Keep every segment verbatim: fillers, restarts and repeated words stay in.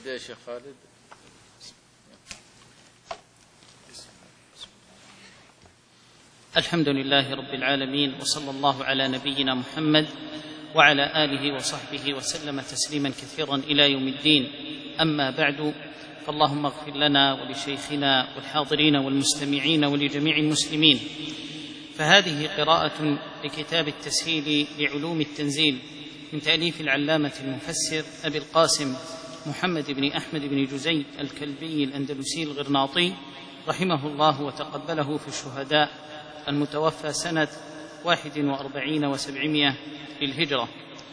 نبدأ يا شيخ خالد. الحمد لله رب العالمين، وصلى الله على نبينا محمد وعلى آله وصحبه وسلم تسليما كثيرا إلى يوم الدين. أما بعد، فاللهم اغفر لنا ولشيخنا والحاضرين والمستمعين ولجميع المسلمين. فهذه قراءة لكتاب التسهيل لعلوم التنزيل من تأليف العلامة المفسر أبي القاسم محمد بن أحمد بن جزي الكلبي الأندلسي الغرناطي رحمه الله وتقبله في الشهداء، المتوفى سنة واحد وأربعين وسبعمائة للهجرة.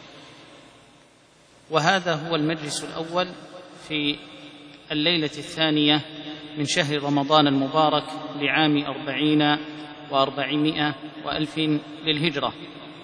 وهذا هو المجلس الأول في الليلة الثانية من شهر رمضان المبارك لعام أربعين وأربعمائة وألف للهجرة.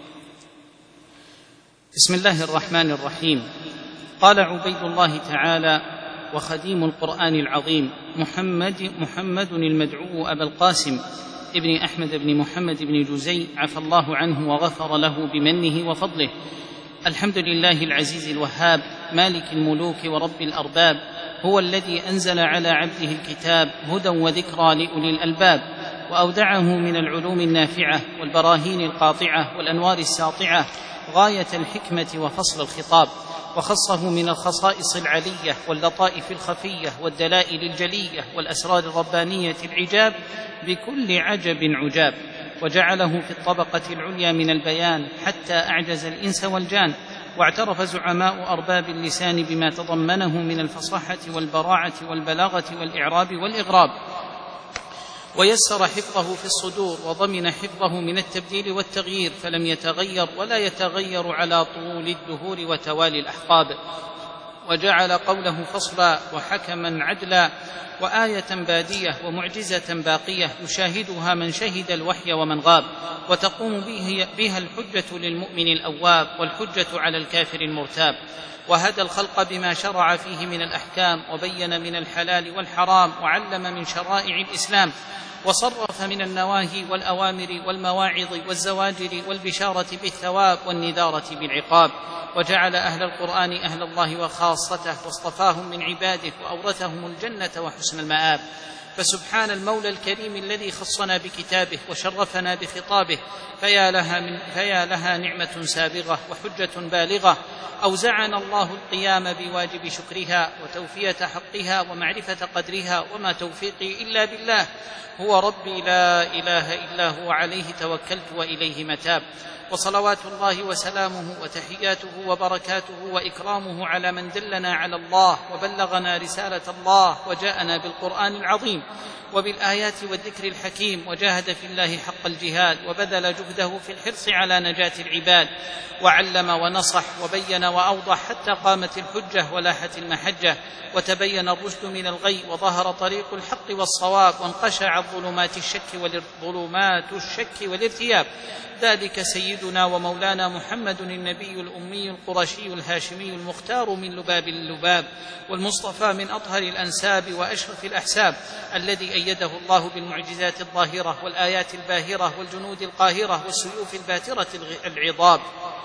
بسم الله الرحمن الرحيم. قال عبيد الله تعالى: وخديم القرآن العظيم محمد محمد المدعو أبا القاسم ابن أحمد بن محمد بن جزي، عفى الله عنه وغفر له بمنه وفضله. الحمد لله العزيز الوهاب، مالك الملوك ورب الأرباب، هو الذي أنزل على عبده الكتاب هدى وذكرى لأولي الألباب، وأودعه من العلوم النافعة والبراهين القاطعة والأنوار الساطعة غاية الحكمة وفصل الخطاب، وخصه من الخصائص العلية واللطائف الخفية والدلائل الجلية والأسرار الربانية العجاب بكل عجب عجاب، وجعله في الطبقة العليا من البيان حتى أعجز الإنس والجان، واعترف زعماء أرباب اللسان بما تضمنه من الفصاحة والبراعة والبلاغة والإعراب والإغراب، ويسر حفظه في الصدور، وضمن حفظه من التبديل والتغيير، فلم يتغير ولا يتغير على طول الدهور وتوالي الأحقاب، وجعل قوله فصلا وحكما عدلا، وآية بادية ومعجزة باقية يشاهدها من شهد الوحي ومن غاب، وتقوم بها الحجة للمؤمن الأواب والحجة على الكافر المرتاب، وهدى الخلق بما شرع فيه من الأحكام، وبين من الحلال والحرام، وعلم من شرائع الإسلام، وصرف من النواهي والأوامر والمواعظ والزواجر والبشارة بالثواب والنذارة بالعقاب، وجعل أهل القرآن أهل الله وخاصته، واصطفاهم من عباده وأورثهم الجنة وحسن المآب. فسبحان المولى الكريم الذي خصنا بكتابه وشرفنا بخطابه، فيا لها, من فيا لها نعمة سابغة وحجة بالغة. أوزعنا الله القيام بواجب شكرها وتوفية حقها ومعرفة قدرها، وما توفيقي إلا بالله، هو ربي لا إله إلا هو، عليه توكلت وإليه متاب. وصلوات الله وسلامه وتحياته وبركاته وإكرامه على من دلنا على الله وبلغنا رسالة الله وجاءنا بالقرآن العظيم وبالآيات والذكر الحكيم، وجاهد في الله حق الجهاد، وبذل جهده في الحرص على نجاة العباد، وعلم ونصح وبين وأوضح حتى قامت الحجة ولاحت المحجة، وتبين الرشد من الغي، وظهر طريق الحق والصواب، وانقشع ظلمات الشك ظلمات الشك والارتياب. ذلك سيدنا ومولانا محمد النبي الأمي القرشي الهاشمي المختار من لباب اللباب، والمصطفى من أطهر الأنساب وأشرف الأحساب، الذي أيده الله بالمعجزات الظاهرة والآيات الباهرة والجنود القاهرة والسيوف الباترة العضاب،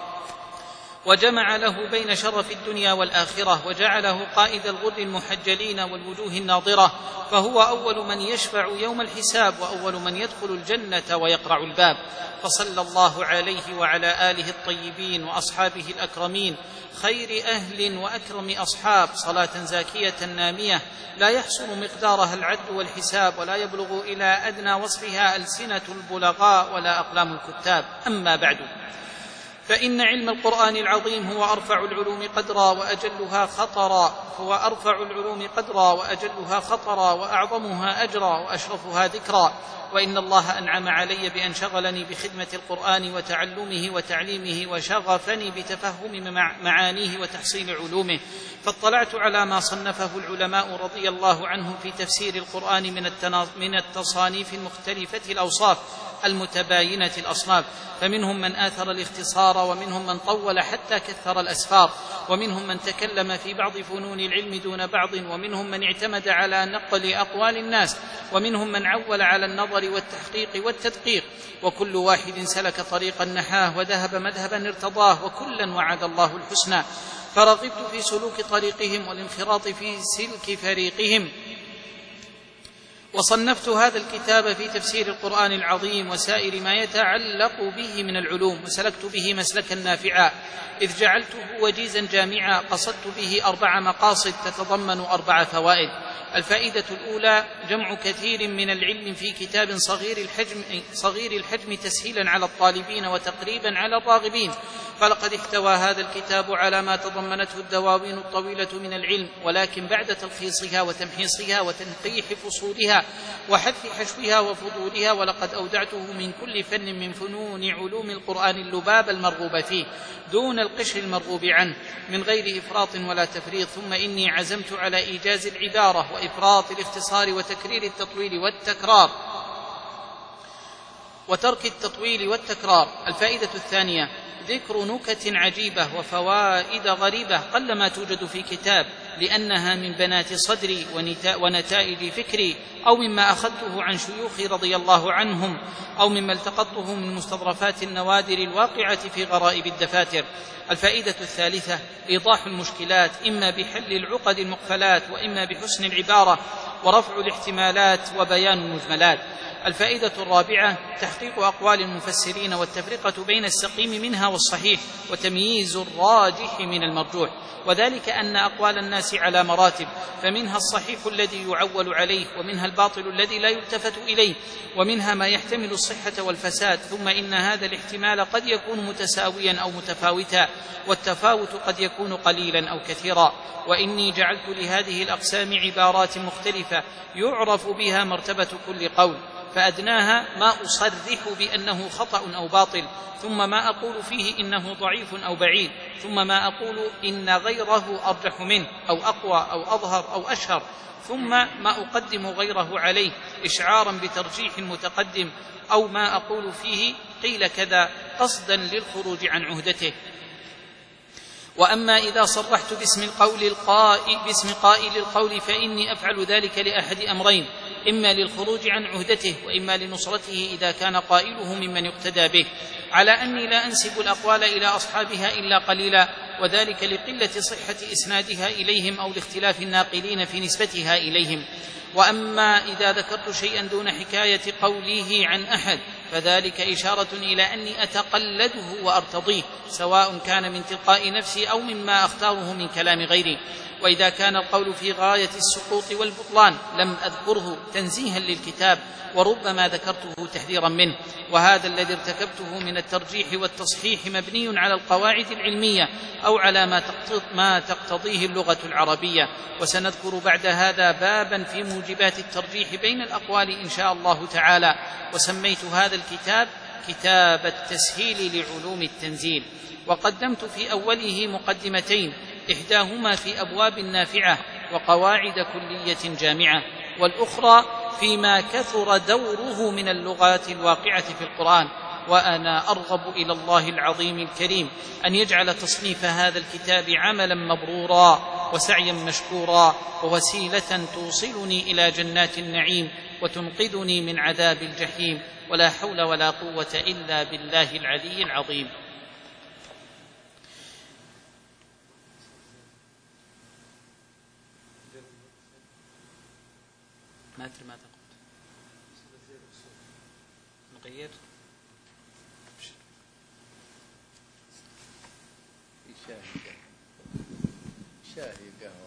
وجمع له بين شرف الدنيا والآخرة، وجعله قائد الغر المحجلين والوجوه الناظرة، فهو أول من يشفع يوم الحساب، وأول من يدخل الجنة ويقرع الباب. فصلى الله عليه وعلى آله الطيبين وأصحابه الأكرمين، خير أهل وأكرم أصحاب، صلاة زاكية نامية لا يحصل مقدارها العد والحساب، ولا يبلغ إلى أدنى وصفها ألسنة البلغاء ولا أقلام الكتاب. أما بعد، فإن علم القرآن العظيم هو أرفع العلوم قدرا وأجلها خطرا هو أرفع العلوم قدرا وأجلها خطرا وأعظمها أجرا وأشرفها ذكرا. وإن الله أنعم علي بأن شغلني بخدمة القرآن وتعلمه وتعليمه، وشغفني بتفهم معانيه وتحصيل علومه، فاطلعت على ما صنفه العلماء رضي الله عنهم في تفسير القرآن من التصانيف المختلفة الأوصاف المتباينة الأصناف، فمنهم من آثر الاختصار، ومنهم من طول حتى كثر الأسفار، ومنهم من تكلم في بعض فنون العلم دون بعض، ومنهم من اعتمد على نقل أقوال الناس، ومنهم من عول على النظر والنظر والتحقيق والتدقيق، وكل واحد سلك طريقا نحاه وذهب مذهبا ارتضاه، وكلا وعد الله الحسنى، فرغبت في سلوك طريقهم والانخراط في سلك فريقهم. وصنفت هذا الكتاب في تفسير القرآن العظيم وسائر ما يتعلق به من العلوم، وسلكت به مسلكا نافعا، إذ جعلته وجيزا جامعا، قصدت به أربع مقاصد تتضمن أربع فوائد. الفائدة الأولى: جمع كثير من العلم في كتاب صغير الحجم, صغير الحجم تسهيلا على الطالبين وتقريبا على الراغبين، فلقد احتوى هذا الكتاب على ما تضمنته الدواوين الطويلة من العلم، ولكن بعد تلخيصها وتمحيصها وتنقيح فصولها وحذف حشوها وفضولها، ولقد أودعته من كل فن من فنون علوم القرآن اللباب المرغوب فيه دون القشر المرغوب عنه، من غير إفراط ولا تفريط. ثم إني عزمت على إيجاز العبارة وإفراط الاختصار وتكرير التطويل والتكرار وترك التطويل والتكرار. الفائدة الثانية: ذكر نكت عجيبة وفوائد غريبة قلما توجد في كتاب، لأنها من بنات صدري ونتائج فكري، أو مما أخذته عن شيوخي رضي الله عنهم، أو مما التقطته من مستظرفات النوادر الواقعة في غرائب الدفاتر. الفائدة الثالثة: إيضاح المشكلات، إما بحل العقد المقفلات، وإما بحسن العبارة ورفع الاحتمالات وبيان المجملات. الفائدة الرابعة: تحقيق أقوال المفسرين والتفرقة بين السقيم منها والصحيح، وتمييز الراجح من المرجوح، وذلك أن أقوال الناس على مراتب، فمنها الصحيح الذي يعول عليه، ومنها الباطل الذي لا يلتفت إليه، ومنها ما يحتمل الصحة والفساد، ثم إن هذا الاحتمال قد يكون متساويا أو متفاوتا، والتفاوت قد يكون قليلا أو كثيرا. وإني جعلت لهذه الأقسام عبارات مختلفة يعرف بها مرتبة كل قول، فأدناها ما أصرح بأنه خطأ أو باطل، ثم ما أقول فيه إنه ضعيف أو بعيد، ثم ما أقول إن غيره أرجح منه أو أقوى أو أظهر أو أشهر، ثم ما أقدم غيره عليه إشعارا بترجيح المتقدم، أو ما أقول فيه قيل كذا قصدا للخروج عن عهدته. وأما إذا صرحت باسم القول القائل باسم قائل القول فإني أفعل ذلك لأحد أمرين: إما للخروج عن عهدته، وإما لنصرته إذا كان قائله ممن يقتدى به، على أني لا أنسب الأقوال إلى أصحابها إلا قليلا، وذلك لقلة صحة إسنادها إليهم أو لاختلاف الناقلين في نسبتها إليهم. وأما إذا ذكرت شيئا دون حكاية قوله عن أحد فذلك إشارة إلى أني أتقلده وأرتضيه، سواء كان من تلقاء نفسي أو مما أختاره من كلام غيري. وإذا كان القول في غاية السقوط والبطلان لم أذكره تنزيها للكتاب، وربما ذكرته تحذيرا منه. وهذا الذي ارتكبته من الترجيح والتصحيح مبني على القواعد العلمية أو على ما تقتضيه اللغة العربية. وسنذكر بعد هذا بابا في موجبات الترجيح بين الأقوال إن شاء الله تعالى، وسميت هذا الكتاب كتاب التسهيل لعلوم التنزيل. وقدمت في أوله مقدمتين، إحداهما في أبواب نافعة وقواعد كلية جامعة، والأخرى فيما كثر دوره من اللغات الواقعة في القرآن. وأنا أرغب إلى الله العظيم الكريم أن يجعل تصنيف هذا الكتاب عملا مبرورا وسعيا مشكورا، ووسيلة توصلني إلى جنات النعيم وتنقذني من عذاب الجحيم، ولا حول ولا قوة إلا بالله العلي العظيم. ما أدري ماذا قلت. نغير شاهي قهوة.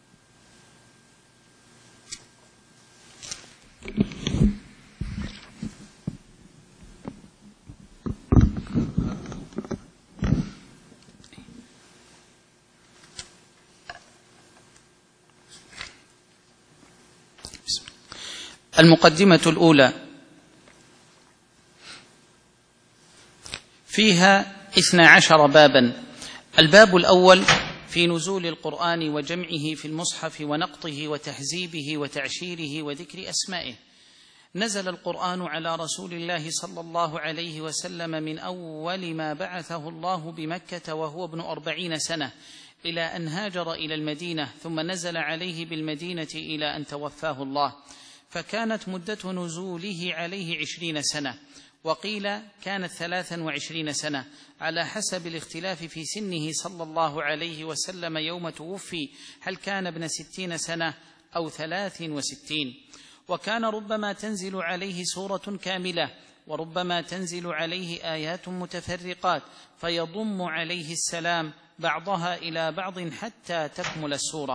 المقدمة الأولى فيها اثنا عشر بابا. الباب الأول في نزول القرآن وجمعه في المصحف ونقطه وتهذيبه وتعشيره وذكر أسمائه. نزل القرآن على رسول الله صلى الله عليه وسلم من أول ما بعثه الله بمكة وهو ابن أربعين سنة إلى أن هاجر إلى المدينة، ثم نزل عليه بالمدينة إلى أن توفاه الله. فكانت مدة نزوله عليه عشرين سنة، وقيل كانت ثلاثا وعشرين سنة، على حسب الاختلاف في سنه صلى الله عليه وسلم يوم توفي، هل كان ابن ستين سنة أو ثلاث وستين. وكان ربما تنزل عليه سورة كاملة، وربما تنزل عليه آيات متفرقات فيضم عليه السلام بعضها إلى بعض حتى تكمل السورة.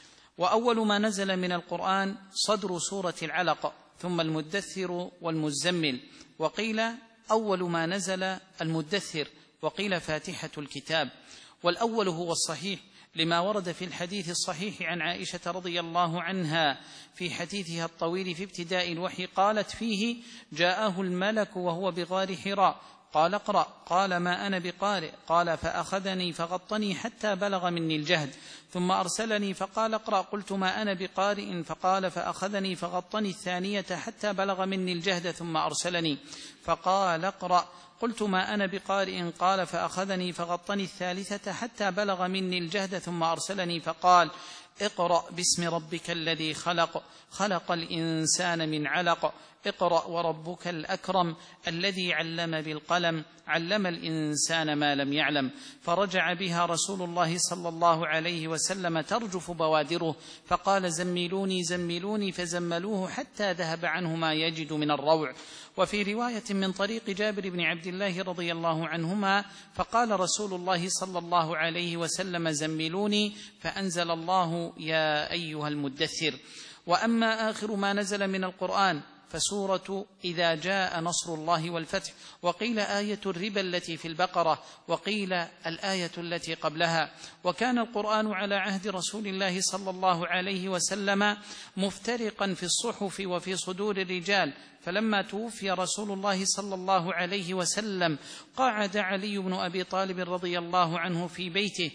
وأول ما نزل من القرآن صدر سورة العلق، ثم المدثر والمزمل، وقيل أول ما نزل المدثر، وقيل فاتحة الكتاب. والأول هو الصحيح لما ورد في الحديث الصحيح عن عائشة رضي الله عنها في حديثها الطويل في ابتداء الوحي، قالت فيه: جاءه الملك وهو بغار حراء، قال: اقرأ، قال: ما أنا بقارئ، قال: فأخذني فغطني حتى بلغ مني الجهد، ثم أرسلني فقال: اقرأ، قلت: ما أنا بقارئ، فقال: فأخذني فغطني الثانية حتى بلغ مني الجهد، ثم أرسلني فقال: اقرأ، قلت: ما أنا بقارئ، قال: فأخذني فغطني الثالثة حتى بلغ مني الجهد، ثم أرسلني فقال: اقرأ باسم ربك الذي خلق، خلق الإنسان من علق، اقرأ وربك الأكرم الذي علم بالقلم، علم الإنسان ما لم يعلم. فرجع بها رسول الله صلى الله عليه وسلم ترجف بوادره، فقال: زملوني زملوني، فزملوه حتى ذهب عنه ما يجد من الروع. وفي رواية من طريق جابر بن عبد الله رضي الله عنهما: فقال رسول الله صلى الله عليه وسلم: زملوني، فأنزل الله: يا أيها المدثر. وأما آخر ما نزل من القرآن فسورة إذا جاء نصر الله والفتح، وقيل آية الربا التي في البقرة، وقيل الآية التي قبلها. وكان القرآن على عهد رسول الله صلى الله عليه وسلم مفترقا في الصحف وفي صدور الرجال، فلما توفي رسول الله صلى الله عليه وسلم قعد علي بن أبي طالب رضي الله عنه في بيته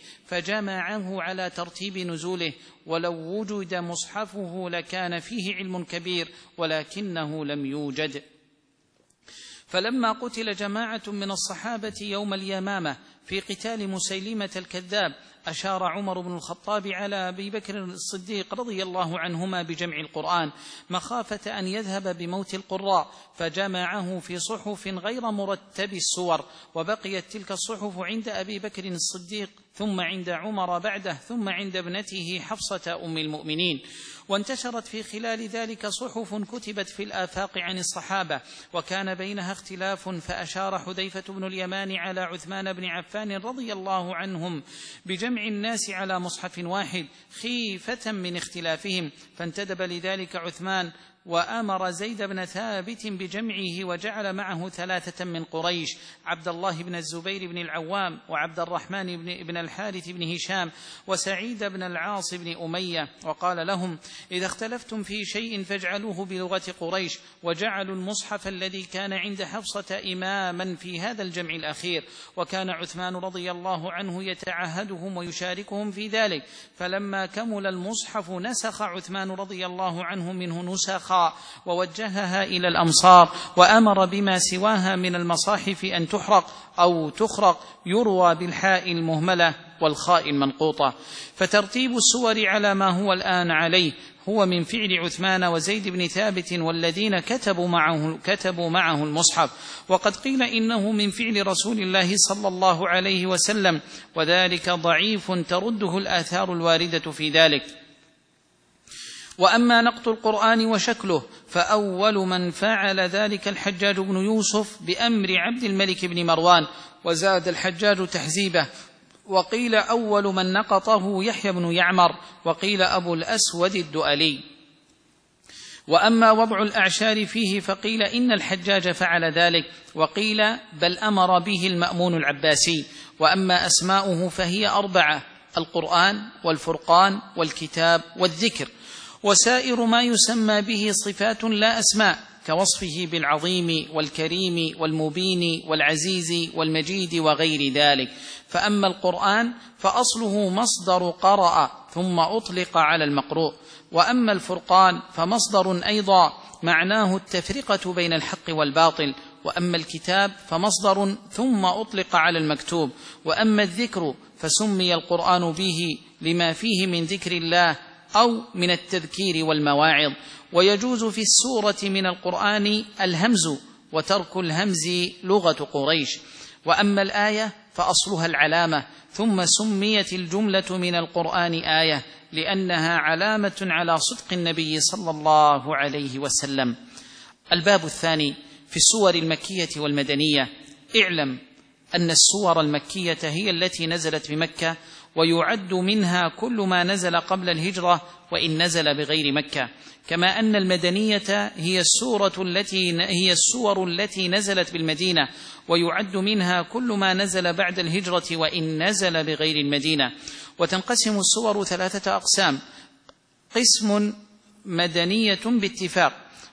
فجمعه على ترتيب نزوله، ولو وجد مصحفه لكان فيه علم كبير، ولكنه لم يوجد. فلما قتل جماعة من الصحابة يوم اليمامة في قتال مسيلمة الكذاب، أشار عمر بن الخطاب على أبي بكر الصديق رضي الله عنهما بجمع القرآن مخافة أن يذهب بموت القراء، فجمعه في صحف غير مرتب الصور، وبقيت تلك الصحف عند أبي بكر الصديق، ثم عند عمر بعده، ثم عند ابنته حفصة أم المؤمنين. وانتشرت في خلال ذلك صحف كتبت في الآفاق عن الصحابة، وكان بينها اختلاف، فأشار حذيفة بن اليمان على عثمان بن عفان رضي الله عنهم بجمع الناس على مصحف واحد خيفة من اختلافهم، فانتدب لذلك عثمان وأمر زيد بن ثابت بجمعه، وجعل معه ثلاثة من قريش: عبد الله بن الزبير بن العوام، وعبد الرحمن بن, بن الحارث بن هشام، وسعيد بن العاص بن أمية، وقال لهم: إذا اختلفتم في شيء فاجعلوه بلغة قريش. وجعلوا المصحف الذي كان عند حفصة إماما في هذا الجمع الأخير، وكان عثمان رضي الله عنه يتعهدهم ويشاركهم في ذلك، فلما كمل المصحف نسخ عثمان رضي الله عنه منه نسخا ووجهها إلى الأمصار، وأمر بما سواها من المصاحف أن تحرق أو تخرق، يروى بالحاء المهملة والخاء المنقوطة. فترتيب السور على ما هو الآن عليه هو من فعل عثمان وزيد بن ثابت والذين كتبوا معه, كتبوا معه المصحف. وقد قيل إنه من فعل رسول الله صلى الله عليه وسلم، وذلك ضعيف ترده الآثار الواردة في ذلك. وأما نقط القرآن وشكله فأول من فعل ذلك الحجاج بن يوسف بأمر عبد الملك بن مروان، وزاد الحجاج تحزيبه، وقيل أول من نقطه يحيى بن يعمر، وقيل أبو الأسود الدؤلي. وأما وضع الأعشار فيه فقيل إن الحجاج فعل ذلك، وقيل بل أمر به المأمون العباسي. وأما أسماؤه فهي أربعة: القرآن والفرقان والكتاب والذكر. وسائر ما يسمى به صفات لا أسماء، كوصفه بالعظيم والكريم والمبين والعزيز والمجيد وغير ذلك. فأما القرآن فأصله مصدر قرأ ثم أطلق على المقروء، وأما الفرقان فمصدر أيضا معناه التفرقة بين الحق والباطل، وأما الكتاب فمصدر ثم أطلق على المكتوب، وأما الذكر فسمي القرآن به لما فيه من ذكر الله أو من التذكير والمواعظ. ويجوز في السورة من القرآن الهمز، وترك الهمز لغة قريش. وأما الآية فأصلها العلامة، ثم سميت الجملة من القرآن آية لأنها علامة على صدق النبي صلى الله عليه وسلم. الباب الثاني في السور المكية والمدنية. اعلم أن السور المكية هي التي نزلت بمكة، ويعد منها كل ما نزل قبل الهجرة وإن نزل بغير مكة، كما أن المدنية هي السورة التي هي السور التي نزلت بالمدينة، ويعد منها كل ما نزل بعد الهجرة وإن نزل بغير المدينة. وتنقسم السور ثلاثة أقسام: قسم مدنية باتفاق،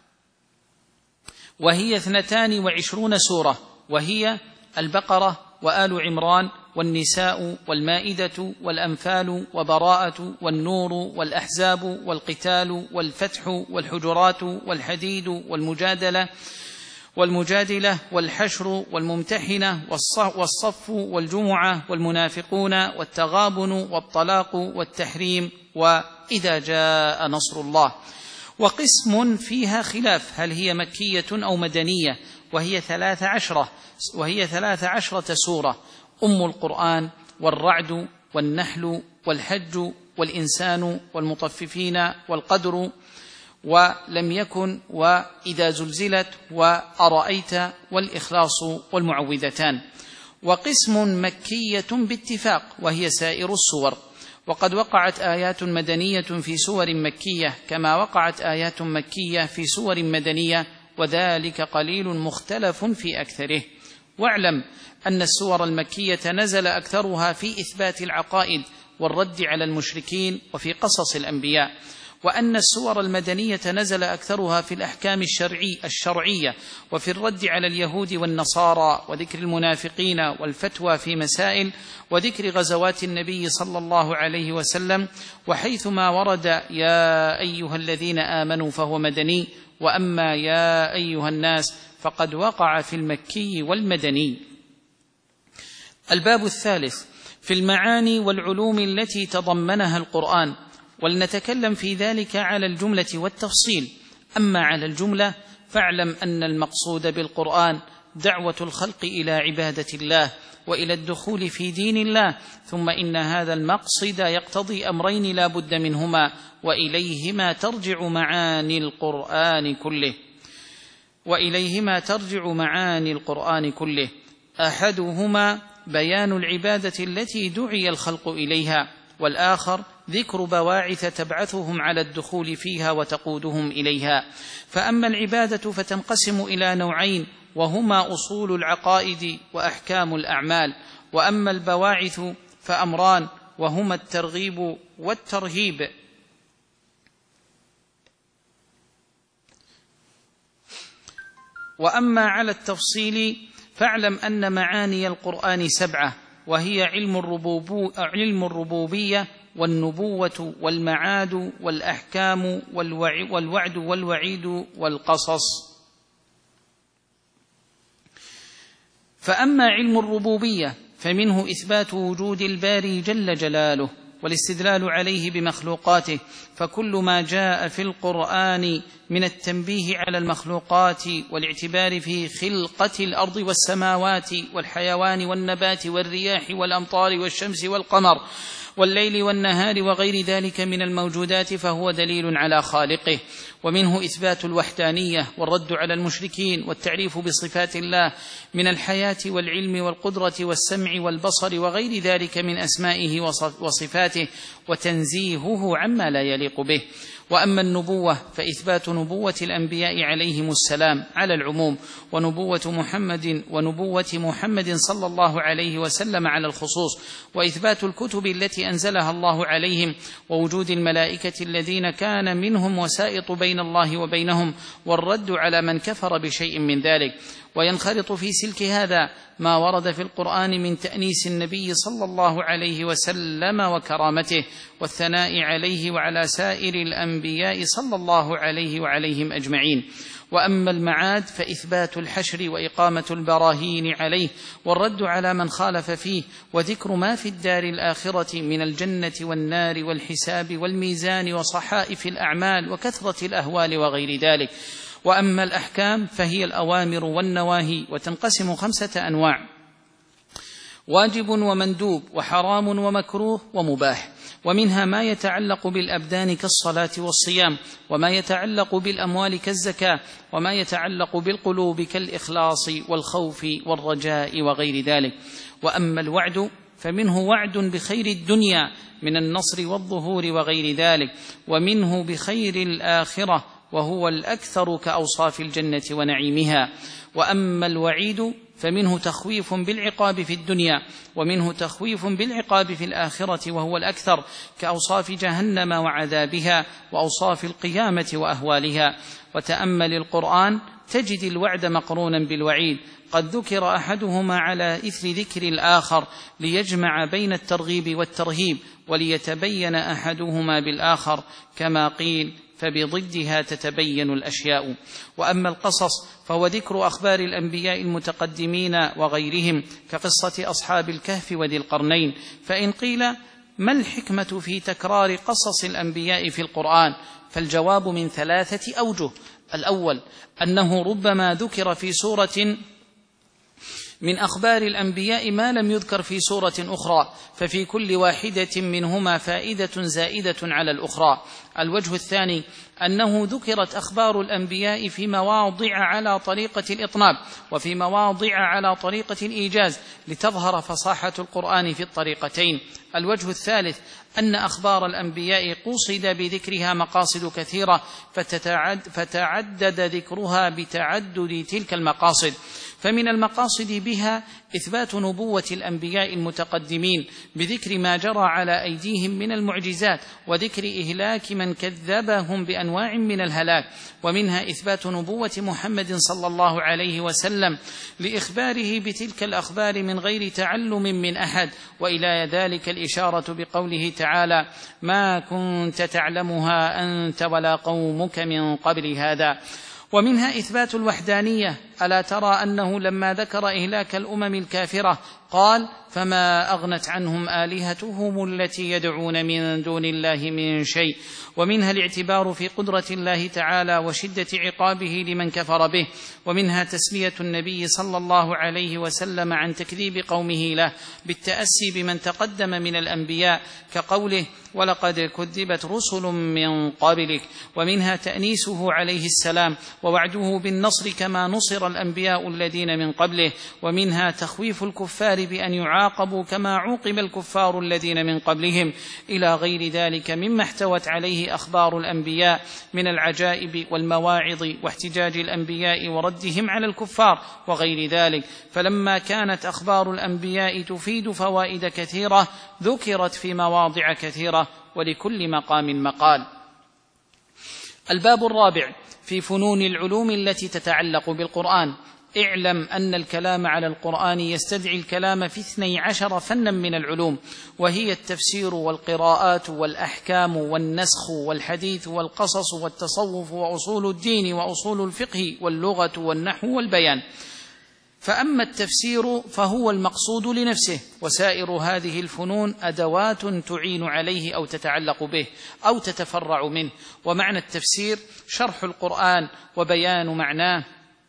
وهي اثنتان وعشرون سورة، وهي البقرة وآل عمران والنساء والمائدة والأنفال وبراءة والنور والأحزاب والقتال والفتح والحجرات والحديد والمجادلة والمجادلة والحشر والممتحنة والصف والجمعة والمنافقون والتغابن والطلاق والتحريم وإذا جاء نصر الله. وقسم فيها خلاف هل هي مكية أو مدنية، وهي ثلاث عشرة وهي ثلاث عشرة سورة: أم القرآن والرعد والنحل والحج والإنسان والمطففين والقدر ولم يكن وإذا زلزلت وأرأيت والإخلاص والمعوذتان. وقسم مكية باتفاق، وهي سائر السور. وقد وقعت آيات مدنية في سور مكية كما وقعت آيات مكية في سور مدنية، وذلك قليل مختلف في أكثره. واعلم أن السور المكية نزل أكثرها في إثبات العقائد والرد على المشركين وفي قصص الأنبياء، وأن السور المدنية نزل أكثرها في الأحكام الشرعي الشرعية وفي الرد على اليهود والنصارى وذكر المنافقين والفتوى في مسائل وذكر غزوات النبي صلى الله عليه وسلم. وحيثما ورد يا أيها الذين آمنوا فهو مدني، وأما يا أيها الناس فقد وقع في المكي والمدني. الباب الثالث في المعاني والعلوم التي تضمنها القرآن، ولنتكلم في ذلك على الجملة والتفصيل. أما على الجملة فاعلم أن المقصود بالقرآن دعوة الخلق إلى عبادة الله وإلى الدخول في دين الله، ثم إن هذا المقصد يقتضي أمرين لا بد منهما، وإليهما ترجع معاني القرآن كله وإليهما ترجع معاني القرآن كله أحدهما بيان العبادة التي دعي الخلق إليها، والآخر ذكر بواعث تبعثهم على الدخول فيها وتقودهم إليها. فأما العبادة فتنقسم إلى نوعين، وهما أصول العقائد وأحكام الأعمال. وأما البواعث فأمران، وهما الترغيب والترهيب. وأما على التفصيل فاعلم أن معاني القرآن سبعة، وهي علم الربوب علم الربوبية والنبوة والمعاد والأحكام والوعد والوعيد والقصص. فأما علم الربوبية فمنه إثبات وجود الباري جل جلاله والاستدلال عليه بمخلوقاته، فكل ما جاء في القرآن من التنبيه على المخلوقات والاعتبار في خلقة الأرض والسماوات والحيوان والنبات والرياح والأمطار والشمس والقمر والليل والنهار وغير ذلك من الموجودات فهو دليل على خالقه. ومنه إثبات الوحدانية والرد على المشركين والتعريف بصفات الله من الحياة والعلم والقدرة والسمع والبصر وغير ذلك من أسمائه وصفاته، وتنزيهه عما لا يليق به. وأما النبوة فإثبات نبوة الأنبياء عليهم السلام على العموم، ونبوة محمد ونبوة محمد صلى الله عليه وسلم على الخصوص، وإثبات الكتب التي أنزلها الله عليهم، ووجود الملائكة الذين كان منهم وسائط بين الله وبينهم، والرد على من كفر بشيء من ذلك. وينخرط في سلك هذا ما ورد في القرآن من تأنيس النبي صلى الله عليه وسلم وكرامته والثناء عليه وعلى سائر الأنبياء صلى الله عليه وعليهم أجمعين. وأما المعاد فإثبات الحشر وإقامة البراهين عليه والرد على من خالف فيه، وذكر ما في الدار الآخرة من الجنة والنار والحساب والميزان وصحائف الأعمال وكثرة الأهوال وغير ذلك. وأما الأحكام فهي الأوامر والنواهي، وتنقسم خمسة أنواع: واجب ومندوب وحرام ومكروه ومباح. ومنها ما يتعلق بالأبدان كالصلاة والصيام، وما يتعلق بالأموال كالزكاة، وما يتعلق بالقلوب كالإخلاص والخوف والرجاء وغير ذلك. وأما الوعد فمنه وعد بخير الدنيا من النصر والظهور وغير ذلك، ومنه بخير الآخرة وهو الأكثر كأوصاف الجنة ونعيمها. وأما الوعيد فمنه تخويف بالعقاب في الدنيا، ومنه تخويف بالعقاب في الآخرة وهو الأكثر كأوصاف جهنم وعذابها وأوصاف القيامة وأهوالها. وتأمل القرآن تجد الوعد مقرونا بالوعيد، قد ذكر أحدهما على إثر ذكر الآخر ليجمع بين الترغيب والترهيب وليتبين أحدهما بالآخر، كما قيل فبضدها تتبين الأشياء. وأما القصص فهو ذكر أخبار الأنبياء المتقدمين وغيرهم كقصة أصحاب الكهف وذي القرنين. فإن قيل ما الحكمة في تكرار قصص الأنبياء في القرآن؟ فالجواب من ثلاثة أوجه: الأول أنه ربما ذكر في سورة من أخبار الأنبياء ما لم يذكر في سورة أخرى، ففي كل واحدة منهما فائدة زائدة على الأخرى. الوجه الثاني أنه ذكرت أخبار الأنبياء في مواضع على طريقة الإطناب وفي مواضع على طريقة الإيجاز لتظهر فصاحة القرآن في الطريقتين. الوجه الثالث أن أخبار الأنبياء قصد بذكرها مقاصد كثيرة فتتعد فتعدد ذكرها بتعدد تلك المقاصد. فمن المقاصد بها إثبات نبوة الأنبياء المتقدمين بذكر ما جرى على أيديهم من المعجزات وذكر إهلاك من كذبهم بأنواع من الهلاك. ومنها إثبات نبوة محمد صلى الله عليه وسلم لإخباره بتلك الأخبار من غير تعلم من أحد، وإلى ذلك الإشارة بقوله تعالى: ما كنت تعلمها أنت ولا قومك من قبل هذا. ومنها إثبات الوحدانية، ألا ترى أنه لما ذكر إهلاك الأمم الكافرة قال: فما أغنت عنهم آلهتهم التي يدعون من دون الله من شيء. ومنها الاعتبار في قدرة الله تعالى وشدة عقابه لمن كفر به. ومنها تسلية النبي صلى الله عليه وسلم عن تكذيب قومه له بالتأسي بمن تقدم من الأنبياء كقوله: ولقد كذبت رسل من قبلك. ومنها تأنيسه عليه السلام ووعده بالنصر كما نصر الأنبياء الذين من قبله. ومنها تخويف الكفار بأن يعاقبوا كما عوقب الكفار الذين من قبلهم، إلى غير ذلك مما احتوت عليه أخبار الأنبياء من العجائب والمواعظ واحتجاج الأنبياء وردهم على الكفار وغير ذلك. فلما كانت أخبار الأنبياء تفيد فوائد كثيرة ذكرت في مواضع كثيرة، ولكل مقام مقال. الباب الرابع في فنون العلوم التي تتعلق بالقرآن. اعلم أن الكلام على القرآن يستدعي الكلام في اثني عشر فنا من العلوم، وهي التفسير والقراءات والأحكام والنسخ والحديث والقصص والتصوف وأصول الدين وأصول الفقه واللغة والنحو والبيان. فأما التفسير فهو المقصود لنفسه، وسائر هذه الفنون أدوات تعين عليه أو تتعلق به أو تتفرع منه. ومعنى التفسير شرح القرآن وبيان معناه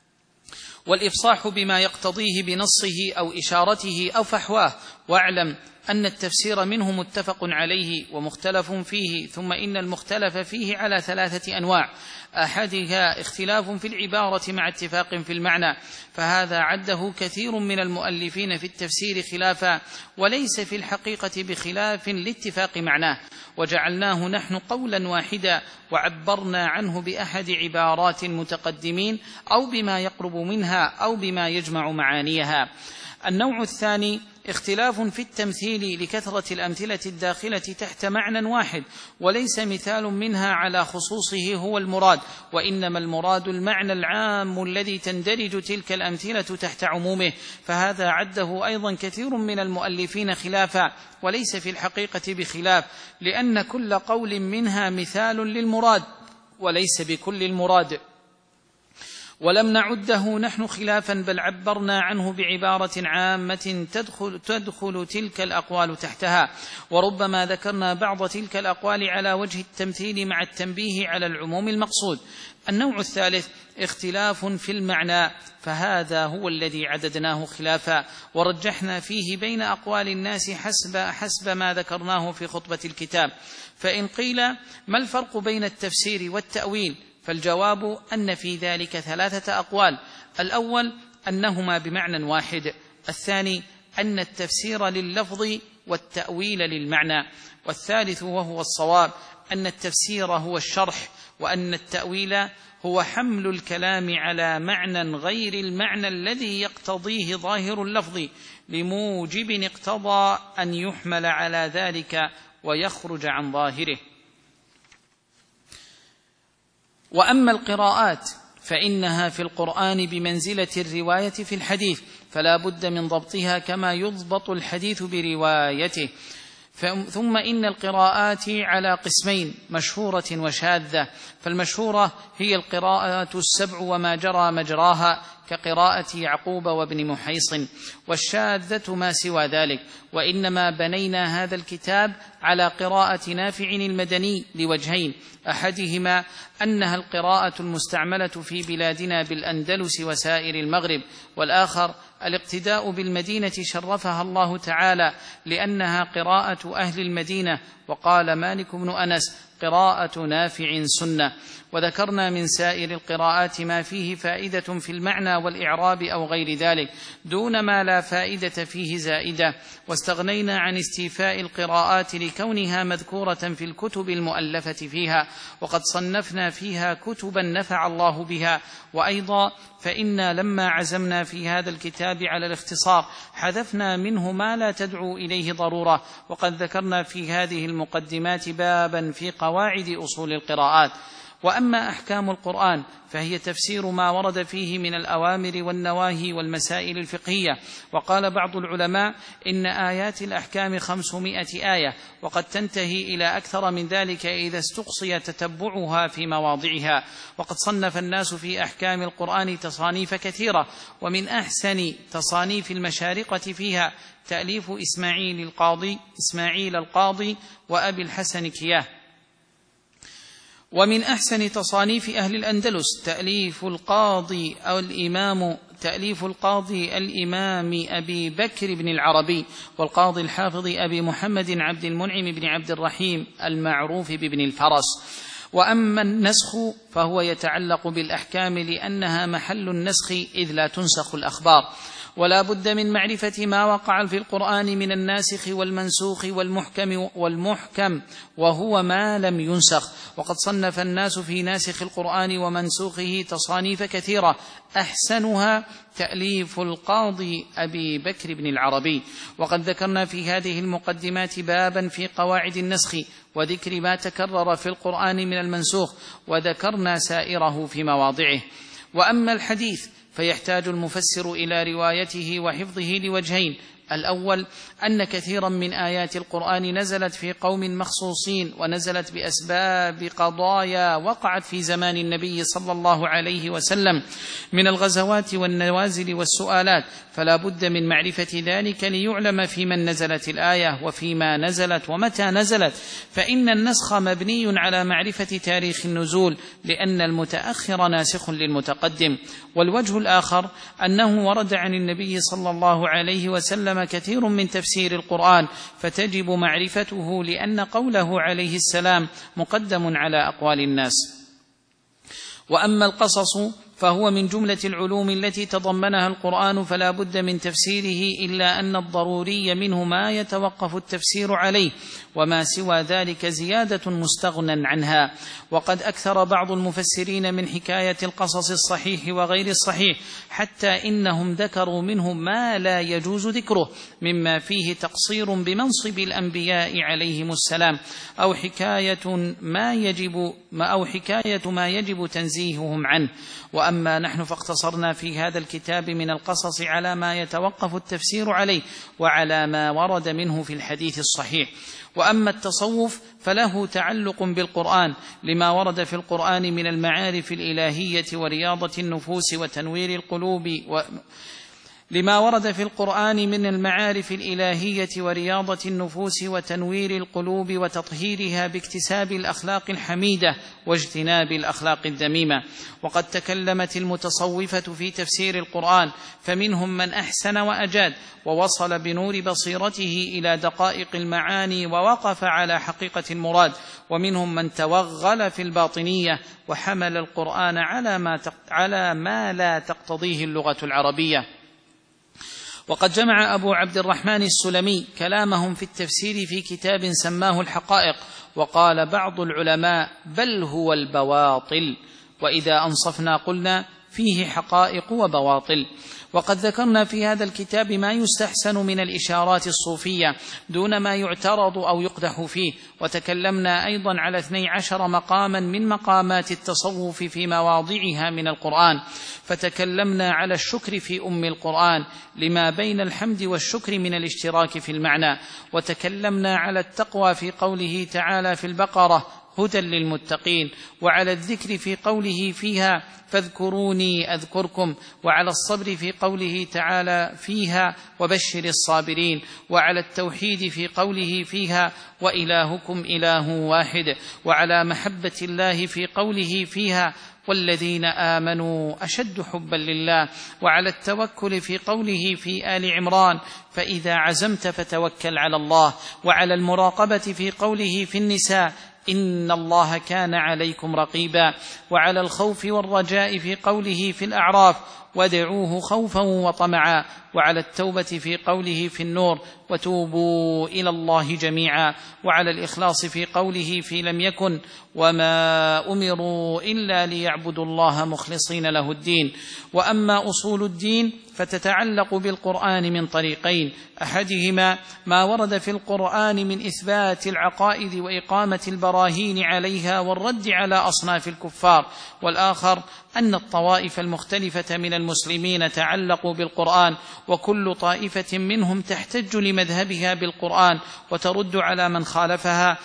والإفصاح بما يقتضيه بنصه أو إشارته أو فحواه. واعلم أن التفسير منه متفق عليه ومختلف فيه، ثم إن المختلف فيه على ثلاثة أنواع: أحدها اختلاف في العبارة مع اتفاق في المعنى، فهذا عده كثير من المؤلفين في التفسير خلافا، وليس في الحقيقة بخلاف لاتفاق معناه، وجعلناه نحن قولا واحدا وعبرنا عنه بأحد عبارات المتقدمين أو بما يقرب منها أو بما يجمع معانيها. النوع الثاني اختلاف في التمثيل لكثرة الأمثلة الداخلة تحت معنى واحد، وليس مثال منها على خصوصه هو المراد، وإنما المراد المعنى العام الذي تندرج تلك الأمثلة تحت عمومه، فهذا عده أيضا كثير من المؤلفين خلافا، وليس في الحقيقة بخلاف، لأن كل قول منها مثال للمراد وليس بكل المراد. ولم نعده نحن خلافا، بل عبرنا عنه بعبارة عامة تدخل, تدخل تلك الأقوال تحتها، وربما ذكرنا بعض تلك الأقوال على وجه التمثيل مع التنبيه على العموم المقصود. النوع الثالث اختلاف في المعنى، فهذا هو الذي عددناه خلافا، ورجحنا فيه بين أقوال الناس حسب, حسب ما ذكرناه في خطبة الكتاب. فإن قيل ما الفرق بين التفسير والتأويل؟ فالجواب أن في ذلك ثلاثة أقوال: الأول أنهما بمعنى واحد، الثاني أن التفسير لللفظ والتأويل للمعنى، والثالث وهو الصواب أن التفسير هو الشرح، وأن التأويل هو حمل الكلام على معنى غير المعنى الذي يقتضيه ظاهر اللفظ لموجب اقتضى أن يحمل على ذلك ويخرج عن ظاهره. وأما القراءات فإنها في القرآن بمنزلة الرواية في الحديث، فلا بد من ضبطها كما يضبط الحديث بروايته. ثم إن القراءات على قسمين: مشهورة وشاذة. فالمشهورة هي القراءة السبع وما جرى مجراها كقراءة يعقوب وابن محيصن، والشاذة ما سوى ذلك. وإنما بنينا هذا الكتاب على قراءة نافع المدني لوجهين: أحدهما أنها القراءة المستعملة في بلادنا بالأندلس وسائر المغرب، والآخر الاقتداء بالمدينة شرفها الله تعالى لأنها قراءة أهل المدينة. وقال مالك بن أنس: قراءة نافع سنة. وذكرنا من سائر القراءات ما فيه فائدة في المعنى والإعراب أو غير ذلك دون ما لا فائدة فيه زائدة، واستغنينا عن استيفاء القراءات لكونها مذكورة في الكتب المؤلفة فيها، وقد صنفنا فيها كتبا نفع الله بها. وأيضا فإنا لما عزمنا في هذا الكتاب على الاختصار حذفنا منه ما لا تدعو إليه ضرورة، وقد ذكرنا في هذه المقدمات بابا في قواعد أصول القراءات. وأما أحكام القرآن فهي تفسير ما ورد فيه من الأوامر والنواهي والمسائل الفقهية. وقال بعض العلماء إن آيات الأحكام خمسمائة آية، وقد تنتهي إلى أكثر من ذلك إذا استقصي تتبعها في مواضعها. وقد صنف الناس في أحكام القرآن تصانيف كثيرة، ومن أحسن تصانيف المشارقة فيها تأليف إسماعيل القاضي إسماعيل القاضي وأبي الحسن كياه. ومن أحسن تصانيف أهل الأندلس تأليف القاضي أو الإمام تأليف القاضي الإمام أبي بكر بن العربي، والقاضي الحافظ أبي محمد عبد المنعم بن عبد الرحيم المعروف بابن الفرس. وأما النسخ فهو يتعلق بالأحكام لأنها محل النسخ إذ لا تنسخ الأخبار، ولا بد من معرفة ما وقع في القرآن من الناسخ والمنسوخ والمحكم والمحكم وهو ما لم ينسخ. وقد صنف الناس في ناسخ القرآن ومنسوخه تصانيف كثيرة، أحسنها تأليف القاضي أبي بكر بن العربي. وقد ذكرنا في هذه المقدمات بابا في قواعد النسخ وذكر ما تكرر في القرآن من المنسوخ، وذكرنا سائره في مواضعه. وأما الحديث فيحتاج المفسر إلى روايته وحفظه لوجهين: الأول أن كثيرا من آيات القرآن نزلت في قوم مخصوصين، ونزلت بأسباب قضايا وقعت في زمان النبي صلى الله عليه وسلم من الغزوات والنوازل والسؤالات، فلا بد من معرفة ذلك ليعلم في من نزلت الآية وفيما نزلت ومتى نزلت. فإن النسخ مبني على معرفة تاريخ النزول، لأن المتأخر ناسخ للمتقدم. والوجه الآخر أنه ورد عن النبي صلى الله عليه وسلم كثير من تفسير القرآن، فتجب معرفته لأن قوله عليه السلام مقدم على أقوال الناس. وأما القصص فهو من جملة العلوم التي تضمنها القرآن، فلا بد من تفسيره، إلا أن الضروري منه ما يتوقف التفسير عليه، وما سوى ذلك زيادة مستغنى عنها. وقد أكثر بعض المفسرين من حكاية القصص الصحيح وغير الصحيح، حتى إنهم ذكروا منه ما لا يجوز ذكره، مما فيه تقصير بمنصب الأنبياء عليهم السلام، أو حكاية ما يجب أو حكاية ما يجب تنزيههم عنه. وأما نحن فاقتصرنا في هذا الكتاب من القصص على ما يتوقف التفسير عليه، وعلى ما ورد منه في الحديث الصحيح. وأما التصوف فله تعلق بالقرآن، لما ورد في القرآن من المعارف الإلهية ورياضة النفوس وتنوير القلوب و لما ورد في القرآن من المعارف الإلهية ورياضة النفوس وتنوير القلوب وتطهيرها باكتساب الأخلاق الحميدة واجتناب الأخلاق الذميمة. وقد تكلمت المتصوفة في تفسير القرآن، فمنهم من أحسن وأجاد ووصل بنور بصيرته إلى دقائق المعاني ووقف على حقيقة المراد، ومنهم من توغل في الباطنية وحمل القرآن على ما, على ما لا تقتضيه اللغة العربية. وقد جمع أبو عبد الرحمن السلمي كلامهم في التفسير في كتاب سماه الحقائق، وقال بعض العلماء بل هو البواطل، وإذا أنصفنا قلنا فيه حقائق وبواطل. وقد ذكرنا في هذا الكتاب ما يستحسن من الإشارات الصوفية دون ما يعترض أو يقدح فيه، وتكلمنا أيضا على اثني عشر مقاما من مقامات التصوف في مواضعها من القرآن. فتكلمنا على الشكر في أم القرآن لما بين الحمد والشكر من الاشتراك في المعنى، وتكلمنا على التقوى في قوله تعالى في البقرة هدى للمتقين، وعلى الذكر في قوله فيها فاذكروني أذكركم، وعلى الصبر في قوله تعالى فيها وبشر الصابرين، وعلى التوحيد في قوله فيها وإلهكم إله واحد، وعلى محبة الله في قوله فيها والذين آمنوا أشد حبا لله، وعلى التوكل في قوله في آل عمران فإذا عزمت فتوكل على الله، وعلى المراقبة في قوله في النساء إن الله كان عليكم رقيبا، وعلى الخوف والرجاء في قوله في الأعراف وادعوه خوفا وطمعا، وعلى التوبة في قوله في النور وتوبوا إلى الله جميعا، وعلى الإخلاص في قوله في لم يكن وما أمروا إلا ليعبدوا الله مخلصين له الدين. وأما أصول الدين فتتعلق بالقرآن من طريقين، أحدهما ما ورد في القرآن من إثبات العقائد وإقامة البراهين عليها والرد على أصناف الكفار، والآخر أن الطوائف المختلفة من المسلمين تعلقوا بالقرآن، وكل طائفة منهم تحتج لمذهبها بالقرآن وترد على من خالفها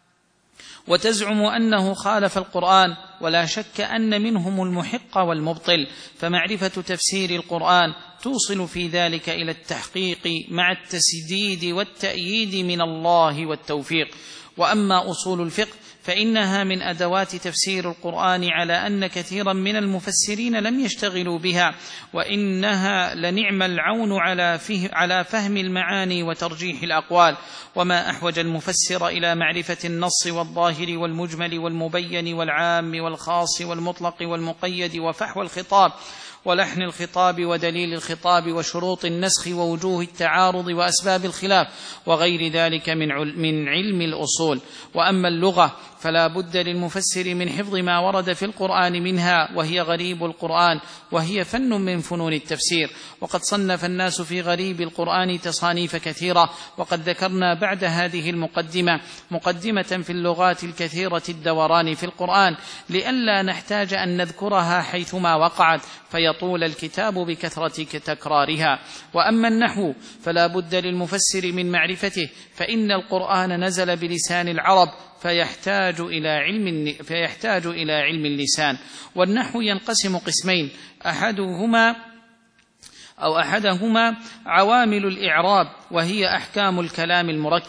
وتزعم أنه خالف القرآن، ولا شك أن منهم المحق والمبطل، فمعرفة تفسير القرآن توصل في ذلك إلى التحقيق مع التسديد والتأييد من الله والتوفيق. وأما أصول الفقه فإنها من أدوات تفسير القرآن، على أن كثيرا من المفسرين لم يشتغلوا بها، وإنها لنعم العون على فهم المعاني وترجيح الأقوال. وما أحوج المفسر إلى معرفة النص والظاهر والمجمل والمبين والعام والخاص والمطلق والمقيد وفحوى الخطاب ولحن الخطاب ودليل الخطاب وشروط النسخ ووجوه التعارض وأسباب الخلاف وغير ذلك من علم الأصول. وأما اللغة فلا بد للمفسر من حفظ ما ورد في القرآن منها، وهي غريب القرآن، وهي فن من فنون التفسير. وقد صنف الناس في غريب القرآن تصانيف كثيرة، وقد ذكرنا بعد هذه المقدمة مقدمة في اللغات الكثيرة الدوران في القرآن، لئلا نحتاج أن نذكرها حيثما وقعت فيطول الكتاب بكثرة تكرارها. وأما النحو فلا بد للمفسر من معرفته، فإن القرآن نزل بلسان العرب فيحتاج إلى علم فيحتاج إلى علم اللسان. والنحو ينقسم قسمين، أحدهما أو أحدهما عوامل الإعراب، وهي أحكام الكلام المركب،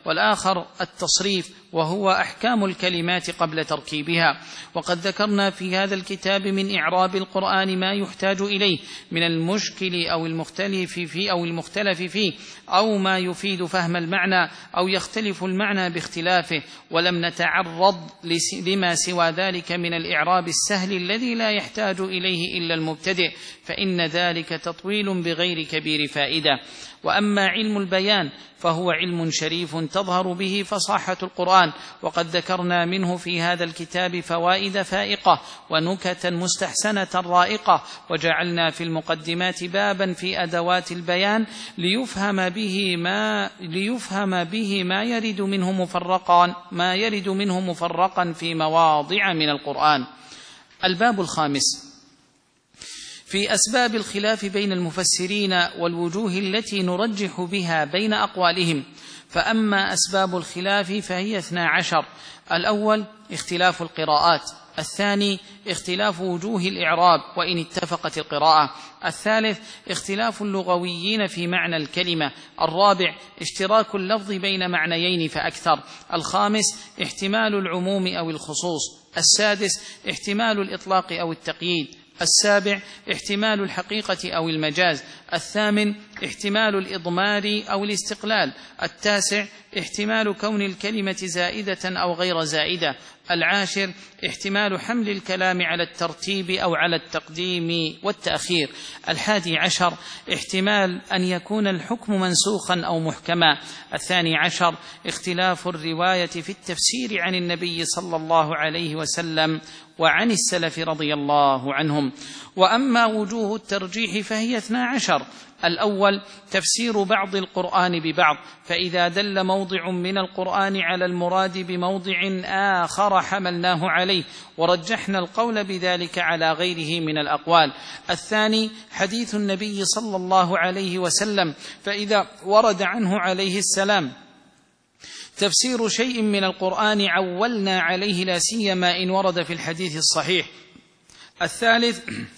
والآخر التصريف وهو أحكام الكلمات قبل تركيبها. وقد ذكرنا في هذا الكتاب من إعراب القرآن ما يحتاج إليه من المشكل أو المختلف فيه أو المختلف فيه أو ما يفيد فهم المعنى أو يختلف المعنى باختلافه، ولم نتعرض لما سوى ذلك من الإعراب السهل الذي لا يحتاج إليه إلا المبتدئ، فإن ذلك تطويل بغير كبير فائدة. وأما علم البيان فهو علم شريف تظهر به فصاحة القرآن، وقد ذكرنا منه في هذا الكتاب فوائد فائقة ونكتا مستحسنة رائقة، وجعلنا في المقدمات بابا في أدوات البيان ليفهم به ما ليفهم به ما يرد منه مفرقا ما يرد منه مفرقا في مواضع من القرآن. الباب الخامس في أسباب الخلاف بين المفسرين والوجوه التي نرجح بها بين أقوالهم. فأما أسباب الخلاف فهي اثنا عشر: الأول اختلاف القراءات، الثاني اختلاف وجوه الإعراب وإن اتفقت القراءة، الثالث اختلاف اللغويين في معنى الكلمة، الرابع اشتراك اللفظ بين معنيين فأكثر، الخامس احتمال العموم أو الخصوص، السادس احتمال الإطلاق أو التقييد، السابع احتمال الحقيقة أو المجاز، الثامن احتمال الإضمار أو الاستقلال، التاسع احتمال كون الكلمة زائدة أو غير زائدة، العاشر احتمال حمل الكلام على الترتيب أو على التقديم والتأخير، الحادي عشر احتمال أن يكون الحكم منسوخا أو محكما، الثاني عشر اختلاف الرواية في التفسير عن النبي صلى الله عليه وسلم وعن السلف رضي الله عنهم. وأما وجوه الترجيح فهي اثنا عشر: الأول تفسير بعض القرآن ببعض، فإذا دل موضع من القرآن على المراد بموضع آخر حملناه عليه ورجحنا القول بذلك على غيره من الأقوال. الثاني حديث النبي صلى الله عليه وسلم، فإذا ورد عنه عليه السلام تفسير شيء من القرآن عولنا عليه لا سيما إن ورد في الحديث الصحيح. الثالث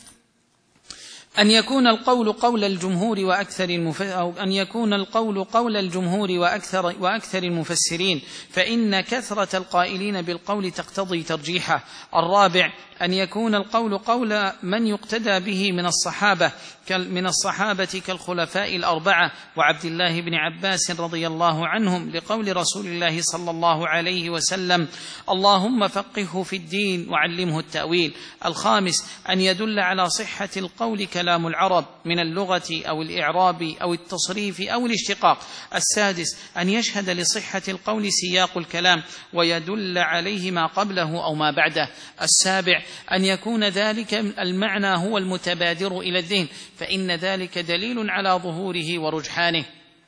أن يكون القول قول الجمهور وأكثر المف... أو أن يكون القول قول الجمهور وأكثر وأكثر المفسرين، فإن كثرة القائلين بالقول تقتضي ترجيحه. الرابع أن يكون القول قول من يقتدى به من الصحابة من الصحابة كالخلفاء الأربعة وعبد الله بن عباس رضي الله عنهم، لقول رسول الله صلى الله عليه وسلم: اللهم فقهه في الدين وعلمه التأويل. الخامس أن يدل على صحة القول كلام العرب من اللغة أو الإعراب أو التصريف أو الاشتقاق. السادس أن يشهد لصحة القول سياق الكلام ويدل عليه ما قبله أو ما بعده. السابع أن يكون ذلك المعنى هو المتبادر إلى الذهن، فإن ذلك دليل على ظهوره ورجحانه.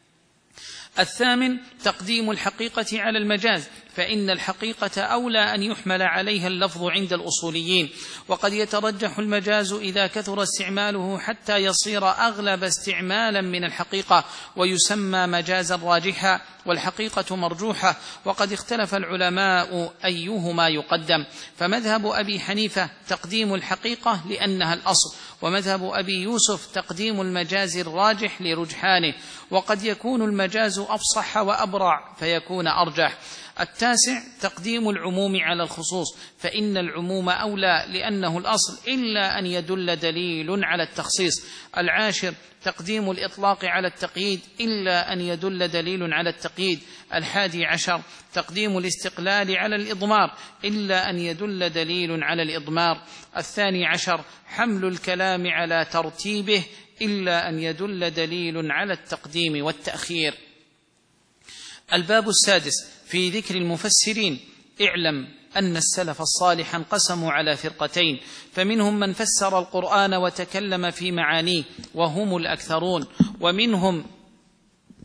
الثامن تقديم الحقيقة على المجاز، فإن الحقيقة أولى أن يحمل عليها اللفظ عند الأصوليين، وقد يترجح المجاز إذا كثر استعماله حتى يصير أغلب استعمالا من الحقيقة ويسمى مجازا راجحا، والحقيقة مرجوحة. وقد اختلف العلماء أيهما يقدم، فمذهب أبي حنيفة تقديم الحقيقة لأنها الأصل، ومذهب أبي يوسف تقديم المجاز الراجح لرجحانه، وقد يكون المجاز أفصح وأبرع فيكون أرجح. التاسع تقديم العموم على الخصوص، فإن العموم أولى لأنه الأصل إلا أن يدل دليل على التخصيص. العاشر تقديم الإطلاق على التقييد إلا أن يدل دليل على التقييد. الحادي عشر تقديم الاستقلال على الإضمار إلا أن يدل دليل على الإضمار. الثاني عشر حمل الكلام على ترتيبه إلا أن يدل دليل على التقديم والتأخير. الباب السادس في ذكر المفسرين. اعلم أن السلف الصالح انقسموا على فرقتين، فمنهم من فسر القرآن وتكلم في معانيه وهم الأكثرون، ومنهم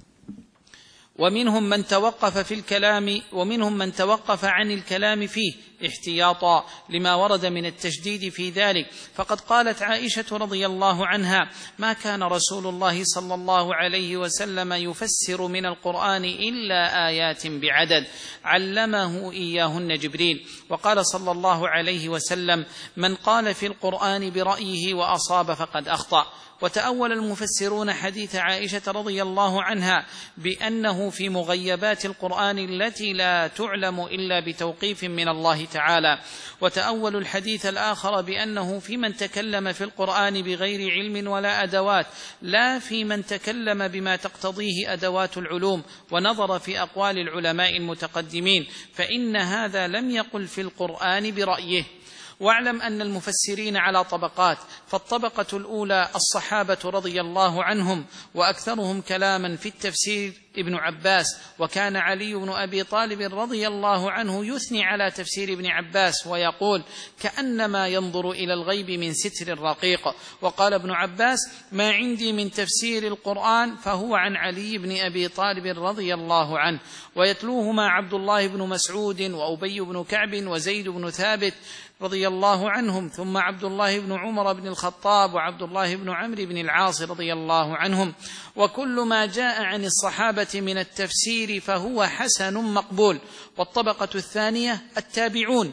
ومنهم من توقف في الكلام ومنهم من توقف عن الكلام فيه احتياطا لما ورد من التشديد في ذلك، فقد قالت عائشة رضي الله عنها: ما كان رسول الله صلى الله عليه وسلم يفسر من القرآن إلا آيات بعدد علمه إياهن جبريل. وقال صلى الله عليه وسلم: من قال في القرآن برأيه وأصاب فقد أخطأ. وتأول المفسرون حديث عائشة رضي الله عنها بأنه في مغيبات القرآن التي لا تعلم إلا بتوقيف من الله تعالى، وتأول الحديث الآخر بأنه في من تكلم في القرآن بغير علم ولا أدوات، لا في من تكلم بما تقتضيه أدوات العلوم، ونظر في أقوال العلماء المتقدمين، فإن هذا لم يقل في القرآن برأيه. واعلم أن المفسرين على طبقات، فالطبقة الأولى الصحابة رضي الله عنهم، وأكثرهم كلاما في التفسير ابن عباس، وكان علي بن أبي طالب رضي الله عنه يثني على تفسير ابن عباس ويقول: كأنما ينظر إلى الغيب من ستر رقيق. وقال ابن عباس: ما عندي من تفسير القرآن فهو عن علي بن أبي طالب رضي الله عنه، ويتلوهما عبد الله بن مسعود وأبي بن كعب وزيد بن ثابت رضي الله عنهم، ثم عبد الله بن عمر بن الخطاب وعبد الله بن عمرو بن العاص رضي الله عنهم. وكل ما جاء عن الصحابة من التفسير فهو حسن مقبول. والطبقة الثانية التابعون،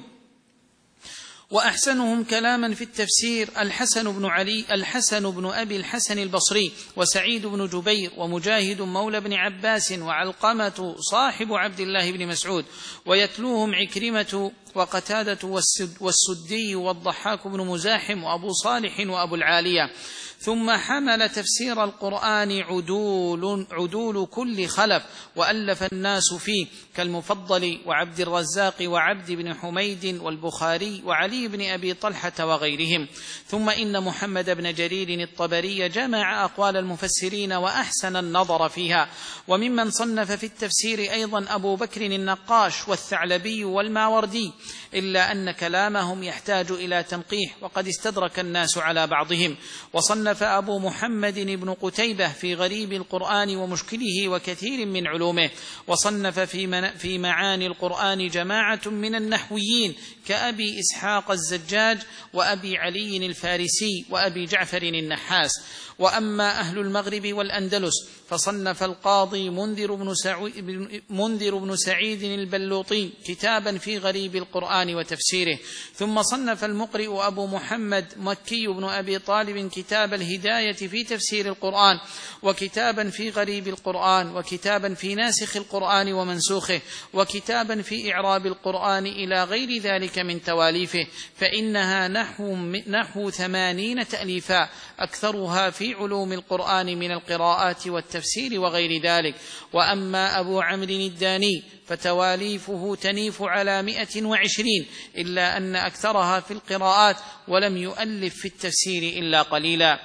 وأحسنهم كلاما في التفسير الحسن بن علي الحسن بن أبي الحسن البصري، وسعيد بن جبير، ومجاهد مولى بن عباس، وعلقمة صاحب عبد الله بن مسعود، ويتلوهم عكرمة وقتادة والسدي والضحاك بن مزاحم وأبو صالح وأبو العالية. ثم حمل تفسير القرآن عدول, عدول كل خلف، وألف الناس فيه كالمفضل وعبد الرزاق وعبد بن حميد والبخاري وعلي بن أبي طلحة وغيرهم. ثم إن محمد بن جرير الطبري جمع أقوال المفسرين وأحسن النظر فيها. وممن صنف في التفسير أيضا أبو بكر النقاش والثعلبي والماوردي، إلا أن كلامهم يحتاج إلى تنقيح، وقد استدرك الناس على بعضهم. وصنف أبو محمد بن قتيبة في غريب القرآن ومشكله وكثير من علومه. وصنف في معاني القرآن جماعة من النحويين كأبي إسحاق الزجاج وأبي علي الفارسي وأبي جعفر النحاس. وأما أهل المغرب والأندلس فصنف القاضي منذر بن, منذر بن سعيد البلوطي كتابا في غريب القرآن وتفسيره. ثم صنف المقرئ أبو محمد مكي بن أبي طالب كتاب الهداية في تفسير القرآن، وكتابا في غريب القرآن، وكتابا في ناسخ القرآن ومنسوخه، وكتابا في إعراب القرآن، إلى غير ذلك من تواليفه، فإنها نحو, نحو ثمانين تأليفا، أكثرها في علوم القرآن من القراءات والتفسير وغير ذلك. وأما أبو عمرو الداني فتواليفه تنيف على مئة وعشرين، إلا أن أكثرها في القراءات، ولم يؤلف في التفسير إلا قليلا.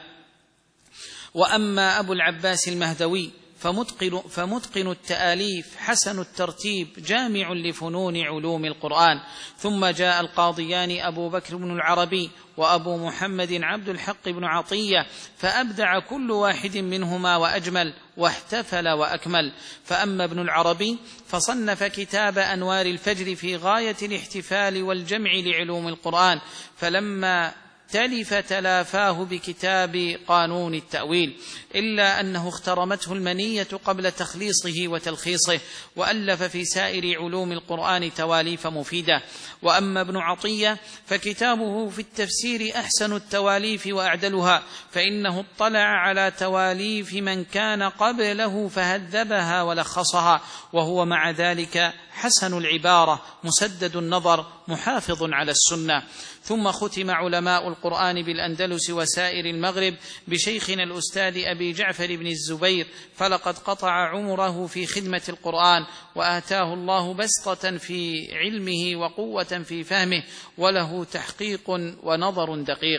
وأما أبو العباس المهدوي فمتقن, فمتقن التآليف حسن الترتيب جامع لفنون علوم القرآن. ثم جاء القاضيان أبو بكر بن العربي وأبو محمد عبد الحق بن عطية، فأبدع كل واحد منهما وأجمل، واحتفل وأكمل. فأما ابن العربي فصنف كتاب أنوار الفجر في غاية الاحتفال والجمع لعلوم القرآن، فلما تلف تلافاه بكتاب قانون التأويل، إلا أنه اخترمته المنية قبل تخليصه وتلخيصه، وألف في سائر علوم القرآن تواليف مفيدة. وأما ابن عطية فكتابه في التفسير أحسن التواليف وأعدلها، فإنه اطلع على تواليف من كان قبله فهذبها ولخصها، وهو مع ذلك حسن العبارة مسدد النظر محافظ على السنة. ثم ختم علماء القرآن بالأندلس وسائر المغرب بشيخنا الأستاذ أبي جعفر بن الزبير، فلقد قطع عمره في خدمة القرآن، وآتاه الله بسطة في علمه وقوة في فهمه، وله تحقيق ونظر دقيق.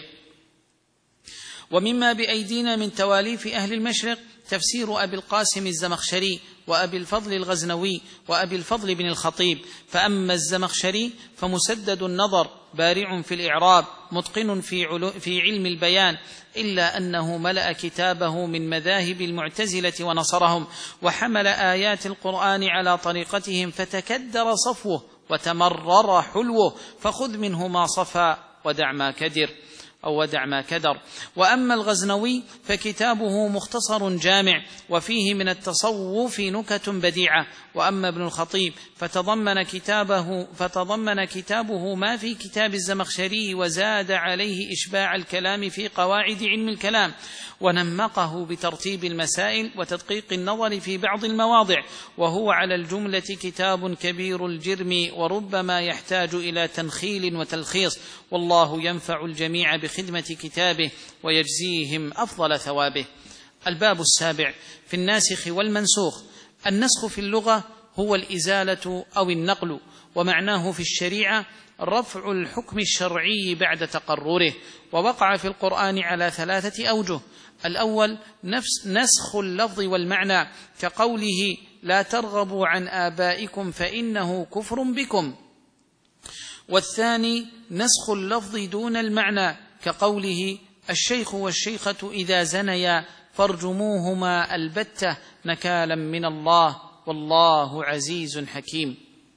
ومما بأيدينا من تواليف أهل المشرق تفسير أبي القاسم الزمخشري وأبي الفضل الغزنوي وأبي الفضل بن الخطيب. فأما الزمخشري فمسدد النظر بارع في الإعراب متقن في, في علم البيان، إلا أنه ملأ كتابه من مذاهب المعتزلة ونصرهم، وحمل آيات القرآن على طريقتهم فتكدر صفوه وتمرر حلوه، فخذ منه ما صفى ودع ما كدر أو ودع ما كدر. وأما الغزنوي فكتابه مختصر جامع، وفيه من التصوف نكت بديعة. وأما ابن الخطيب فتضمن كتابه, فتضمن كتابه ما في كتاب الزمخشري، وزاد عليه إشباع الكلام في قواعد علم الكلام، ونمقه بترتيب المسائل وتدقيق النظر في بعض المواضع، وهو على الجملة كتاب كبير الجرم، وربما يحتاج إلى تنخيل وتلخيص، والله ينفع الجميع بخدمة كتابه ويجزيهم أفضل ثوابه. الباب السابع في الناسخ والمنسوخ. النسخ في اللغة هو الإزالة أو النقل، ومعناه في الشريعة رفع الحكم الشرعي بعد تقرره، ووقع في القرآن على ثلاثة أوجه. الأول نفس نسخ اللفظ والمعنى، كقوله لا ترغبوا عن آبائكم فإنه كفر بكم. والثاني نسخ اللفظ دون المعنى، كقوله الشيخ والشيخة إذا زنيا فارجموهما البتة نكالا من الله والله عزيز حكيم.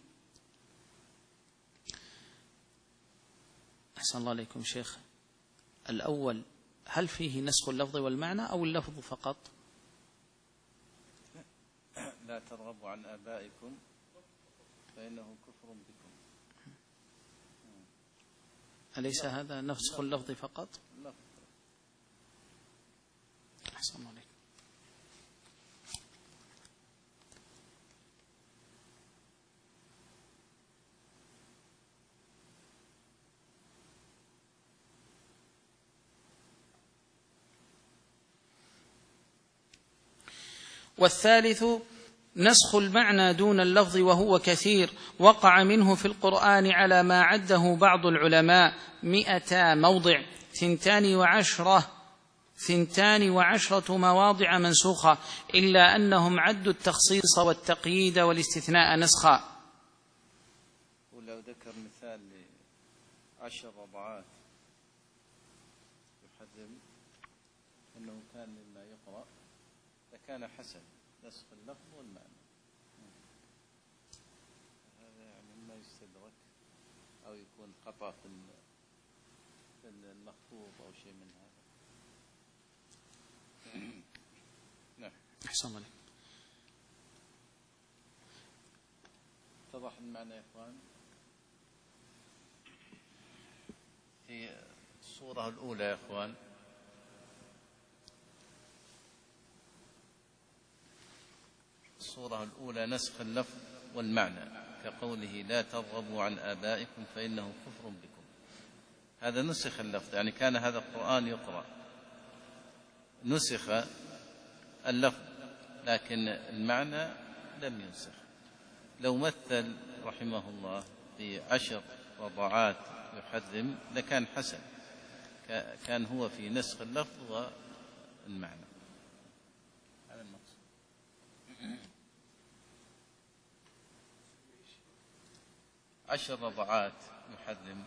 أحسن الله عليكم شيخ. الأول هل فيه نسخ اللفظ والمعنى أو اللفظ فقط؟ لا ترغبوا عن آبائكم فإنه كفر بكم. أليس هذا نسخ اللفظ فقط؟ لا. أحسن الله عليكم. والثالث نسخ المعنى دون اللفظ، وهو كثير، وقع منه في القرآن على ما عده بعض العلماء مئة موضع، ثنتان وعشرة ثنتان وعشرة مواضع منسوخة، إلا أنهم عدوا التخصيص والتقييد والاستثناء نسخا. ولو ذكر مثال لعشر رضعات يحذر أنه كان مما يقرأ لكان حسن، نسخ اللفظ والمعنى. هذا يعني ما يستدرك أو يكون خطأ في المخطوط أو شيء من هذا. نعم. أحسن الله. اتضح المعنى يا إخوان؟ في الصورة الأولى يا إخوان الصورة الأولى نسخ اللفظ والمعنى، كقوله لا ترغبوا عن آبائكم فإنه كفر بكم. هذا نسخ اللفظ، يعني كان هذا القرآن يقرأ، نسخ اللفظ لكن المعنى لم ينسخ. لو مثل رحمه الله بعشر رضعات يحذم لكان حسن، كان هو في نسخ اللفظ والمعنى. هذا المقصود. عشر رضعات يحذم.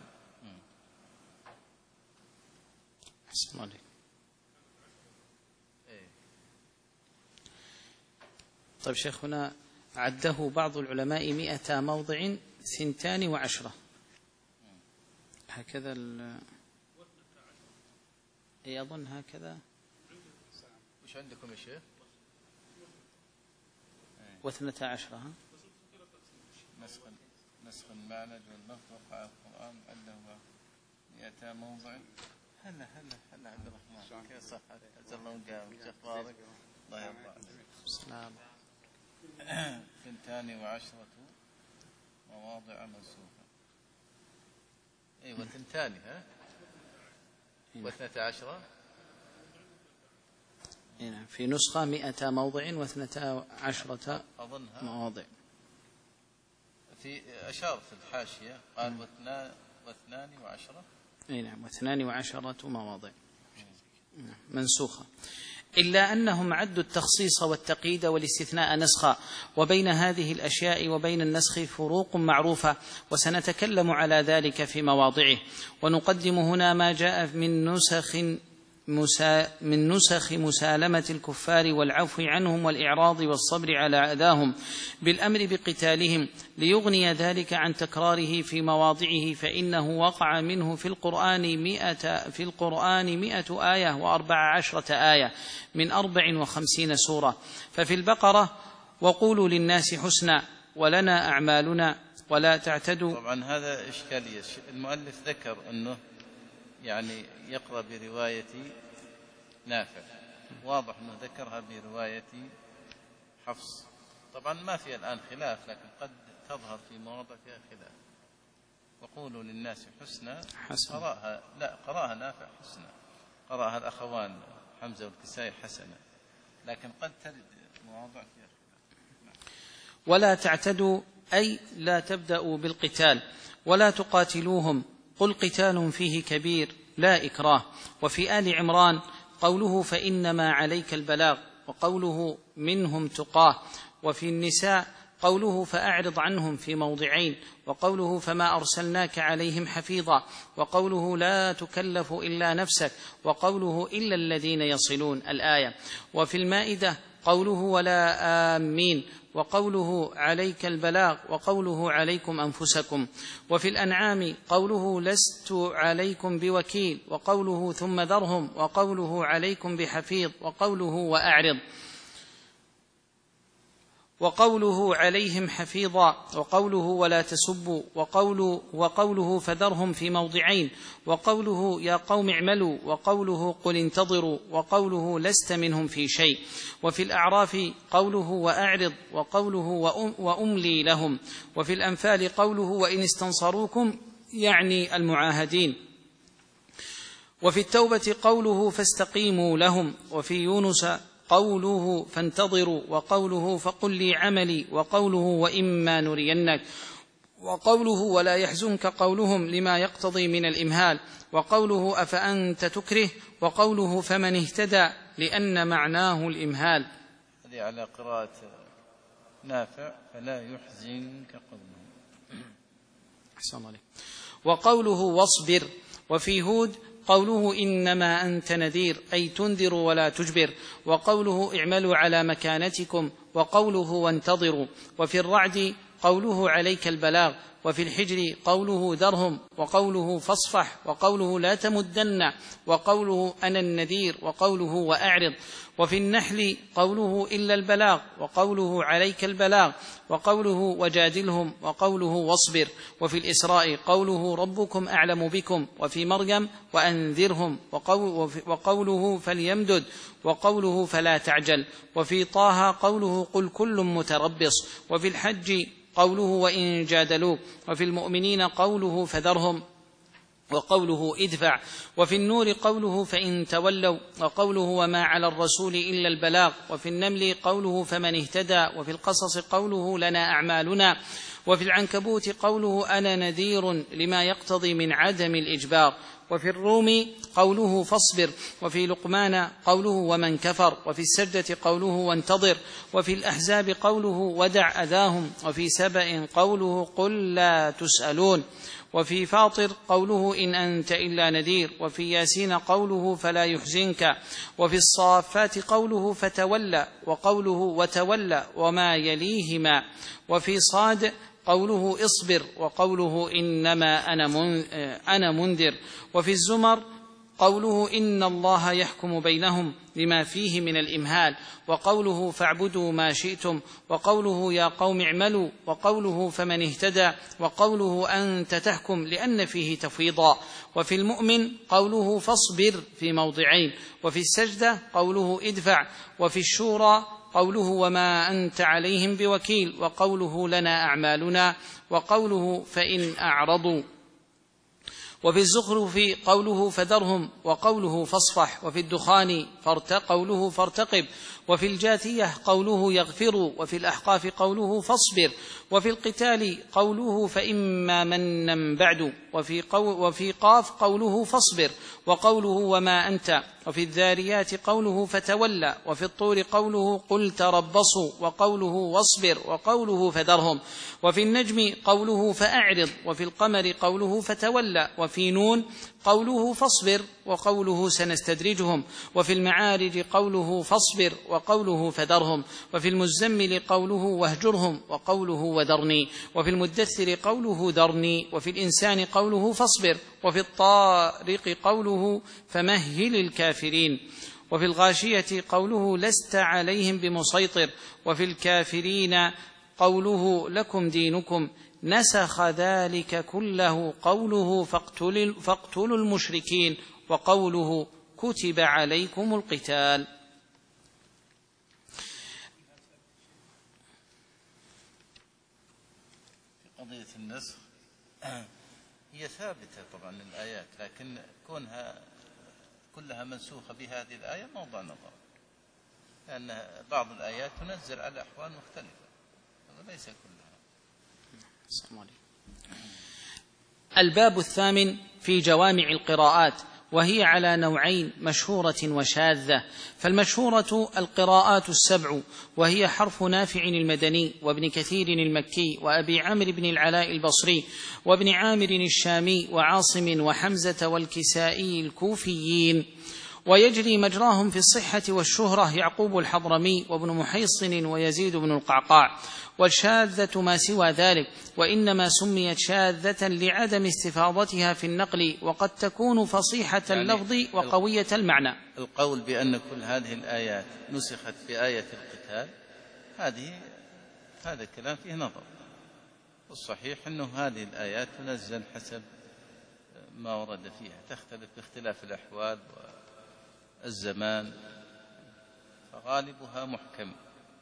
أحسن الله عليك. طيب شيخ، هنا عده بعض العلماء مئة موضع ثنتان وعشرة، هكذا ال... أي أظن هكذا. وش عندكم يا شيخ؟ واثنتا عشرة. ها؟ نسخ نسخ المعنى دون اللفظ وقع القرآن عنده مئة موضع. هلا هلا هلا عبد الرحمن، كيف صحتك؟ عز الله مقام، كيف أخبارك؟ الله يرضى عليك. السلام. ثنتان وعشرة مواضع منسوخة. أيوة ثنتان، ها؟ واثنتا عشرة. نعم، في نسخة مئة موضع واثنتا عشرة أظنها مواضع. في أشار في الحاشية قال واثنان واثنان وعشرة. أي نعم، واثنان وعشرة مواضع منسوخة، إلا أنهم عدوا التخصيص والتقييد والاستثناء نسخا. وبين هذه الأشياء وبين النسخ فروق معروفة، وسنتكلم على ذلك في مواضعه. ونقدم هنا ما جاء من نسخ من نسخ مسالمة الكفار والعفو عنهم والإعراض والصبر على أذاهم بالأمر بقتالهم ليغني ذلك عن تكراره في مواضعه، فإنه وقع منه في القرآن مئة في القرآن مئة آية وأربع عشرة آية من أربع وخمسين سورة. ففي البقرة وقولوا للناس حسنا ولنا أعمالنا ولا تعتدوا. طبعا هذا إشكالية. المؤلف ذكر أنه يعني يقرأ برواية نافع، واضح أنه ذكرها برواية حفص. طبعا ما في الآن خلاف، لكن قد تظهر في مواضع فيها خلاف. وقولوا للناس حسنا قرأها لا قرأها نافع حسنا، قرأها الأخوان حمزة والكسائي حسنا، لكن قد ترد مواضع فيها خلاف. ولا تعتدوا أي لا تبدأوا بالقتال ولا تقاتلوهم، قل قتال فيه كبير لا إكراه. وفي آل عمران قوله فإنما عليك البلاغ، وقوله منهم تقاه. وفي النساء قوله فأعرض عنهم في موضعين، وقوله فما أرسلناك عليهم حفيظا، وقوله لا تكلف إلا نفسك، وقوله إلا الذين يصلون الآية. وفي المائدة قوله ولا آمين، وقوله عليك البلاغ، وقوله عليكم أنفسكم. وفي الأنعام قوله لست عليكم بوكيل، وقوله ثم ذرهم، وقوله عليكم بحفيظ، وقوله وأعرض، وقوله عليهم حفيظا، وقوله ولا تسبوا، وقوله, وقوله فذرهم في موضعين، وقوله يا قوم اعملوا، وقوله قل انتظروا، وقوله لست منهم في شيء. وفي الأعراف قوله وأعرض، وقوله وأملي لهم. وفي الأنفال قوله وإن استنصروكم يعني المعاهدين. وفي التوبة قوله فاستقيموا لهم. وفي يونس قوله فانتظروا، وقوله فقل لي عملي، وقوله وإما نرينك، وقوله ولا يحزنك قولهم لما يقتضي من الإمهال، وقوله أفأنت تكره، وقوله فمن اهتدى لأن معناه الإمهال. هذه على قراءة نافع فلا يحزنك قولهم. أحسن عليك. وقوله واصبر. وفي هود قوله إنما أنت نذير أي تنذر ولا تجبر، وقوله اعملوا على مكانتكم، وقوله وانتظروا. وفي الرعد قوله عليك البلاغ. وفي الحجر قوله ذرهم، وقوله فاصفح، وقوله لا تمدن، وقوله أنا النذير، وقوله وأعرض. وفي النحل قوله إلا البلاغ، وقوله عليك البلاغ، وقوله وجادلهم، وقوله واصبر. وفي الإسراء قوله ربكم أعلم بكم. وفي مريم وأنذرهم، وقوله فليمدد، وقوله فلا تعجل. وفي طه قوله قل كل متربص. وفي الحج قوله وإن جادلوك. وفي المؤمنين قوله فذرهم، وقوله ادفع. وفي النور قوله فإن تولوا، وقوله وما على الرسول إلا البلاغ. وفي النمل قوله فمن اهتدى. وفي القصص قوله لنا أعمالنا. وفي العنكبوت قوله أنا نذير لما يقتضي من عدم الإجبار. وفي الروم قوله فاصبر. وفي لقمان قوله ومن كفر. وفي السجدة قوله وانتظر. وفي الأحزاب قوله ودع أذاهم. وفي سبأ قوله قل لا تسألون. وفي فاطر قوله إن أنت إلا نذير. وفي ياسين قوله فلا يحزنك. وفي الصافات قوله فتولى، وقوله وتولى وما يليهما. وفي صاد قوله اصبر، وقوله إنما أنا منذر. وفي الزمر قوله إن الله يحكم بينهم لما فيه من الإمهال، وقوله فاعبدوا ما شئتم، وقوله يا قوم اعملوا، وقوله فمن اهتدى، وقوله أنت تحكم لأن فيه تفويضا. وفي المؤمن قوله فاصبر في موضعين. وفي السجدة قوله ادفع. وفي الشورى قوله وما أنت عليهم بوكيل، وقوله لنا أعمالنا، وقوله فإن أعرضوا. وفي الزخرف قوله فذرهم، وقوله فاصفح. وفي الدخان قوله فارتقب. وفي الجاثية قوله يغفروا. وفي الأحقاف قوله فاصبر. وفي القتال قوله فإما منا بعد. وفي, قو وفي قاف قوله فاصبر، وقوله وما أنت. وفي الذاريات قوله فتولى. وفي الطور قوله قل تربصوا، وقوله واصبر، وقوله فذرهم. وفي النجم قوله فأعرض. وفي القمر قوله فتولى. وفي وفي نون قوله فاصبر وقوله سنستدرجهم، وفي المعارج قوله فاصبر وقوله فذرهم، وفي المزمل قوله واهجرهم وقوله وذرني، وفي المدثر قوله ذرني، وفي الإنسان قوله فاصبر، وفي الطارق قوله فمهل الكافرين، وفي الغاشية قوله لست عليهم بمسيطر، وفي الكافرين قوله لكم دينكم. نسخ ذلك كله قوله فاقتلوا المشركين وقوله كتب عليكم القتال. قضية النسخ هي ثابتة طبعا الآيات، لكن كونها كلها منسوخة بهذه الآية موضع نظر، لأن بعض الآيات تنزل على أحوال مختلفة، هذا ليس كلها. الباب الثامن في جوامع القراءات، وهي على نوعين: مشهورة وشاذة. فالمشهورة القراءات السبع، وهي حرف نافع المدني وابن كثير المكي وأبي عمرو بن العلاء البصري وابن عامر الشامي وعاصم وحمزة والكسائي الكوفيين، ويجري مجراهم في الصحة والشهرة يعقوب الحضرمي وابن محيصن ويزيد بن القعقاع. والشاذة ما سوى ذلك، وإنما سميت شاذة لعدم استفاضتها في النقل، وقد تكون فصيحة يعني اللفظ وقوية المعنى. القول بأن كل هذه الآيات نسخت في آية القتال هذه هذا كلام فيه نظر، والصحيح أنه هذه الآيات تنزل حسب ما ورد فيها، تختلف باختلاف الأحوال والزمان، فغالبها محكم.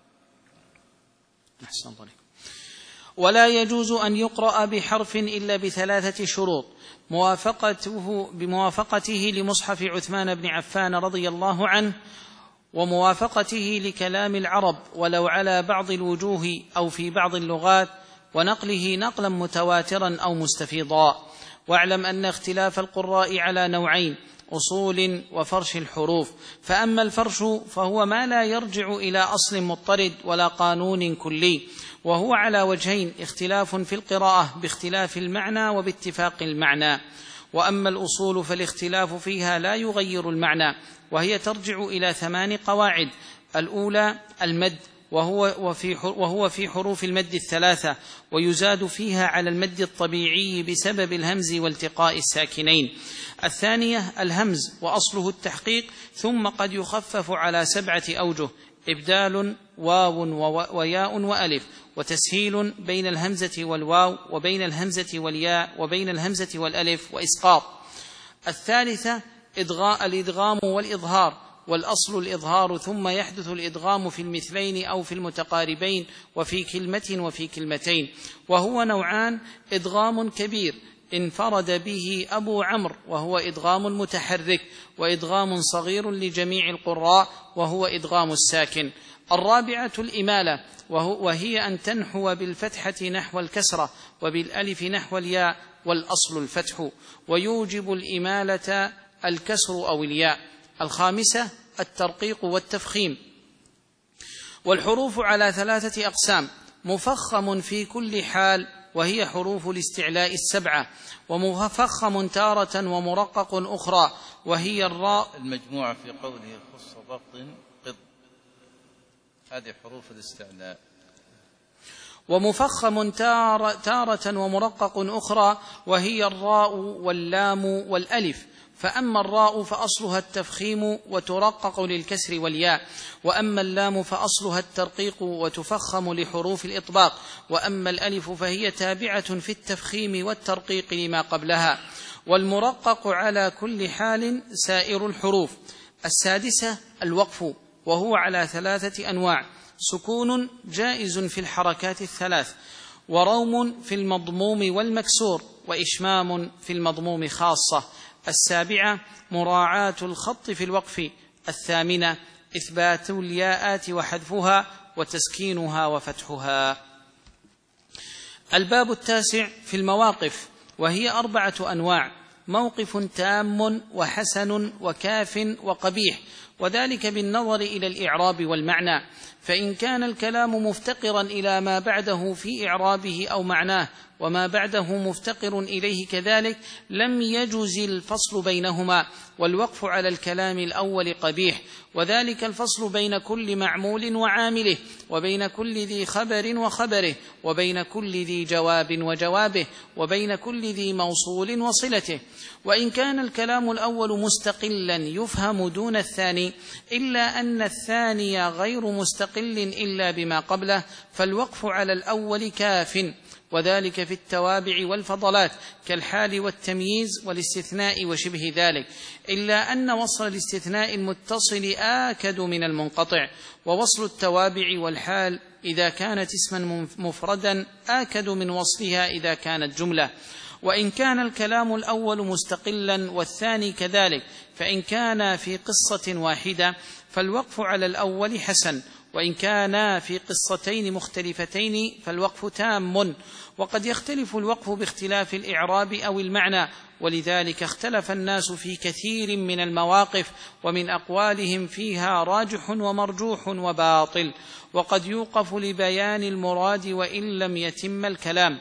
ولا يجوز أن يقرأ بحرف إلا بثلاثة شروط: موافقته بموافقته لمصحف عثمان بن عفان رضي الله عنه، وموافقته لكلام العرب ولو على بعض الوجوه أو في بعض اللغات، ونقله نقلا متواترا أو مستفيضا. واعلم أن اختلاف القراء على نوعين: أصول وفرش الحروف. فأما الفرش فهو ما لا يرجع إلى أصل مضطرد ولا قانون كلي، وهو على وجهين: اختلاف في القراءة باختلاف المعنى وباتفاق المعنى. وأما الأصول فالاختلاف فيها لا يغير المعنى، وهي ترجع إلى ثمان قواعد: الأولى المد، وهو, وفي وهو في حروف المد الثلاثة، ويزاد فيها على المد الطبيعي بسبب الهمز والتقاء الساكنين. الثانية الهمز، وأصله التحقيق، ثم قد يخفف على سبعة أوجه: إبدال، واو وياء وألف، وتسهيل بين الهمزة والواو وبين الهمزة والياء وبين الهمزة والألف، وإسقاط. الثالثة الإدغام والإظهار، والأصل الإظهار، ثم يحدث الإدغام في المثلين أو في المتقاربين وفي كلمة وفي كلمتين، وهو نوعان: إدغام كبير انفرد به أبو عمرو وهو إدغام متحرك، وإدغام صغير لجميع القراء وهو إدغام الساكن. الرابعة الإمالة، وهي أن تنحو بالفتحة نحو الكسرة وبالألف نحو الياء، والأصل الفتح، ويوجب الإمالة الكسر أو الياء. الخامسة الترقيق والتفخيم. والحروف على ثلاثة أقسام: مفخم في كل حال، وهي حروف الاستعلاء السبعة، ومفخم تارة ومرقق أخرى، وهي الراء. المجموعة في قوله خص ضبط قض، هذه حروف الاستعلاء. ومفخم تار تارة ومرقق أخرى، وهي الراء واللام والألف. فأما الراء فأصلها التفخيم وترقق للكسر والياء، وأما اللام فأصلها الترقيق وتفخم لحروف الإطباق، وأما الألف فهي تابعة في التفخيم والترقيق لما قبلها. والمرقق على كل حال سائر الحروف. السادسة الوقف، وهو على ثلاثة أنواع: سكون جائز في الحركات الثلاث، وروم في المضموم والمكسور، وإشمام في المضموم خاصة. السابعة مراعاة الخط في الوقف. الثامنة إثبات الياءات وحذفها، وتسكينها وفتحها. الباب التاسع في المواقف، وهي أربعة أنواع: موقف تام وحسن وكاف وقبيح. وذلك بالنظر إلى الإعراب والمعنى، فإن كان الكلام مفتقرا إلى ما بعده في إعرابه أو معناه وما بعده مفتقر إليه كذلك لم يجز الفصل بينهما، والوقف على الكلام الأول قبيح، وذلك الفصل بين كل معمول وعامله، وبين كل ذي خبر وخبره، وبين كل ذي جواب وجوابه، وبين كل ذي موصول وصلته. وإن كان الكلام الأول مستقلا يفهم دون الثاني، إلا أن الثاني غير مستقل إلا بما قبله، فالوقف على الأول كاف، وذلك في التوابع والفضلات كالحال والتمييز والاستثناء وشبه ذلك، إلا أن وصل الاستثناء المتصل آكد من المنقطع، ووصل التوابع والحال إذا كانت اسما مفردا آكد من وصلها إذا كانت جملة. وإن كان الكلام الأول مستقلا والثاني كذلك، فإن كان في قصة واحدة فالوقف على الأول حسن، وإن كان في قصتين مختلفتين فالوقف تام. وقد يختلف الوقف باختلاف الإعراب أو المعنى، ولذلك اختلف الناس في كثير من المواقف، ومن أقوالهم فيها راجح ومرجوح وباطل، وقد يوقف لبيان المراد وإن لم يتم الكلام.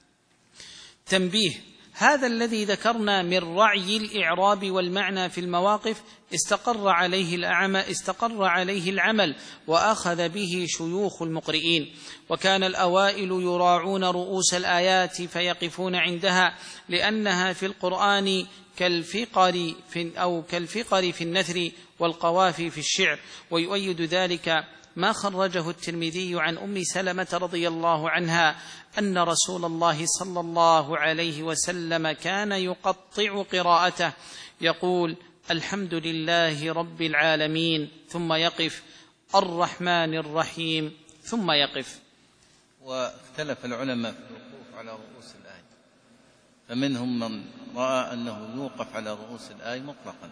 تنبيه: هذا الذي ذكرنا من رعي الإعراب والمعنى في المواقف استقر عليه الأعمى استقر عليه العمل وأخذ به شيوخ المقرئين، وكان الأوائل يراعون رؤوس الآيات فيقفون عندها، لأنها في القرآن كالفقر في أو كالفقر في النثر والقوافي في الشعر. ويؤيد ذلك ما خرجه الترمذي عن أم سلمة رضي الله عنها أن رسول الله صلى الله عليه وسلم كان يقطع قراءته، يقول: الحمد لله رب العالمين، ثم يقف، الرحمن الرحيم، ثم يقف. واختلف العلماء في الوقوف على رؤوس الآية، فمنهم من رأى أنه يوقف على رؤوس الآية مطلقا،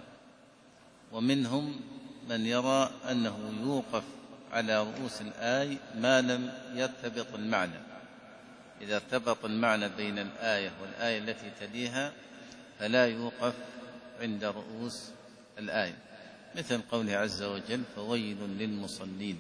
ومنهم من يرى أنه يوقف على رؤوس الآية ما لم يرتبط المعنى. إذا ارتبط المعنى بين الآية والآية التي تليها فلا يوقف عند رؤوس الآية، مثل قوله عز وجل: فويل للمصلين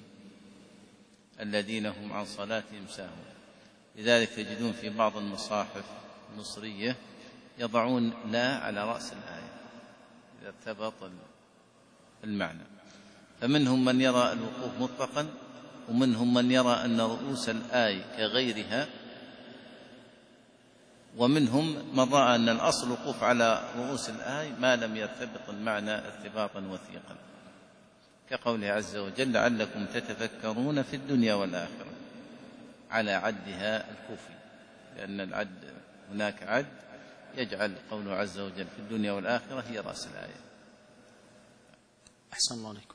الذين هم عن صلاتهم ساهون. لذلك تجدون في بعض المصاحف المصرية يضعون لا على رأس الآية إذا ارتبط المعنى. فمنهم من يرى الوقوف مطلقا، ومنهم من يرى أن رؤوس الآية كغيرها، ومنهم من رأى أن الأصل الوقوف على رؤوس الآية ما لم يرتبط المعنى ارتباطا وثيقا، كقوله عز وجل: لعلكم تتفكرون في الدنيا والآخرة، على عدها الكوفي، لأن العد هناك عد يجعل قوله عز وجل في الدنيا والآخرة هي رأس الآية. أحسن الله عليكم.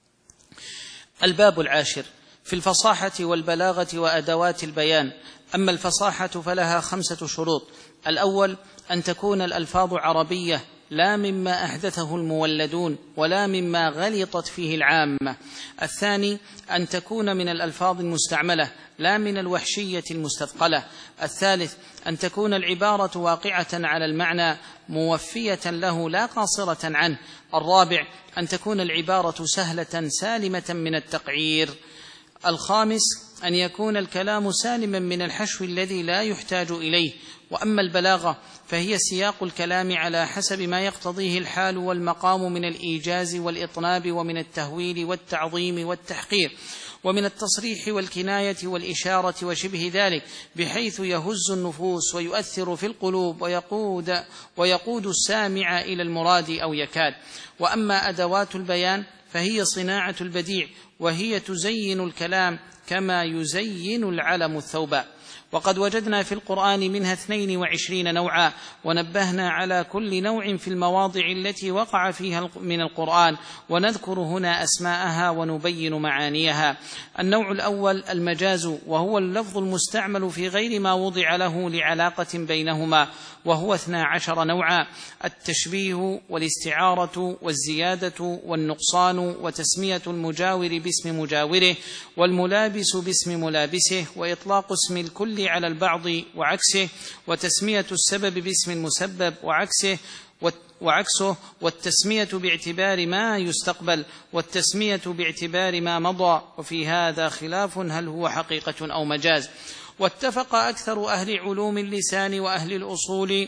الباب العاشر في الفصاحة والبلاغة وأدوات البيان. أما الفصاحة فلها خمسة شروط: الأول أن تكون الألفاظ عربية لا مما أحدثه المولدون ولا مما غلطت فيه العامة. الثاني أن تكون من الألفاظ المستعملة لا من الوحشية المستثقلة. الثالث أن تكون العبارة واقعة على المعنى موفية له لا قاصرة عنه. الرابع أن تكون العبارة سهلة سالمة من التقعير. الخامس أن يكون الكلام سالما من الحشو الذي لا يحتاج إليه. وأما البلاغة فهي سياق الكلام على حسب ما يقتضيه الحال والمقام من الإيجاز والإطناب ومن التهويل والتعظيم والتحقير ومن التصريح والكناية والإشارة وشبه ذلك، بحيث يهز النفوس ويؤثر في القلوب ويقود, ويقود السامع إلى المراد أو يكاد. وأما أدوات البيان فهي صناعة البديع، وهي تزين الكلام كما يزين العلم الثوب. وقد وجدنا في القرآن منها اثنين وعشرين نوعا، ونبهنا على كل نوع في المواضع التي وقع فيها من القرآن، ونذكر هنا أسماءها ونبين معانيها. النوع الأول المجاز، وهو اللفظ المستعمل في غير ما وضع له لعلاقة بينهما، وهو اثنا عشر نوعا: التشبيه والاستعارة والزيادة والنقصان، وتسمية المجاور باسم مجاوره، والملابس باسم ملابسه، وإطلاق اسم الكل على البعض وعكسه، وتسمية السبب باسم المسبب وعكسه، وعكسه، والتسمية باعتبار ما يستقبل، والتسمية باعتبار ما مضى، وفي هذا خلاف هل هو حقيقة أو مجاز. واتفق أكثر أهل علوم اللسان وأهل الأصول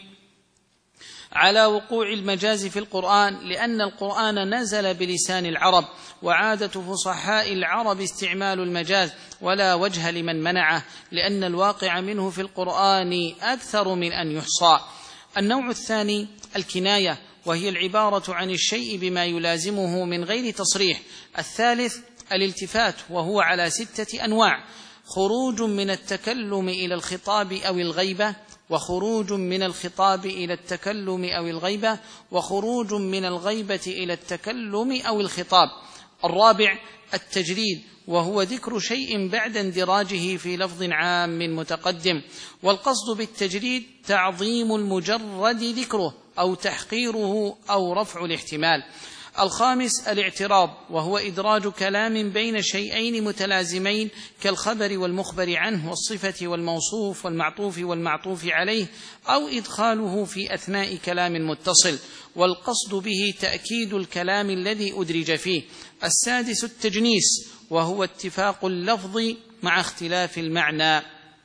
على وقوع المجاز في القرآن، لأن القرآن نزل بلسان العرب، وعادة فصحاء العرب استعمال المجاز، ولا وجه لمن منعه، لأن الواقع منه في القرآن أكثر من أن يحصى. النوع الثاني الكناية، وهي العبارة عن الشيء بما يلازمه من غير تصريح. الثالث الالتفات، وهو على ستة أنواع: خروج من التكلم إلى الخطاب أو الغيبة، وخروج من الخطاب إلى التكلم أو الغيبة، وخروج من الغيبة إلى التكلم أو الخطاب. الرابع التجريد، وهو ذكر شيء بعد اندراجه في لفظ عام متقدم، والقصد بالتجريد تعظيم المجرد ذكره أو تحقيره أو رفع الاحتمال. الخامس الاعتراض، وهو إدراج كلام بين شيئين متلازمين كالخبر والمخبر عنه، والصفة والموصوف والمعطوف والمعطوف عليه، أو إدخاله في أثناء كلام متصل، والقصد به تأكيد الكلام الذي أدرج فيه. السادس التجنيس، وهو اتفاق اللفظ مع اختلاف المعنى.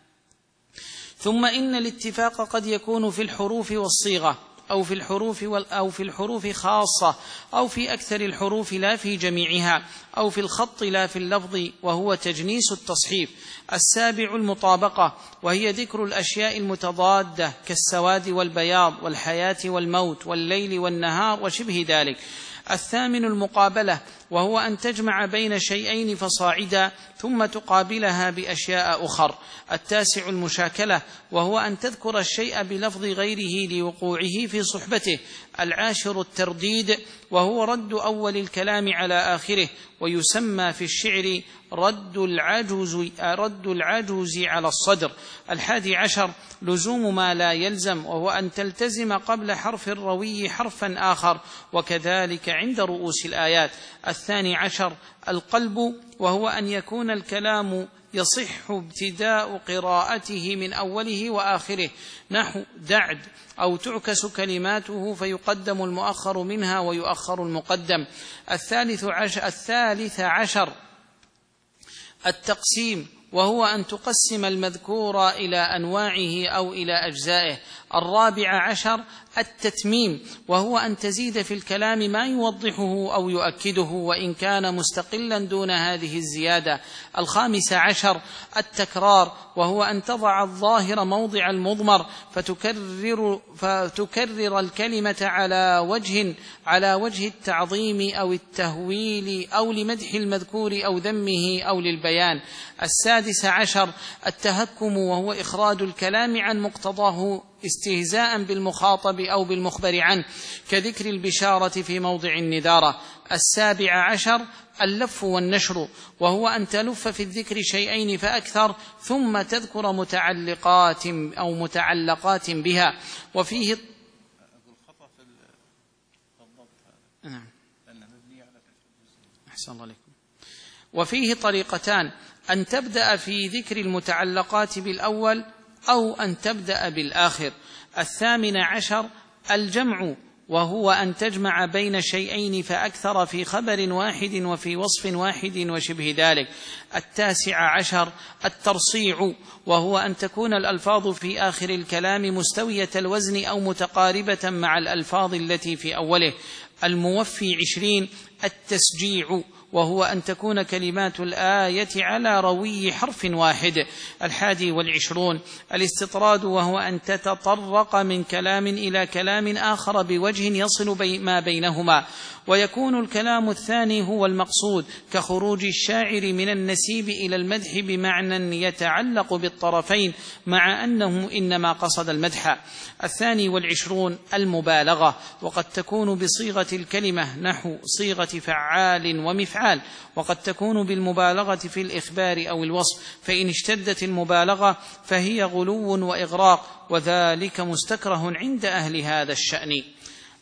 ثم إن الاتفاق قد يكون في الحروف والصيغة، أو في الحروف أو في الحروف خاصة، أو في أكثر الحروف لا في جميعها، أو في الخط لا في اللفظ، وهو تجنيس التصحيف. السابع المطابقة، وهي ذكر الأشياء المتضادة كالسواد والبياض والحياة والموت والليل والنهار وشبه ذلك. الثامن المقابلة، وهو أن تجمع بين شيئين فصاعدا ثم تقابلها بأشياء أخر. التاسع المشاكلة، وهو أن تذكر الشيء بلفظ غيره لوقوعه في صحبته. العاشر الترديد، وهو رد أول الكلام على آخره، ويسمى في الشعر رد العجوز, رد العجوز على الصدر. الحادي عشر لزوم ما لا يلزم، وهو أن تلتزم قبل حرف الروي حرفا آخر، وكذلك عند رؤوس الآيات. الثاني عشر القلب، وهو أن يكون الكلام يصح ابتداء قراءته من أوله وآخره، نحو دعد، أو تعكس كلماته فيقدم المؤخر منها ويؤخر المقدم. الثالث عشر, الثالث عشر التقسيم، وهو أن تقسم المذكور إلى أنواعه أو إلى أجزائه. الرابع عشر التتميم، وهو أن تزيد في الكلام ما يوضحه أو يؤكده وإن كان مستقلا دون هذه الزيادة. الخامس عشر التكرار، وهو أن تضع الظاهر موضع المضمر فتكرر, فتكرر الكلمة على وجه, على وجه التعظيم أو التهويل أو لمدح المذكور أو ذمه أو للبيان. السادس عشر التهكم، وهو إخراج الكلام عن مقتضاه استهزاء بالمخاطب أو بالمخبر عنه، كذكر البشارة في موضع النذارة. السابع عشر اللف والنشر، وهو أن تلف في الذكر شيئين فأكثر ثم تذكر متعلقات أو متعلقات بها. وفيه نعم أحسن الله عليكم. وفيه طريقتان: أن تبدأ في ذكر المتعلقات بالأول، أو أن تبدأ بالآخر. الثامن عشر الجمع، وهو أن تجمع بين شيئين فأكثر في خبر واحد وفي وصف واحد وشبه ذلك. التاسع عشر الترصيع، وهو أن تكون الألفاظ في آخر الكلام مستوية الوزن أو متقاربة مع الألفاظ التي في أوله. الموفي عشرين التسجيع، وهو أن تكون كلمات الآية على روي حرف واحد. الحادي والعشرون الاستطراد، وهو أن تتطرق من كلام إلى كلام آخر بوجه يصل بي ما بينهما، ويكون الكلام الثاني هو المقصود، كخروج الشاعر من النسيب إلى المدح بمعنى يتعلق بالطرفين مع أنه إنما قصد المدح. الثاني والعشرون المبالغة، وقد تكون بصيغة الكلمة نحو صيغة فعال ومفعال، وقد تكون بالمبالغة في الإخبار أو الوصف، فإن اشتدت المبالغة فهي غلو وإغراق، وذلك مستكره عند أهل هذا الشأن.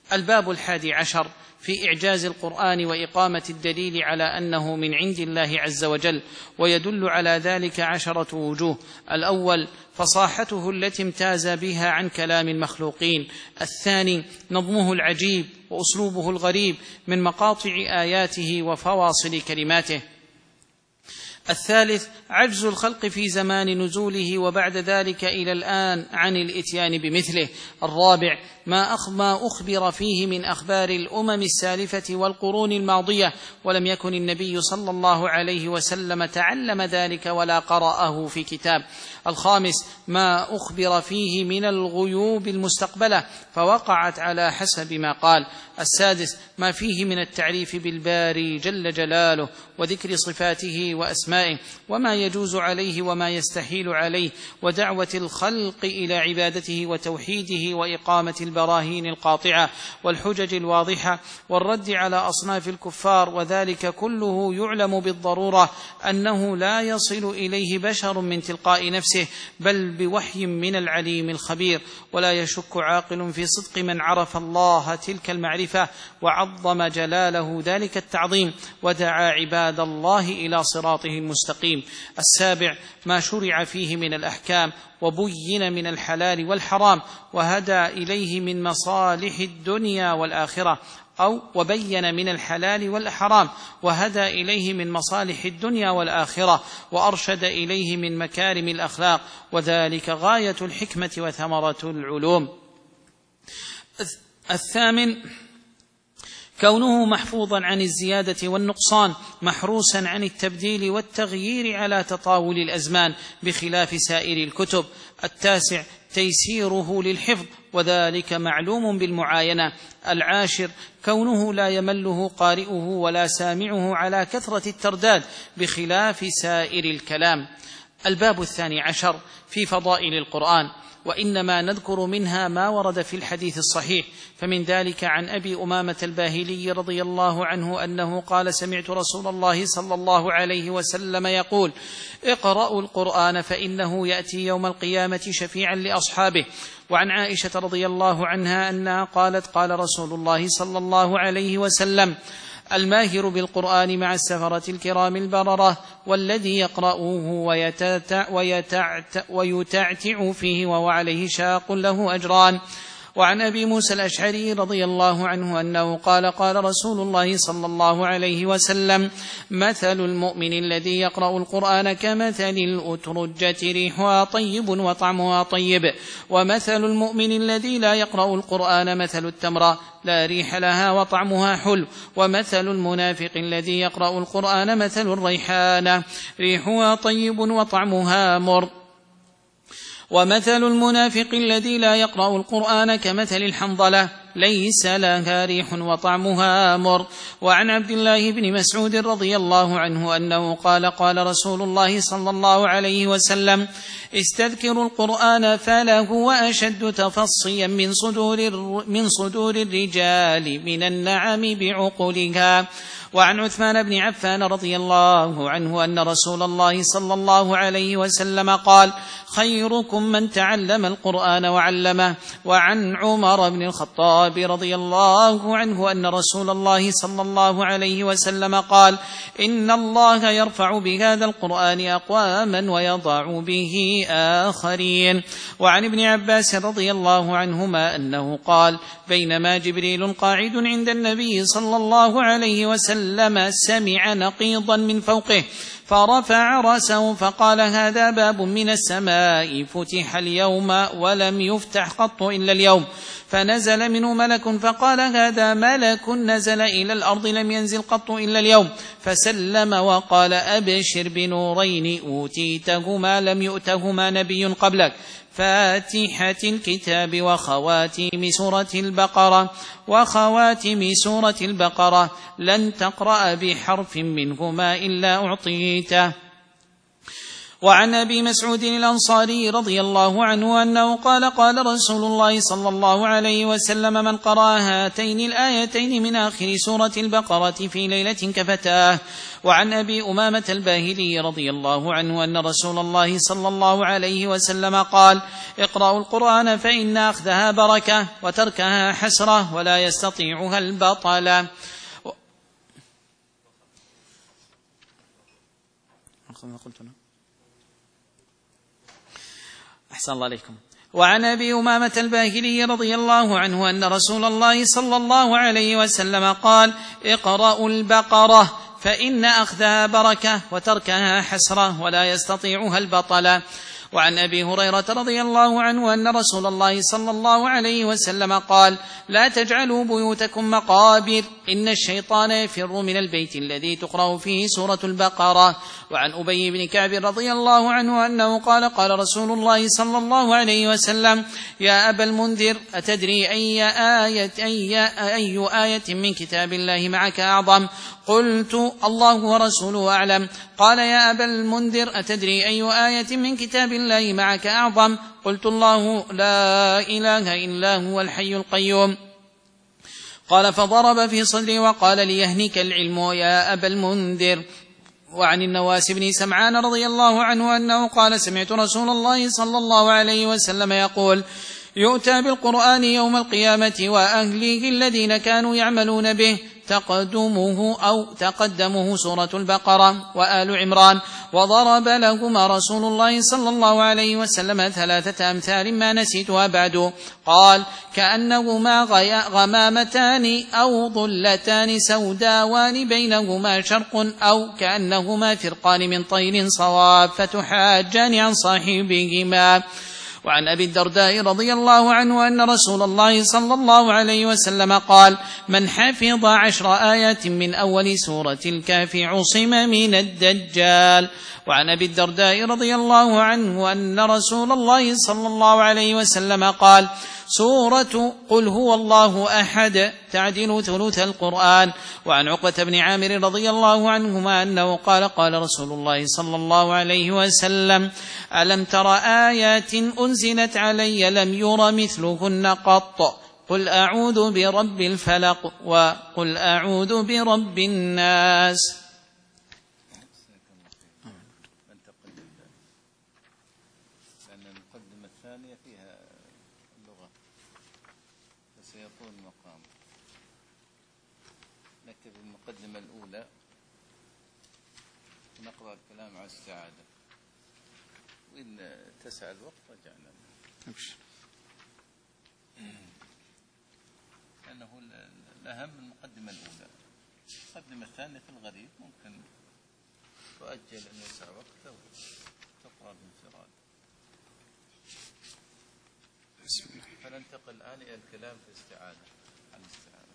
الباب الحادي عشر في إعجاز القرآن وإقامة الدليل على أنه من عند الله عز وجل، ويدل على ذلك عشرة وجوه. الأول فصاحته التي امتاز بها عن كلام المخلوقين. الثاني نظمه العجيب وأسلوبه الغريب من مقاطع آياته وفواصل كلماته. الثالث عجز الخلق في زمان نزوله وبعد ذلك إلى الآن عن الإتيان بمثله. الرابع ما أخبر فيه من أخبار الأمم السالفة والقرون الماضية، ولم يكن النبي صلى الله عليه وسلم تعلم ذلك ولا قرأه في كتاب. الخامس ما أخبر فيه من الغيوب المستقبلة فوقعت على حسب ما قال. السادس ما فيه من التعريف بالباري جل جلاله وذكر صفاته وأسمائه وما يجوز عليه وما يستحيل عليه، ودعوة الخلق إلى عبادته وتوحيده وإقامة البراهين القاطعة والحجج الواضحة والرد على أصناف الكفار، وذلك كله يعلم بالضرورة أنه لا يصل إليه بشر من تلقاء نفسه بل بوحي من العليم الخبير. ولا يشك عاقل في صدق من عرف الله تلك المعرفة وعظم جلاله ذلك التعظيم ودعا عباد الله إلى صراطه المستقيم. السابع ما شرع فيه من الأحكام وبين من الحلال والحرام وهدى إليه من مصالح الدنيا والآخرة، أو وبين من الحلال والحرام وهدى إليه من مصالح الدنيا والآخرة وأرشد إليه من مكارم الأخلاق، وذلك غاية الحكمة وثمرة العلوم. الثامن كونه محفوظا عن الزيادة والنقصان محروسا عن التبديل والتغيير على تطاول الأزمان بخلاف سائر الكتب. التاسع تيسيره للحفظ وذلك معلوم بالمعاينة. العاشر كونه لا يمله قارئه ولا سامعه على كثرة الترداد بخلاف سائر الكلام. الباب الثاني عشر في فضائل القرآن، وإنما نذكر منها ما ورد في الحديث الصحيح. فمن ذلك عن أبي أمامة الباهلي رضي الله عنه أنه قال سمعت رسول الله صلى الله عليه وسلم يقول اقرأوا القرآن فإنه يأتي يوم القيامة شفيعا لأصحابه. وعن عائشة رضي الله عنها أنها قالت قال رسول الله صلى الله عليه وسلم الماهر بالقرآن مع السفرة الكرام البررة والذي يقرأوه ويتعتع, ويتعتع, ويتعتع فيه وهو عليه شاق له أجران. وعن أبي موسى الأشعري رضي الله عنه أنه قال قال رسول الله صلى الله عليه وسلم مثل المؤمن الذي يقرأ القرآن كمثل الأترجة ريحها طيب وطعمها طيب، ومثل المؤمن الذي لا يقرأ القرآن مثل التمرة لا ريح لها وطعمها حلو، ومثل المنافق الذي يقرأ القرآن مثل الريحانة ريحها طيب وطعمها مر، ومثل المنافق الذي لا يقرأ القرآن كمثل الحنظلة ليس لها ريح وطعمها مر. وعن عبد الله بن مسعود رضي الله عنه أنه قال قال رسول الله صلى الله عليه وسلم استذكروا القرآن فله أشد تفصيا من صدور, من صدور الرجال من النعم بعقولها. وعن عثمان بن عفان رضي الله عنه أن رسول الله صلى الله عليه وسلم قال خيركم من تعلم القرآن وعلمه. وعن عمر بن الخطاب رضي الله عنه أن رسول الله صلى الله عليه وسلم قال إن الله يرفع بهذا القرآن أقواما ويضع به آخرين. وعن ابن عباس رضي الله عنهما أنه قال بينما جبريل قاعد عند النبي صلى الله عليه وسلم لما سمع نقيضا من فوقه فرفع رأسه فقال هذا باب من السماء فتح اليوم ولم يفتح قط إلا اليوم، فنزل منه ملك فقال هذا ملك نزل إلى الأرض لم ينزل قط إلا اليوم، فسلم وقال أبشر بنورين أوتيتهما لم يؤتهما نبي قبلك فاتحة الكتاب وخواتيم سورة البقرة وخواتيم سورة البقرة لن تقرأ بحرف منهما إلا أعطيته. وعن أبي مسعود الأنصاري رضي الله عنه أنه قال قال رسول الله صلى الله عليه وسلم من قرأ هاتين الآيتين من آخر سورة البقرة في ليلة كفتاه. وعن أبي أمامة الباهلي رضي الله عنه أن رسول الله صلى الله عليه وسلم قال اقرأوا القرآن فإن أخذها بركة وتركها حسرة ولا يستطيعها البطل. أحسن الله عليكم. وعن أبي أمامة الباهلي رضي الله عنه أن رسول الله صلى الله عليه وسلم قال اقرأوا البقرة فإن أخذها بركة وتركها حسرة ولا يستطيعها البطل. وعن أبي هريرة رضي الله عنه أن رسول الله صلى الله عليه وسلم قال لا تجعلوا بيوتكم مقابر إن الشيطان يفر من البيت الذي تقرأ فيه سورة البقرة. وعن أبي بن كعب رضي الله عنه أنه قال قال رسول الله صلى الله عليه وسلم يا أبا المنذر أتدري أي آية, أي, أي آية من كتاب الله معك أعظم؟ قلت الله ورسوله أعلم. قال يا أبا المنذر أتدري أي آية من كتاب الله معك أعظم؟ قلت الله لا إله إلا هو الحي القيوم. قال فضرب في صدري وقال ليهنك العلم يا أبا المنذر. وعن النواس بن سمعان رضي الله عنه أنه قال سمعت رسول الله صلى الله عليه وسلم يقول يؤتى بالقرآن يوم القيامة وأهله الذين كانوا يعملون به تقدمه أو تقدمه سورة البقرة وآل عمران وضرب لهما رسول الله صلى الله عليه وسلم ثلاثة أمثال ما نسيتها بعد. قال كأنهما غمامتان أو ظلتان سوداوان بينهما شرق أو كأنهما فرقان من طير صواب فتحاجان عن صاحبهما. وعن أبي الدرداء رضي الله عنه أن رسول الله صلى الله عليه وسلم قال من حفظ عشر آيات من أول سورة الكهف عصم من الدجال. وعن أبي الدرداء رضي الله عنه أن رسول الله صلى الله عليه وسلم قال سورة قل هو الله أحد تعدل ثلث القرآن. وعن عقبة بن عامر رضي الله عنهما أنه قال قال رسول الله صلى الله عليه وسلم ألم تر آيات أنزلت علي لم ير مثلهن قط قل أعوذ برب الفلق وقل أعوذ برب الناس. المقدمة الأولى نقرأ الكلام على السعادة وإن تسع الوقت رجعنا لأنه الأهم المقدمة الأولى. المقدمة الثانية في الغريب ممكن تؤجل أن يسع وقته وتقرأ بانفراد. فننتقل الآن إلى الكلام في الاستعاذة عن الاستعاذة.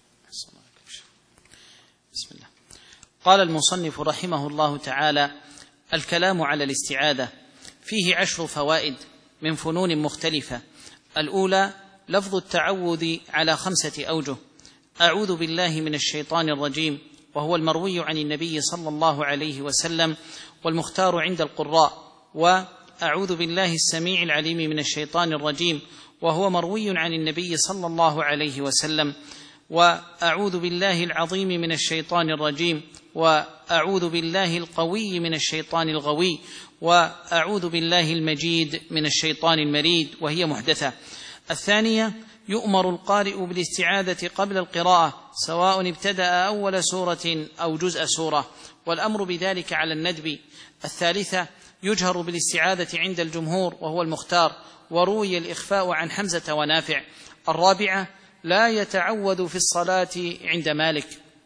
بسم الله. قال المصنف رحمه الله تعالى الكلام على الاستعاذة فيه عشر فوائد من فنون مختلفة. الأولى لفظ التعوذ على خمسة أوجه. أعوذ بالله من الشيطان الرجيم وهو المروي عن النبي صلى الله عليه وسلم والمختار عند القراء. وأعوذ بالله السميع العليم من الشيطان الرجيم وهو مروي عن النبي صلى الله عليه وسلم. وأعوذ بالله العظيم من الشيطان الرجيم وأعوذ بالله القوي من الشيطان الغوي وأعوذ بالله المجيد من الشيطان المريد وهي محدثة. الثانية يؤمر القارئ بالاستعاذة قبل القراءة سواء ابتدأ أول سورة أو جزء سورة والأمر بذلك على الندب. الثالثة يجهر بالاستعاذة عند الجمهور وهو المختار وروي الإخفاء عن حمزة ونافع. الرابعة لا يتعوذ في الصلاة عند مالك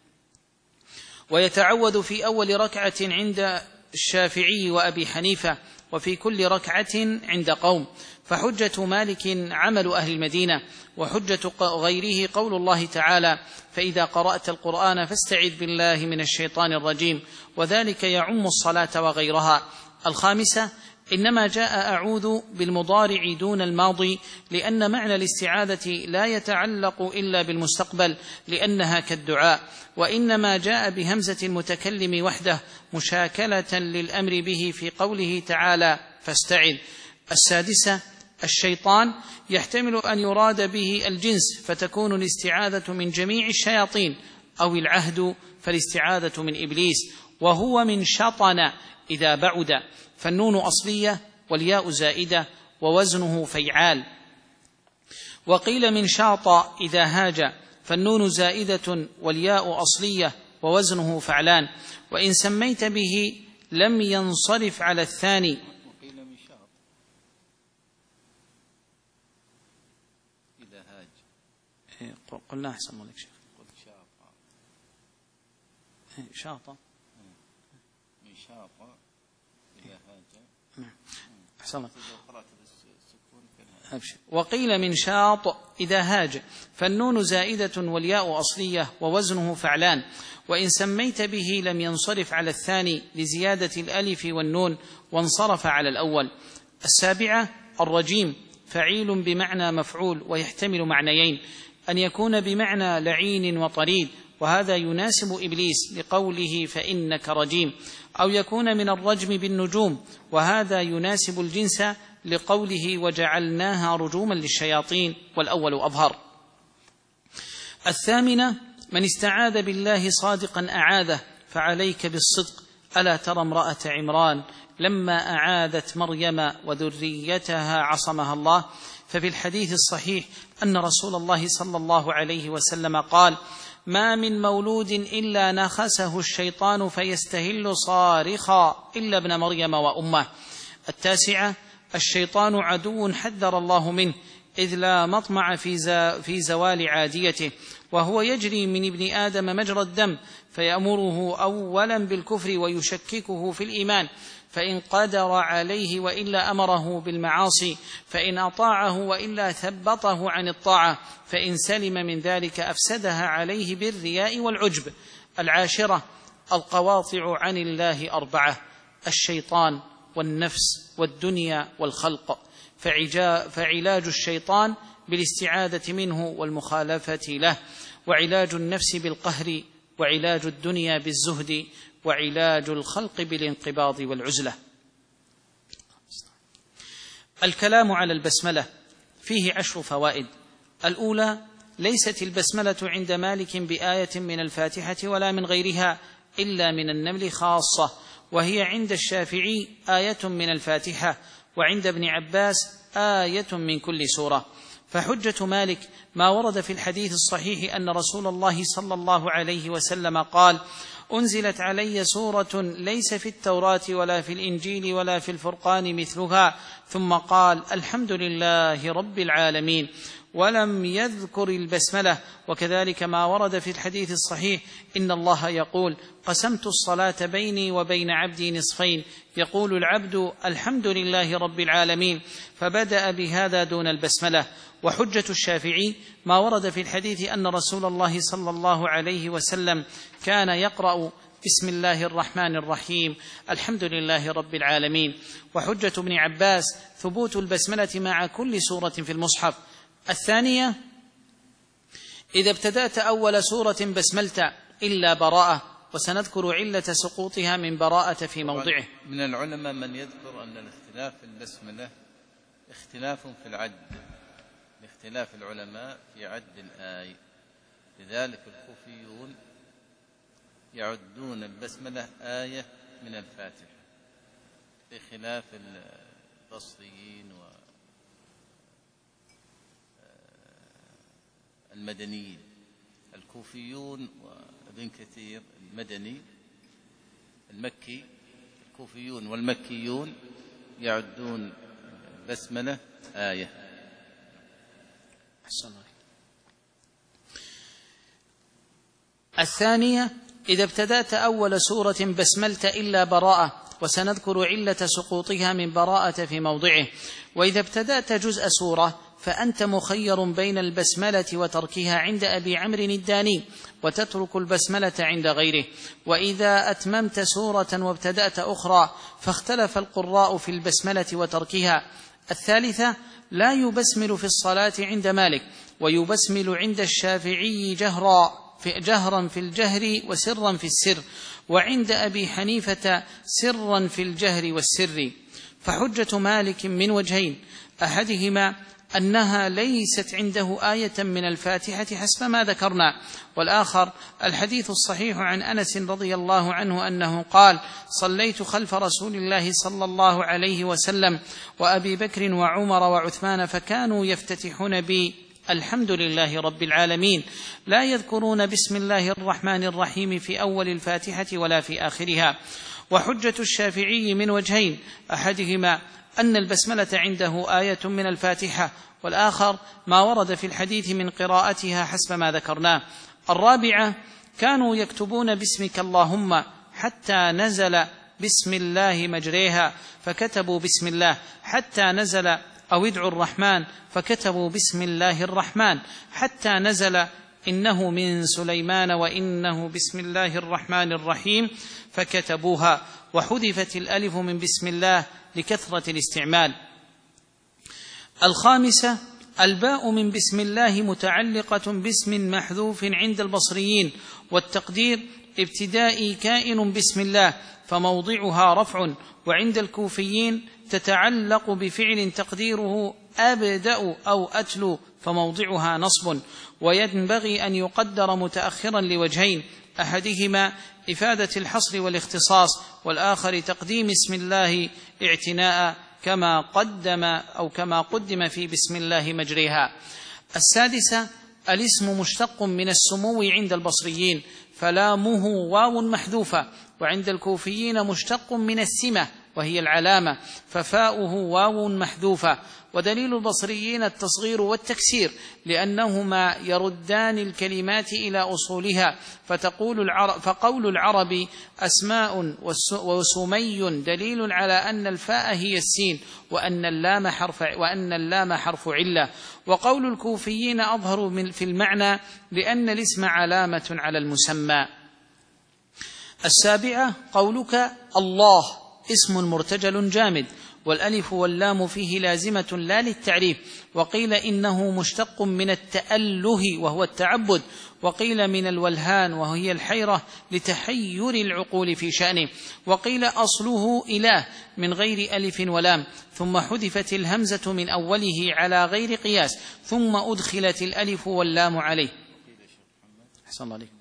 ويتعوذ في أول ركعة عند الشافعي وأبي حنيفة وفي كل ركعة عند قوم. فحجة مالك عمل أهل المدينة وحجة غيره قول الله تعالى فإذا قرأت القرآن فاستعذ بالله من الشيطان الرجيم وذلك يعم الصلاة وغيرها. الخامسة إنما جاء أعوذ بالمضارع دون الماضي، لأن معنى الاستعاذة لا يتعلق إلا بالمستقبل لأنها كالدعاء، وإنما جاء بهمزة المتكلم وحده مشاكلة للأمر به في قوله تعالى فاستعذ. السادسة الشيطان، يحتمل أن يراد به الجنس فتكون الاستعاذة من جميع الشياطين، أو العهد فالاستعاذة من إبليس، وهو من شطن إذا بعد، فالنون أصلية والياء زائدة ووزنه فيعال. وقيل من شاط إذا هاج، فالنون زائدة والياء أصلية ووزنه فعلان، وإن سميت به لم ينصرف على الثاني. وقيل من شاط إذا هاج، قلنا أحسن لك شيخ، قلت شاط شاط من شاط إذا هاج. أحسن لك. أبشر. وقيل من شاط إذا هاج، فالنون زائدة والياء أصلية ووزنه فعلان، وإن سميت به لم ينصرف على الثاني لزيادة الألف والنون وانصرف على الأول. السابعة الرجيم، فعيل بمعنى مفعول، ويحتمل معنيين، أن يكون بمعنى لعين وطريد، وهذا يناسب إبليس لقوله فإنك رجيم، أو يكون من الرجم بالنجوم، وهذا يناسب الجنس لقوله وجعلناها رجوما للشياطين، والأول أظهر. الثامنة من استعاذ بالله صادقا أعاذه، فعليك بالصدق، ألا ترى امرأة عمران لما أعاذت مريم وذريتها عصمها الله، ففي الحديث الصحيح أن رسول الله صلى الله عليه وسلم قال ما من مولود إلا نخسه الشيطان فيستهل صارخا إلا ابن مريم وأمه. التاسعة الشيطان عدو حذر الله منه، إذ لا مطمع في زوال عاديته، وهو يجري من ابن آدم مجرى الدم، فيأمره أولا بالكفر ويشككه في الإيمان، فإن قدر عليه وإلا أمره بالمعاصي، فإن أطاعه وإلا ثبطه عن الطاعة، فإن سلم من ذلك أفسدها عليه بالرياء والعجب. العاشرة القواطع عن الله أربعة: الشيطان والنفس والدنيا والخلق، فعلاج الشيطان بالاستعاذة منه والمخالفة له، وعلاج النفس بالقهر، وعلاج الدنيا بالزهد، وعلاج الخلق بالانقباض والعزلة. الكلام على البسملة فيه عشر فوائد. الأولى: ليست البسملة عند مالك بآية من الفاتحة ولا من غيرها إلا من النمل خاصة، وهي عند الشافعي آية من الفاتحة، وعند ابن عباس آية من كل سورة. فحجة مالك ما ورد في الحديث الصحيح أن رسول الله صلى الله عليه وسلم قال: أنزلت علي سورة ليس في التوراة ولا في الإنجيل ولا في الفرقان مثلها، ثم قال: الحمد لله رب العالمين، ولم يذكر البسملة. وكذلك ما ورد في الحديث الصحيح إن الله يقول: قسمت الصلاة بيني وبين عبدي نصفين، يقول العبد: الحمد لله رب العالمين، فبدأ بهذا دون البسملة. وحجة الشافعي ما ورد في الحديث أن رسول الله صلى الله عليه وسلم كان يقرأ بسم الله الرحمن الرحيم الحمد لله رب العالمين. وحجة ابن عباس ثبوت البسملة مع كل سورة في المصحف. الثانية: إذا ابتدأت أول سورة بسملت إلا براءة، وسنذكر علة سقوطها من براءة في موضعه. من العلماء من يذكر أن الاختلاف في البسملة اختلاف في العد، لاختلاف العلماء في عد الآية، لذلك الكوفيون يعدون البسملة آية من الفاتحة بخلاف البصريين والمدنيين. الكوفيون وابن كثير المدني المكي، الكوفيون والمكيون يعدون البسملة آية. الثانية: إذا ابتدأت أول سورة بسملت إلا براءة، وسنذكر علة سقوطها من براءة في موضعه. وإذا ابتدأت جزء سورة فأنت مخير بين البسملة وتركها عند أبي عمرو الداني، وتترك البسملة عند غيره. وإذا أتممت سورة وابتدأت أخرى فاختلف القراء في البسملة وتركها. الثالثة: لا يبسمل في الصلاة عند مالك، ويبسمل عند الشافعي جهرا في جهرا في الجهر وسرا في السر، وعند أبي حنيفة سرا في الجهر والسر. فحجة مالك من وجهين: أحدهما أنها ليست عنده آية من الفاتحة حسب ما ذكرنا، والآخر الحديث الصحيح عن أنس رضي الله عنه أنه قال: صليت خلف رسول الله صلى الله عليه وسلم وأبي بكر وعمر وعثمان فكانوا يفتتحون بي الحمد لله رب العالمين، لا يذكرون بسم الله الرحمن الرحيم في أول الفاتحة ولا في آخرها. وحجة الشافعي من وجهين: أحدهما أن البسملة عنده آية من الفاتحة، والآخر ما ورد في الحديث من قراءتها حسب ما ذكرناه. الرابعة: كانوا يكتبون باسمك اللهم حتى نزل بسم الله مجريها فكتبوا بسم الله، حتى نزل أو ادعوا الرحمن فكتبوا بسم الله الرحمن، حتى نزل إنه من سليمان وإنه بسم الله الرحمن الرحيم فكتبوها، وحذفت الألف من بسم الله لكثرة الاستعمال. الخامسة: الباء من بسم الله متعلقة باسم محذوف عند البصريين، والتقدير ابتدائي كائن بسم الله فموضعها رفع، وعند الكوفيين تتعلق بفعل تقديره أبدأ أو أتلو فموضعها نصب. وينبغي أن يقدر متأخرا لوجهين: أحدهما إفادة الحصر والاختصاص، والآخر تقديم اسم الله اعتناء كما قدم أو كما قدم في بسم الله مجريها. السادسة: الاسم مشتق من السمو عند البصريين فلامه واو محذوفة، وعند الكوفيين مشتق من السمة وهي العلامة ففاؤه واو محذوفة. ودليل البصريين التصغير والتكسير لأنهما يردان الكلمات إلى أصولها، فتقول العرب فقول العرب أسماء وسمي دليل على أن الفاء هي السين وأن اللام حرف وأن اللام حرف علة. وقول الكوفيين أظهر من في المعنى لأن الاسم علامة على المسمى. السابعة: قولك الله اسم مرتجل جامد، والألف واللام فيه لازمة لا للتعريف، وقيل إنه مشتق من التأله وهو التعبد، وقيل من الولهان وهي الحيرة لتحير العقول في شأنه، وقيل أصله إله من غير ألف ولام، ثم حذفت الهمزة من أوله على غير قياس، ثم أدخلت الألف واللام عليه. أحسن الله عليك.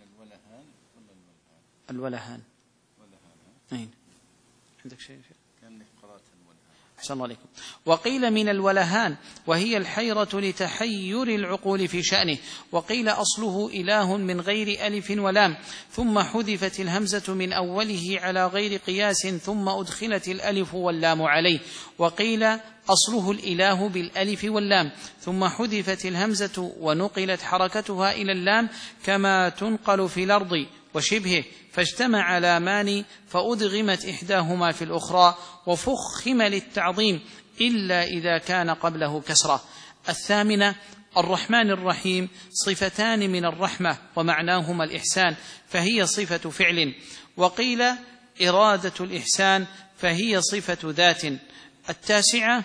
الولهان أين عندك شيء؟ أحسن الله عليكم. وقيل من الولهان وهي الحيرة لتحير العقول في شأنه، وقيل أصله إله من غير ألف ولام، ثم حذفت الهمزة من أوله على غير قياس، ثم أدخلت الألف واللام عليه، وقيل أصله الإله بالألف واللام، ثم حذفت الهمزة ونقلت حركتها إلى اللام كما تنقل في الأرض وشبهه، فاجتمع لامان فأدغمت إحداهما في الأخرى، وفخم للتعظيم إلا إذا كان قبله كسرة. الثامنة: الرحمن الرحيم صفتان من الرحمة ومعناهما الإحسان فهي صفة فعل، وقيل إرادة الإحسان فهي صفة ذات. التاسعة: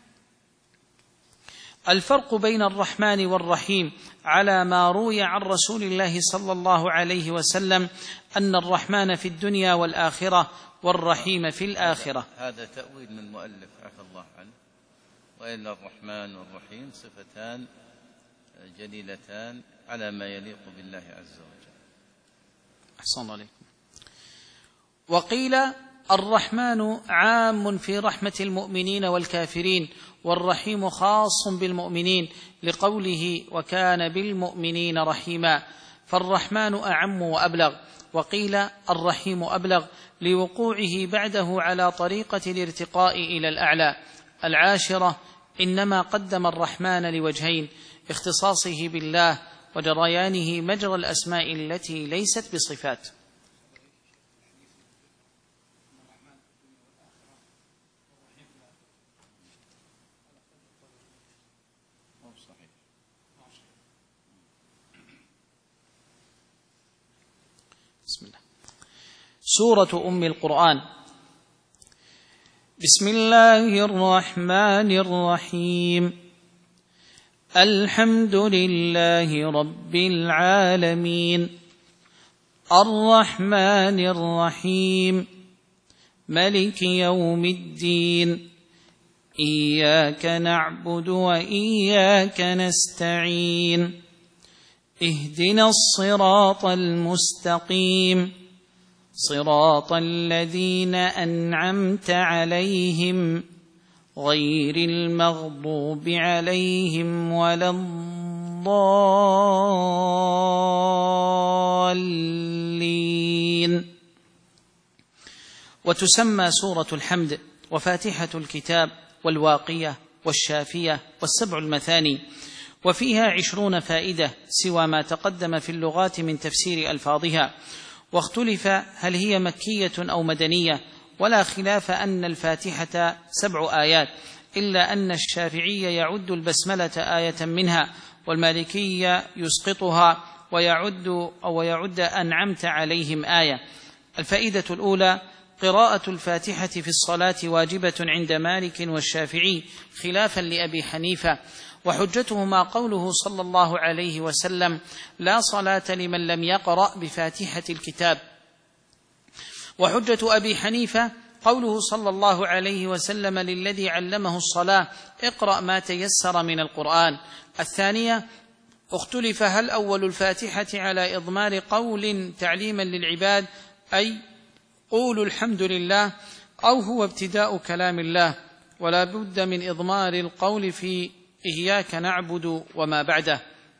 الفرق بين الرحمن والرحيم على ما روي عن رسول الله صلى الله عليه وسلم أن الرحمن في الدنيا والآخرة والرحيم في الآخرة. هذا تأويل من المؤلف عفى الله عنه، وإلا الرحمن والرحيم صفتان جليلتان على ما يليق بالله عز وجل. أحسن الله عليكم. وقيل الرحمن عام في رحمة المؤمنين والكافرين، والرحيم خاص بالمؤمنين لقوله وكان بالمؤمنين رحيما، فالرحمن أعم وأبلغ. وقيل الرحيم أبلغ لوقوعه بعده على طريقة الارتقاء إلى الأعلى. العاشرة: إنما قدم الرحمن لوجهين: اختصاصه بالله وجريانه مجرى الأسماء التي ليست بصفات. سورة أم القرآن. بسم الله الرحمن الرحيم. الحمد لله رب العالمين الرحمن الرحيم ملك يوم الدين إياك نعبد وإياك نستعين اهدنا الصراط المستقيم صراط الذين أنعمت عليهم غير المغضوب عليهم ولا الضالين. وتسمى سورة الحمد وفاتحة الكتاب والواقية والشافية والسبع المثاني، وفيها عشرون فائدة سوى ما تقدم في اللغات من تفسير ألفاظها، واختلف هل هي مكية أو مدنية، ولا خلاف أن الفاتحة سبع آيات، إلا أن الشافعي يعد البسملة آية منها، والمالكي يسقطها ويعد أو يعد أنعمت عليهم آية. الفائدة الأولى: قراءة الفاتحة في الصلاة واجبة عند مالك والشافعي خلافا لأبي حنيفة، وحجتهما قوله صلى الله عليه وسلم: لا صلاة لمن لم يقرأ بفاتحة الكتاب. وحجة أبي حنيفة قوله صلى الله عليه وسلم للذي علمه الصلاة: اقرأ ما تيسر من القرآن. الثانية: اختلف هل أول الفاتحة على إضمار قول تعليما للعباد أي قولوا الحمد لله، أو هو ابتداء كلام الله، ولا بد من إضمار القول في إياك نعبد وما بعده.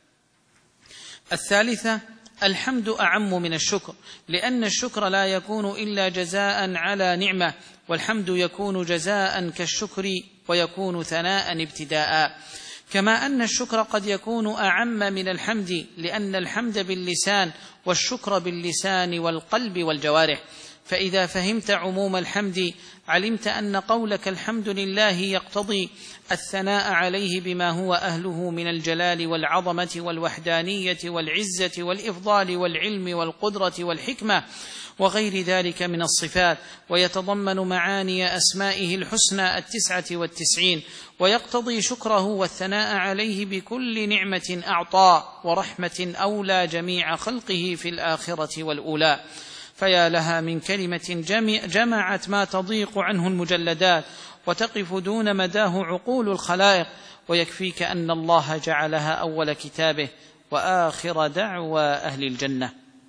الثالثة: الحمد أعم من الشكر، لأن الشكر لا يكون إلا جزاء على نعمة، والحمد يكون جزاء كالشكر ويكون ثناء ابتداء، كما أن الشكر قد يكون أعم من الحمد، لأن الحمد باللسان والشكر باللسان والقلب والجوارح. فإذا فهمت عموم الحمد علمت أن قولك الحمد لله يقتضي الثناء عليه بما هو أهله من الجلال والعظمة والوحدانية والعزة والإفضال والعلم والقدرة والحكمة وغير ذلك من الصفات، ويتضمن معاني أسمائه الحسنى التسعة والتسعين، ويقتضي شكره والثناء عليه بكل نعمة أعطى ورحمة أولى جميع خلقه في الآخرة والأولى. فيا لها من كلمة جمعت ما تضيق عنه المجلدات وتقف دون مداه عقول الخلائق، ويكفيك أن الله جعلها أول كتابه وآخر دعوى أهل الجنة.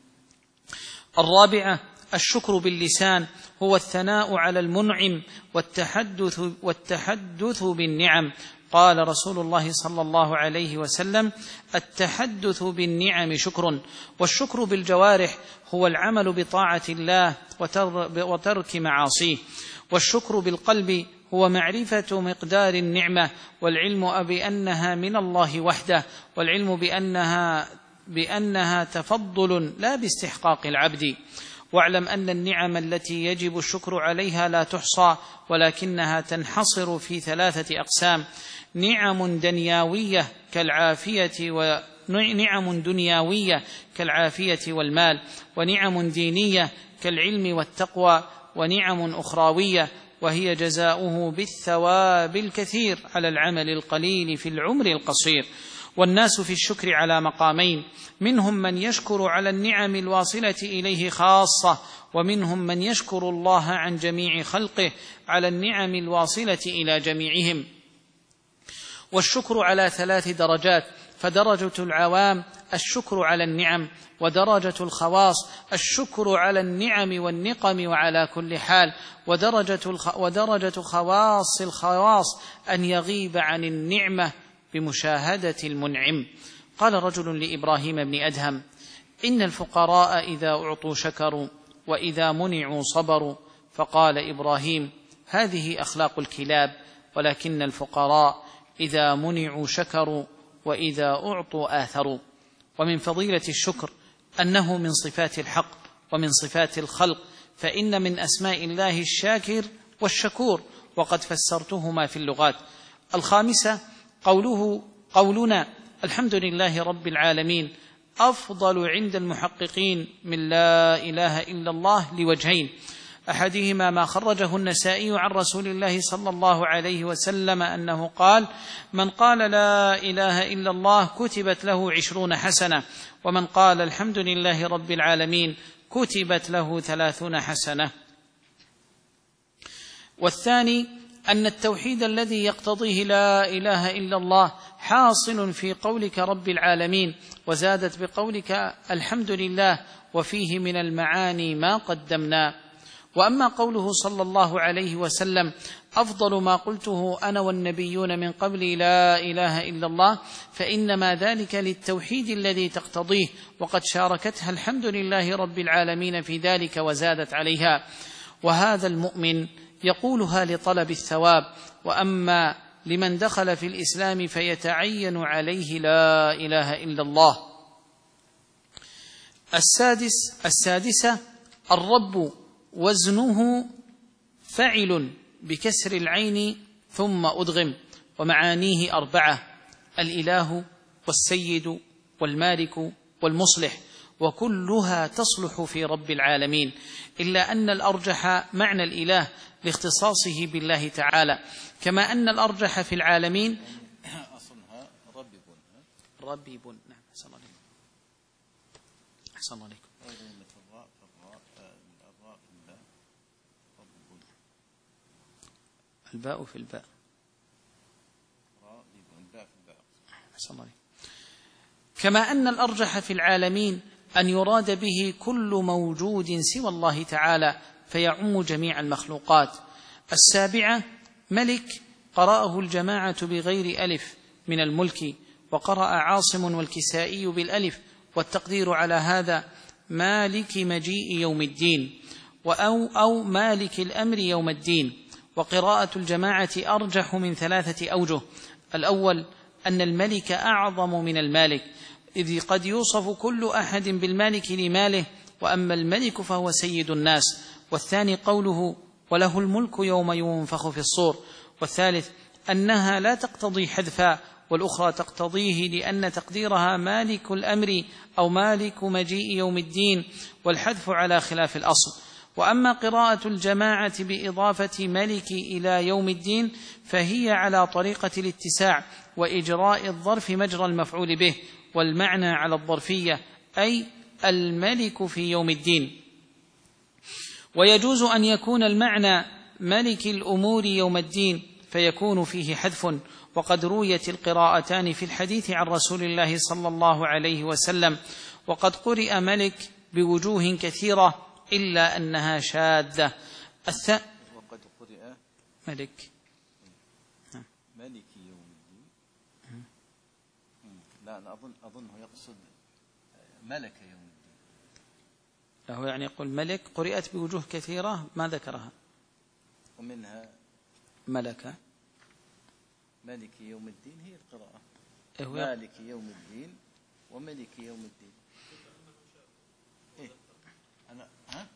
الرابعة: الشكر باللسان هو الثناء على المنعم والتحدث, والتحدث بالنعم. قال رسول الله صلى الله عليه وسلم: التحدث بالنعم شكر. والشكر بالجوارح هو العمل بطاعة الله وترك معاصيه. والشكر بالقلب هو معرفة مقدار النعمة والعلم بأنها من الله وحده، والعلم بأنها, بأنها تفضل لا باستحقاق العبد. واعلم أن النعم التي يجب الشكر عليها لا تحصى، ولكنها تنحصر في ثلاثة أقسام: نعم دنيوية كالعافية ونعم دنيوية كالعافية والمال، ونعم دينية كالعلم والتقوى، ونعم أخروية وهي جزاؤه بالثواب الكثير على العمل القليل في العمر القصير. والناس في الشكر على مقامين: منهم من يشكر على النعم الواصلة إليه خاصة، ومنهم من يشكر الله عن جميع خلقه على النعم الواصلة إلى جميعهم. والشكر على ثلاث درجات: فدرجة العوام الشكر على النعم، ودرجة الخواص الشكر على النعم والنقم وعلى كل حال، ودرجة, الخ... ودرجة خواص الخواص أن يغيب عن النعمة بمشاهدة المنعم. قال رجل لإبراهيم بن أدهم: إن الفقراء إذا أعطوا شكروا وإذا منعوا صبروا. فقال إبراهيم: هذه أخلاق الكلاب، ولكن الفقراء إذا منعوا شكروا وإذا أعطوا آثروا. ومن فضيلة الشكر أنه من صفات الحق ومن صفات الخلق، فإن من أسماء الله الشاكر والشكور، وقد فسرتهما في اللغات. الخامسة: قوله قولنا الحمد لله رب العالمين أفضل عند المحققين من لا إله إلا الله لوجهين: أحدهما ما خرجه النسائي عن رسول الله صلى الله عليه وسلم أنه قال: من قال لا إله إلا الله كتبت له عشرون حسنة، ومن قال الحمد لله رب العالمين كتبت له ثلاثون حسنة. والثاني أن التوحيد الذي يقتضيه لا إله إلا الله حاصل في قولك رب العالمين، وزادت بقولك الحمد لله، وفيه من المعاني ما قدمنا. وأما قوله صلى الله عليه وسلم: أفضل ما قلته أنا والنبيون من قبل لا إله إلا الله، فإنما ذلك للتوحيد الذي تقتضيه، وقد شاركتها الحمد لله رب العالمين في ذلك وزادت عليها. وهذا المؤمن يقولها لطلب الثواب، وأما لمن دخل في الإسلام فيتعين عليه لا إله إلا الله. السادس السادسة الرب وزنه فعل بكسر العين ثم أدغم، ومعانيه أربعة: الإله والسيد والمالك والمصلح، وكلها تصلح في رب العالمين، إلا أن الأرجح معنى الإله لاختصاصه بالله تعالى، كما أن الأرجح في العالمين أصلها ربيب. ربيب. نعم، أحسن الله عليكم. أحسن الله عليكم. الباء في الباء. أحسن الله عليكم. كما أن الأرجح في العالمين أن يراد به كل موجود سوى الله تعالى، فيعم جميع المخلوقات. السابعة ملك، قرأه الجماعة بغير ألف من الملك، وقرأ عاصم والكسائي بالألف، والتقدير على هذا مالك مجيء يوم الدين، أو, أو مالك الأمر يوم الدين. وقراءة الجماعة أرجح من ثلاثة أوجه: الأول أن الملك أعظم من المالك، إذ قد يوصف كل أحد بالمالك لماله، وأما الملك فهو سيد الناس. والثاني قوله وله الملك يوم ينفخ في الصور. والثالث أنها لا تقتضي حذفا، والأخرى تقتضيه لأن تقديرها مالك الأمر أو مالك مجيء يوم الدين، والحذف على خلاف الأصل. وأما قراءة الجماعة بإضافة ملك إلى يوم الدين فهي على طريقة الاتساع وإجراء الظرف مجرى المفعول به، والمعنى على الظرفية، أي الملك في يوم الدين. ويجوز أن يكون المعنى ملك الأمور يوم الدين فيكون فيه حذف، وقد رويت القراءتان في الحديث عن رسول الله صلى الله عليه وسلم، وقد قرئ ملك بوجوه كثيرة إلا أنها شاذة. الث... وقد قرئ ملك ملك يوم الدين. لا أنا أظن أظنه يقصد ملك يوم الدين. له يعني يقول ملك قرئت بوجوه كثيرة ما ذكرها، ومنها ملك ملك يوم الدين هي القراءة. إيه مالك يوم الدين وملك يوم الدين. إيه أنا ها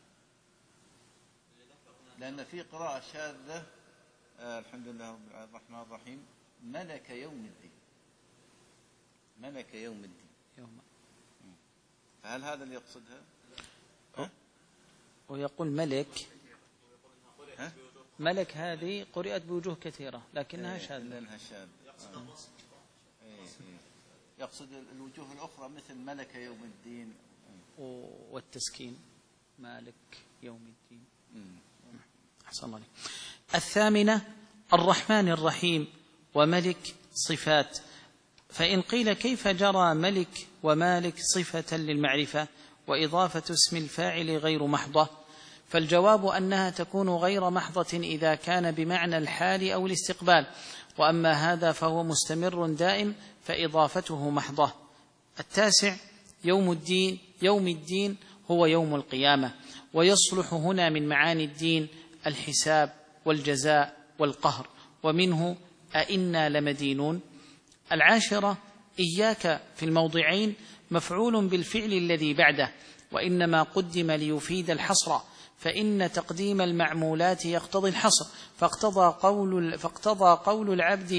لأن في قراءة شاذة آه الحمد لله الرحمن الرحيم ملك يوم الدين، ملك يوم الدين يوم. فهل هذا اللي يقصدها؟ ها؟ ويقول ملك ها؟ ملك هذه قرئت بوجوه كثيرة لكنها إيه شاذة. لأنها شاذة. آه. إيه إيه. يقصد الوجوه الأخرى مثل ملك يوم الدين والتسكين مالك يوم الدين. مم. أحسن الله. الثامنة الرحمن الرحيم وملك صفات. فإن قيل كيف جرى ملك ومالك صفة للمعرفة وإضافة اسم الفاعل غير محضة، فالجواب أنها تكون غير محضة إذا كان بمعنى الحال أو الاستقبال، وأما هذا فهو مستمر دائم فإضافته محضة. التاسع يوم الدين. يوم الدين هو يوم القيامة، ويصلح هنا من معاني الدين الحساب والجزاء والقهر، ومنه أئنا لمدينون. العاشرة إياك في الموضعين مفعول بالفعل الذي بعده، وإنما قدم ليفيد الحصر، فإن تقديم المعمولات يقتضي الحصر، فاقتضى قول, فاقتضى قول العبد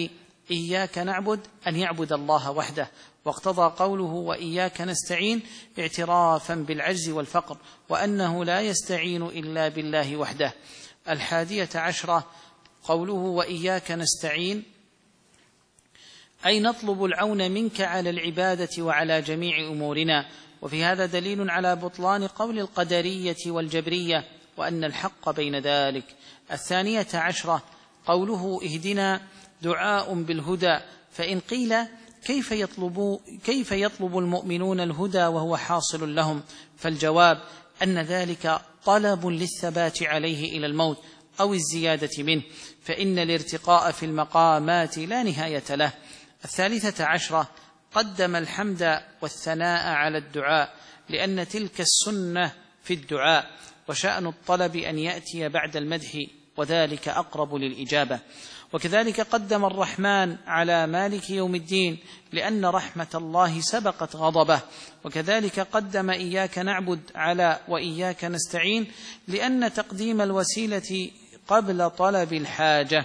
إياك نعبد أن يعبد الله وحده، واقتضى قوله وإياك نستعين اعترافا بالعجز والفقر، وأنه لا يستعين إلا بالله وحده. الحادية عشرة قوله وإياك نستعين أي نطلب العون منك على العبادة وعلى جميع أمورنا، وفي هذا دليل على بطلان قول القدرية والجبرية وأن الحق بين ذلك. الثانية عشرة قوله اهدنا دعاء بالهدى، فإن قيل كيف يطلب, كيف يطلب المؤمنون الهدى وهو حاصل لهم؟ فالجواب أن ذلك طلب للثبات عليه إلى الموت أو الزيادة منه، فإن الارتقاء في المقامات لا نهاية له. الثالثة عشرة قدم الحمد والثناء على الدعاء، لأن تلك السنة في الدعاء، وشأن الطلب أن يأتي بعد المدح، وذلك أقرب للإجابة. وكذلك قدم الرحمن على مالك يوم الدين، لأن رحمة الله سبقت غضبه. وكذلك قدم إياك نعبد على وإياك نستعين، لأن تقديم الوسيلة قبل طلب الحاجة.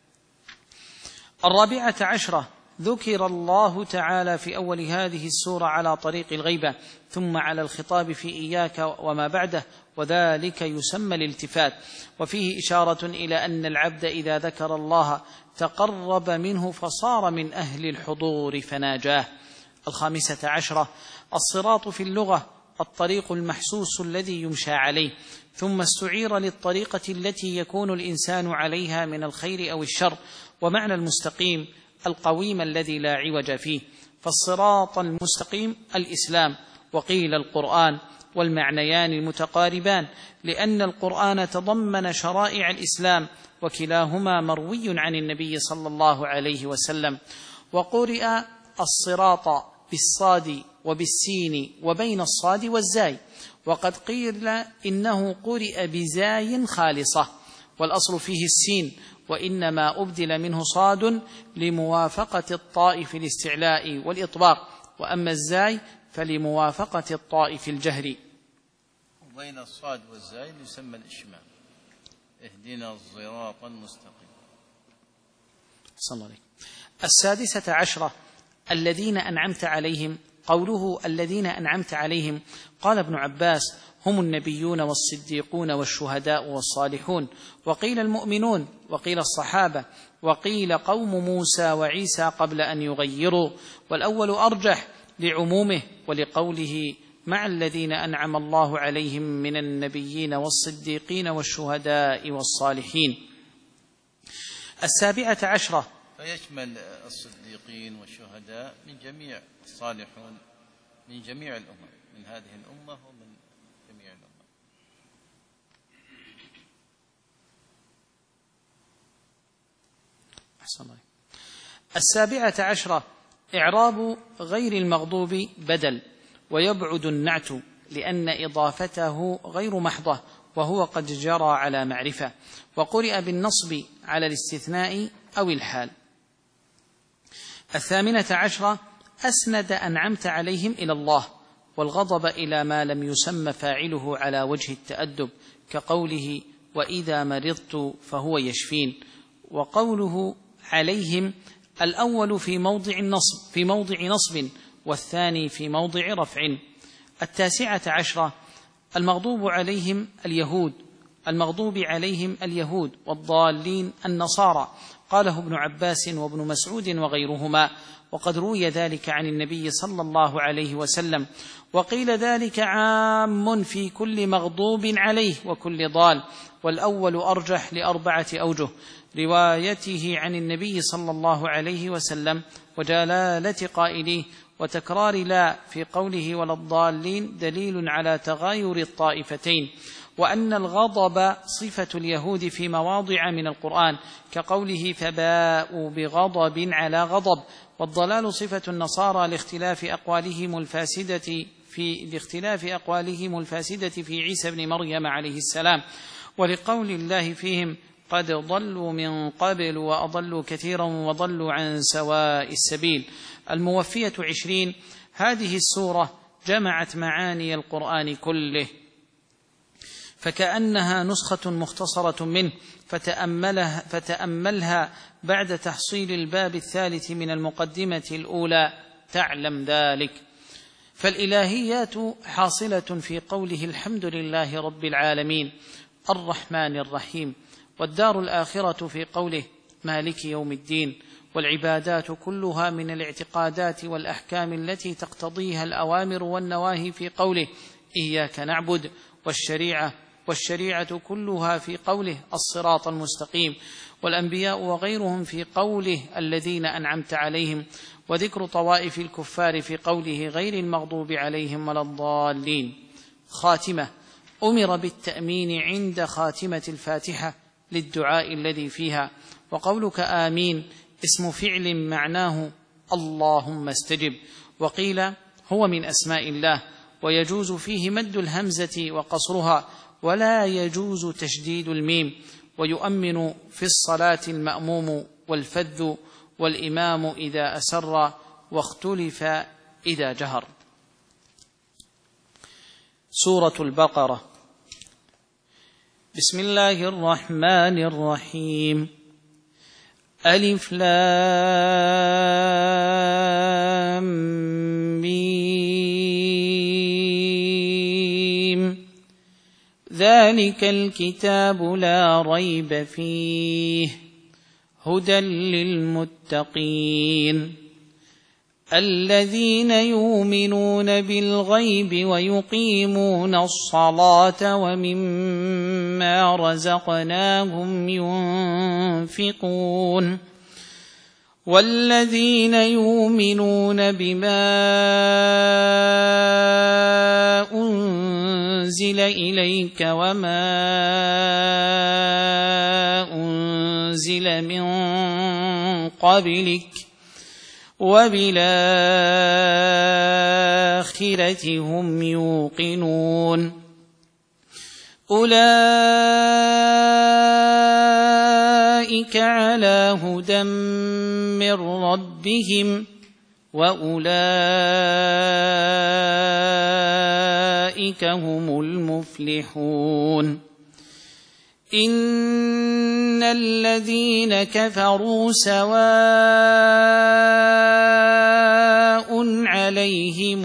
الرابعة عشرة ذكر الله تعالى في أول هذه السورة على طريق الغيبة، ثم على الخطاب في إياك وما بعده، وذلك يسمى الالتفات، وفيه إشارة إلى أن العبد إذا ذكر الله تقرب منه فصار من أهل الحضور فناجاه. الخامسة عشرة الصراط في اللغة الطريق المحسوس الذي يمشى عليه، ثم استعير للطريقة التي يكون الإنسان عليها من الخير أو الشر، ومعنى المستقيم القويم الذي لا عوج فيه. فالصراط المستقيم الإسلام، وقيل القرآن، والمعنيان المتقاربان، لأن القرآن تضمن شرائع الإسلام، وكلاهما مروي عن النبي صلى الله عليه وسلم. وقرئ الصراط بالصاد وبالسين وبين الصاد والزاي، وقد قيل إنه قرئ بزاي خالصة، والأصل فيه السين، وإنما أبدل منه صاد لموافقة الطاء في الاستعلاء والإطباق، وأما الزاي فلموافقة الطاء في الجهر. وبين الصاد والزاي يسمى الإشمام. اهدنا الصراط المستقيم. صلى الله عليه. السادسة عشرة الذين أنعمت عليهم، قوله الذين أنعمت عليهم قال ابن عباس هم النبيون والصديقون والشهداء والصالحون، وقيل المؤمنون، وقيل الصحابة، وقيل قوم موسى وعيسى قبل أن يغيروا، والأول أرجح لعمومه ولقوله مع الذين أنعم الله عليهم من النبيين والصديقين والشهداء والصالحين. السابعة عشرة فيشمل الصديقين والشهداء من جميع الصالحون من جميع الأمم، من هذه الأمة ومن جميع الأمم. أحسن الله. السابعة عشرة إعراب غير المغضوب بدل، ويبعد النعت لأن إضافته غير محضة، وهو قد جرى على معرفة، وقرئ بالنصب على الاستثناء أو الحال. الثامنة عشرة أسند أنعمت عليهم إلى الله، والغضب إلى ما لم يسم فاعله على وجه التأدب، كقوله وإذا مرضت فهو يشفين. وقوله عليهم الأول في موضع النصب في موضع نصب والثاني في موضع رفع. التاسعة عشرة المغضوب عليهم اليهود المغضوب عليهم اليهود والضالين النصارى، قاله ابن عباس وابن مسعود وغيرهما، وقد روي ذلك عن النبي صلى الله عليه وسلم. وقيل ذلك عام في كل مغضوب عليه وكل ضال، والأول أرجح لأربعة أوجه: روايته عن النبي صلى الله عليه وسلم، وجلالة قائليه، وتكرار لا في قوله ولا الضالين دليل على تغاير الطائفتين، وأن الغضب صفة اليهود في مواضع من القرآن، كقوله فباءوا بغضب على غضب، والضلال صفة النصارى لاختلاف أقوالهم الفاسدة في لاختلاف أقوالهم الفاسدة في عيسى بن مريم عليه السلام، ولقول الله فيهم قد ضلوا من قبل وأضلوا كثيرا وضلوا عن سواء السبيل. الموفية عشرين هذه السورة جمعت معاني القرآن كله، فكأنها نسخة مختصرة منه، فتأملها, فتأملها بعد تحصيل الباب الثالث من المقدمة الأولى تعلم ذلك. فالإلهيات حاصلة في قوله الحمد لله رب العالمين الرحمن الرحيم، والدار الآخرة في قوله مالك يوم الدين، والعبادات كلها من الاعتقادات والأحكام التي تقتضيها الأوامر والنواهي في قوله إياك نعبد، والشريعة والشريعة كلها في قوله الصراط المستقيم، والأنبياء وغيرهم في قوله الذين أنعمت عليهم، وذكر طوائف الكفار في قوله غير المغضوب عليهم ولا الضالين. خاتمة: أمر بالتأمين عند خاتمة الفاتحة للدعاء الذي فيها، وقولك آمين اسم فعل معناه اللهم استجب، وقيل هو من أسماء الله، ويجوز فيه مد الهمزة وقصرها، ولا يجوز تشديد الميم. ويؤمن في الصلاة المأموم والفذ والإمام إذا أسر، واختلف إذا جهر. سورة البقرة. بسم الله الرحمن الرحيم. ألف لام ميم. ذلك الكتاب لا ريب فيه هدى للمتقين الذين يؤمنون بالغيب ويقيمون الصلاة ومما رزقناهم ينفقون والذين يؤمنون بما أنزل إليك وما أنزل من قبلك وبالآخرة هم يوقنون أولئك على هدى من ربهم وأولئك هم المفلحون إن الذين كفروا سواء عليهم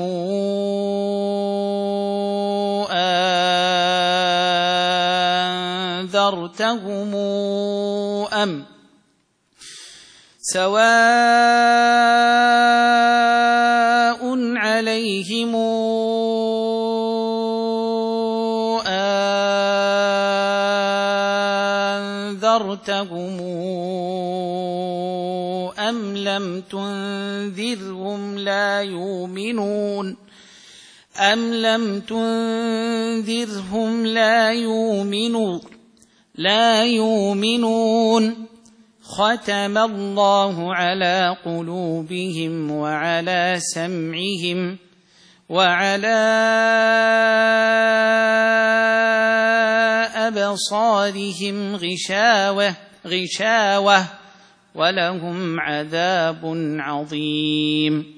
أنذرتهم أم سواء عليهم أنذرتهم أم لم تنذرهم لا يؤمنون أم لم تنذرهم لا يؤمنون لا يؤمنون ختم الله على قلوبهم وعلى سمعهم وعلى أبصارهم غشاوة غشاوة ولهم عذاب عظيم.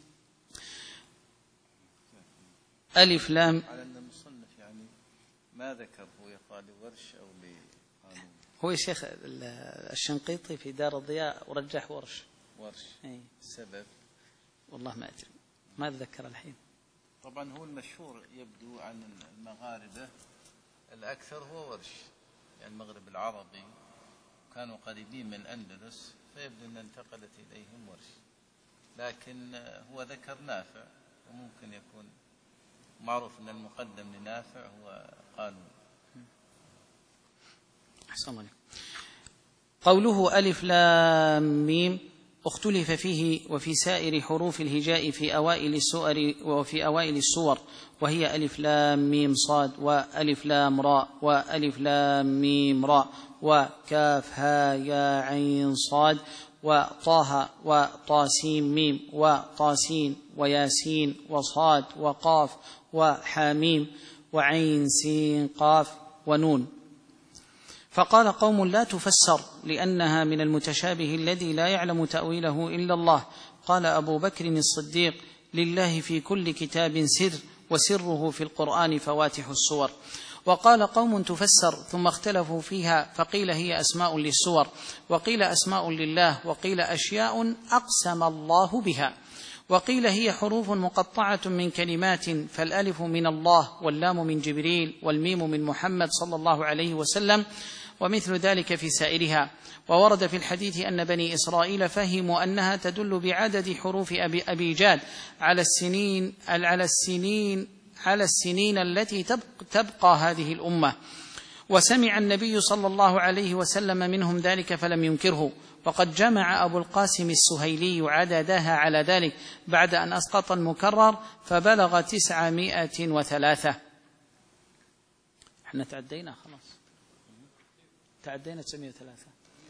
ألف لام. على أن المصنف يعني ما ذكر هو يقال ورش أو لقانون. هو يا شيخ الشنقيطي في دار الضياء ورجح ورش. ورش. أي. السبب والله ما أدري ما أتذكر الحين. طبعا هو المشهور يبدو عن المغاربة الأكثر هو ورش، يعني المغرب العربي كانوا قريبين من الأندلس فيبدو أن انتقلت إليهم ورش، لكن هو ذكر نافع وممكن يكون معروف أن المقدم لنافع هو قانون. أحسن عليك. قوله ألف لام ميم اختلف فيه وفي سائر حروف الهجاء في أوائل السور وفي أوائل السور، وهي ألف لام ميم صاد وألف لام راء وألف لام ميم راء وكاف ها يا عين صاد وطه وطاسين ميم وطاسين وياسين وصاد وقاف وحاميم وعين سين قاف ونون. فقال قوم لا تفسر لأنها من المتشابه الذي لا يعلم تأويله إلا الله. قال أبو بكر الصديق لله في كل كتاب سر وسره في القرآن فواتح الصور. وقال قوم تفسر ثم اختلفوا فيها فقيل هي أسماء للسور، وقيل أسماء لله، وقيل أشياء أقسم الله بها، وقيل هي حروف مقطعة من كلمات، فالألف من الله واللام من جبريل والميم من محمد صلى الله عليه وسلم، ومثل ذلك في سائرها. وورد في الحديث أن بني إسرائيل فهموا أنها تدل بعدد حروف أبي, أبي جاد على السنين على السنين على السنين التي تبقى هذه الأمة، وسمع النبي صلى الله عليه وسلم منهم ذلك فلم ينكره. وقد جمع أبو القاسم السهيلي عددها على ذلك بعد أن أسقط المكرر فبلغ تسعمائة وثلاثة. احنا تعدينا خلاص، تعدينا تسعمائة وثلاثة.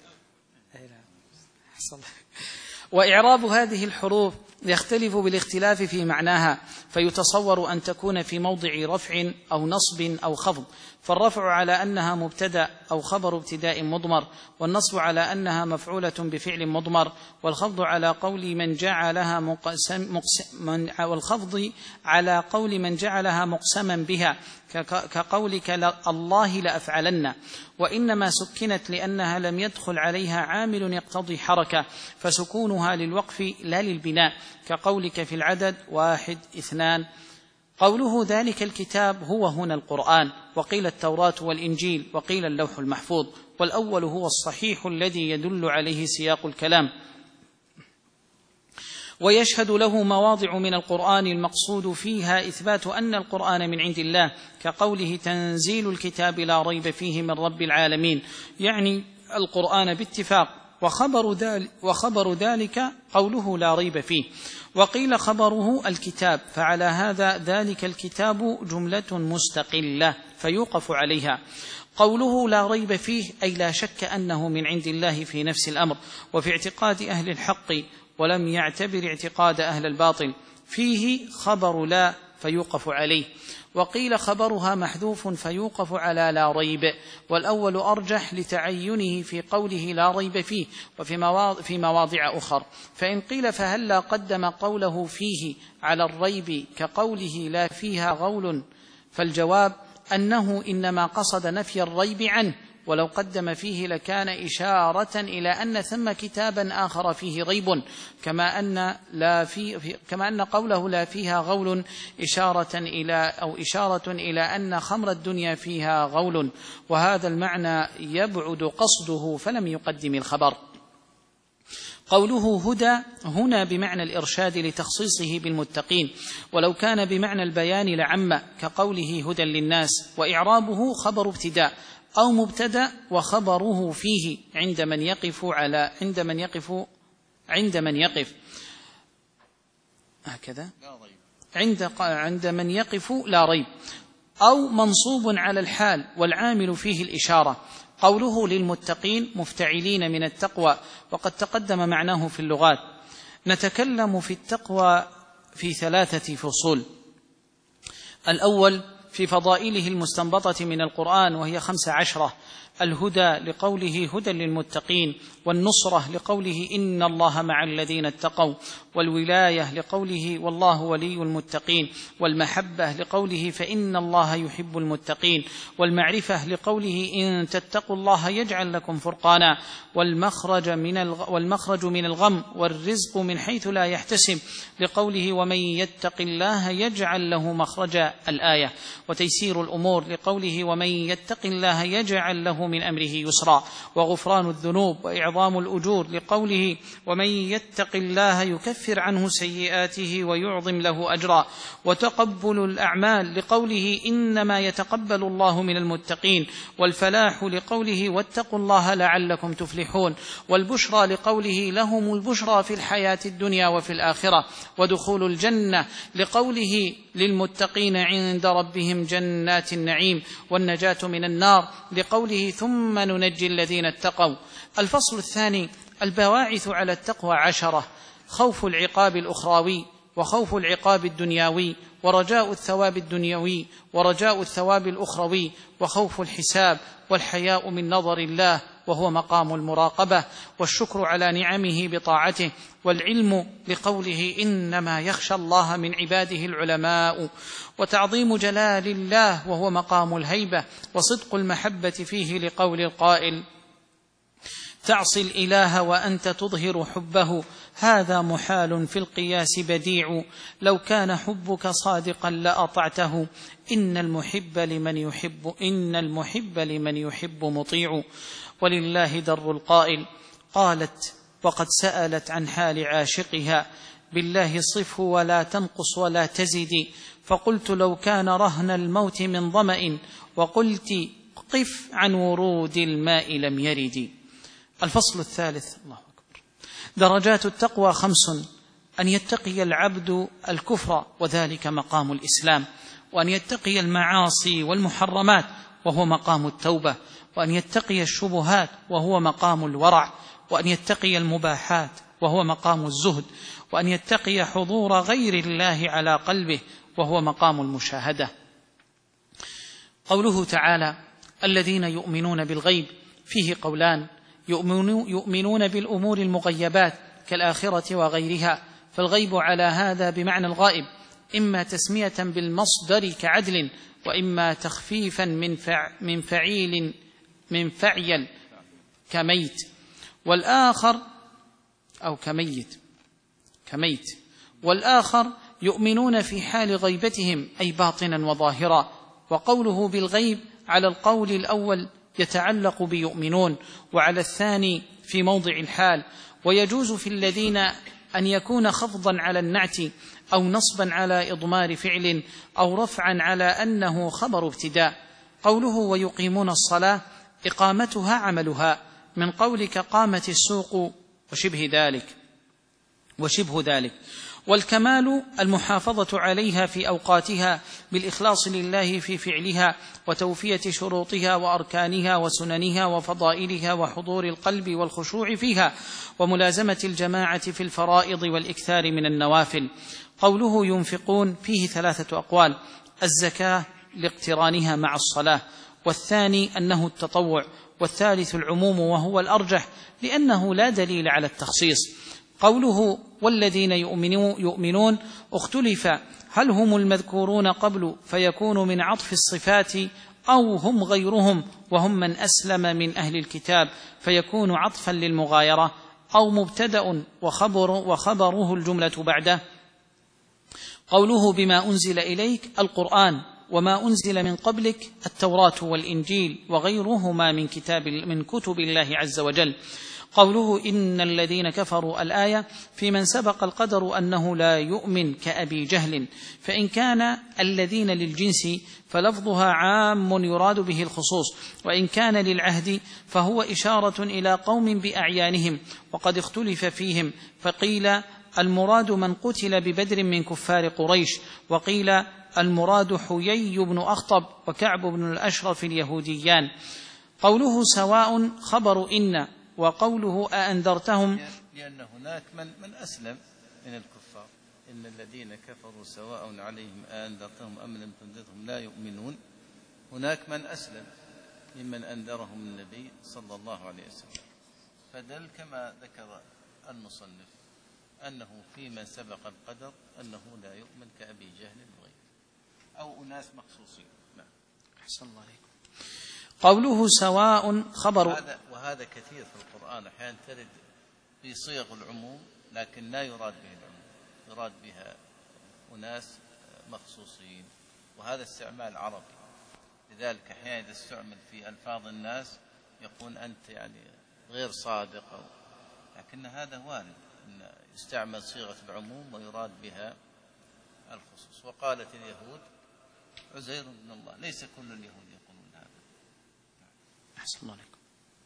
وإعراب هذه الحروف يختلف بالاختلاف في معناها، فيتصور أن تكون في موضع رفع أو نصب أو خفض، فالرفع على أنها مبتدأ أو خبر ابتداء مضمر، والنصب على أنها مفعولة بفعل مضمر، والخفض على قول من جعلها مقسم مقسم والخفض على قول من جعلها مقسما بها كقولك الله لأفعلن، وإنما سكنت لأنها لم يدخل عليها عامل يقتضي حركة، فسكونها للوقف لا للبناء، كقولك في العدد واحد اثنان. قوله ذلك الكتاب هو هنا القرآن، وقيل التوراة والإنجيل، وقيل اللوح المحفوظ، والأول هو الصحيح الذي يدل عليه سياق الكلام. ويشهد له مواضع من القرآن المقصود فيها إثبات أن القرآن من عند الله، كقوله تنزيل الكتاب لا ريب فيه من رب العالمين، يعني القرآن باتفاق، وخبر ذلك, وخبر ذلك قوله لا ريب فيه. وقيل خبره الكتاب، فعلى هذا ذلك الكتاب جملة مستقلة فيوقف عليها. قوله لا ريب فيه أي لا شك أنه من عند الله في نفس الأمر وفي اعتقاد أهل الحق، ولم يعتبر اعتقاد أهل الباطل. فيه خبر لا فيوقف عليه. وقيل خبرها محذوف فيوقف على لا ريب، والأول أرجح لتعينه في قوله لا ريب فيه وفي مواضع, في مواضع أخر. فإن قيل فهلا قدم قوله فيه على الريب كقوله لا فيها غول، فالجواب أنه إنما قصد نفي الريب عنه، ولو قدم فيه لكان إشارة إلى أن ثم كتابا آخر فيه ريب، كما أن, لا في كما أن قوله لا فيها غول إشارة إلى أو إشارة إلى أن خمر الدنيا فيها غول، وهذا المعنى يبعد قصده فلم يقدم الخبر. قوله هدى هنا بمعنى الإرشاد لتخصيصه بالمتقين، ولو كان بمعنى البيان لعم، كقوله هدى للناس. وإعرابه خبر ابتداء أو مبتدأ وخبره فيه عند من يقف على عند من يقف عند من يقف هكذا عند عند من يقف لا ريب، أو منصوب على الحال والعامل فيه الإشارة. قوله للمتقين مفتعلين من التقوى، وقد تقدم معناه في اللغات. نتكلم في التقوى في ثلاثة فصول. الأول في فضائله المستنبطة من القرآن وهي خمس عشرة: الهدى لقوله هدى للمتقين، والنصرة لقوله إن الله مع الذين اتقوا، والولاية لقوله والله ولي المتقين، والمحبة لقوله فإن الله يحب المتقين، والمعرفة لقوله إن تتقوا الله يجعل لكم فرقانا، والمخرج من والمخرج من الغم، والرزق من حيث لا يحتسب لقوله ومن يتق الله يجعل له مخرجا الآية، وتيسير الأمور لقوله ومن يتق الله يجعل له من أمره يسرا، وغفران الذنوب وإعظام الأجور لقوله ومن يتق الله يكفر عنه سيئاته ويعظم له أجرا، وتقبل الأعمال لقوله إنما يتقبل الله من المتقين، والفلاح لقوله واتقوا الله لعلكم تفلحون، والبشرى لقوله لهم البشرى في الحياة الدنيا وفي الآخرة، ودخول الجنة لقوله للمتقين عند ربهم جنات النعيم، والنجاة من النار لقوله ثم ننجي الذين اتقوا. الفصل الثاني: البواعث على التقوى عشرة: خوف العقاب الأخروي وخوف العقاب الدنيوي ورجاء الثواب الدنيوي ورجاء الثواب الأخروي وخوف الحساب والحياء من نظر الله وهو مقام المراقبة والشكر على نعمه بطاعته والعلم لقوله إنما يخشى الله من عباده العلماء وتعظيم جلال الله وهو مقام الهيبة وصدق المحبة فيه لقول القائل تعصي الإله وأنت تظهر حبه هذا محال في القياس بديع لو كان حبك صادقا لأطعته إن المحب لمن يحب إن المحب لمن يحب مطيع ولله در القائل قالت وقد سألت عن حال عاشقها بالله صفه ولا تنقص ولا تزدي فقلت لو كان رهن الموت من ظمأ وقلت قف عن ورود الماء لم يرد. الفصل الثالث. الله أكبر. درجات التقوى خمس: أن يتقي العبد الكفر وذلك مقام الإسلام، وأن يتقي المعاصي والمحرمات وهو مقام التوبة، وأن يتقي الشبهات وهو مقام الورع، وأن يتقي المباحات وهو مقام الزهد، وأن يتقي حضور غير الله على قلبه وهو مقام المشاهدة. قوله تعالى الذين يؤمنون بالغيب فيه قولان: يؤمنون بالأمور المغيبات كالآخرة وغيرها، فالغيب على هذا بمعنى الغائب، إما تسمية بالمصدر كعدل، وإما تخفيفا من, فع من فعيل من فعيل كميت، والآخر أو كميت كميت والآخر يؤمنون في حال غيبتهم أي باطنا وظاهرا. وقوله بالغيب على القول الأول يتعلق بيؤمنون، وعلى الثاني في موضع الحال. ويجوز في الذين أن يكون خفضا على النعت أو نصبا على إضمار فعل أو رفعا على أنه خبر ابتداء. قوله ويقيمون الصلاة إقامتها عملها، من قولك قامت السوق وشبه ذلك وشبه ذلك. والكمال المحافظة عليها في أوقاتها بالإخلاص لله في فعلها وتوفية شروطها وأركانها وسننها وفضائلها وحضور القلب والخشوع فيها وملازمة الجماعة في الفرائض والإكثار من النوافل. قوله ينفقون فيه ثلاثة أقوال: الزكاة لاقترانها مع الصلاة، والثاني أنه التطوع، والثالث العموم وهو الأرجح لأنه لا دليل على التخصيص. قوله والذين يؤمنون اختلف هل هم المذكورون قبل فيكون من عطف الصفات أو هم غيرهم وهم من أسلم من أهل الكتاب فيكون عطفا للمغايرة، أو مبتدأ وخبر وخبره الجملة بعده. قوله بما أنزل إليك القرآن وما أنزل من قبلك التوراة والإنجيل وغيرهما من كتاب من كتب الله عز وجل. قوله إن الذين كفروا الآية في من سبق القدر أنه لا يؤمن كأبي جهل، فإن كان الذين للجنس فلفظها عام يراد به الخصوص، وإن كان للعهد فهو إشارة إلى قوم بأعيانهم وقد اختلف فيهم، فقيل المراد من قتل ببدر من كفار قريش، وقيل المراد حيي بن أخطب وكعب بن الأشرف اليهوديان. قوله سواء خبر إن، وقوله أأنذرتهم لأن هناك من, من أسلم من الكفار، إن الذين كفروا سواء عليهم أأنذرتهم أم لم تنذرهم لا يؤمنون. هناك من أسلم ممن أنذرهم النبي صلى الله عليه وسلم، فدل كما ذكر المصنف أنه في من سبق القدر أنه لا يؤمن كأبي جهل وغيره أو أناس مخصوصين. نعم. أحسن الله عليكم. قوله سواء خبر، وهذا, وهذا كثير في القرآن، أحيانا ترد في صيغ العموم لكن لا يراد به العموم، يراد بها أناس مخصوصين، وهذا استعمال عربي. لذلك أحيانا إذا استعمل في ألفاظ الناس يقول أنت يعني غير صادق، لكن هذا وارد أن يستعمل صيغة العموم ويراد بها الخصوص. وقالت اليهود عزير بن الله، ليس كل اليهود يقولون هذا. أحسن الله عليكم.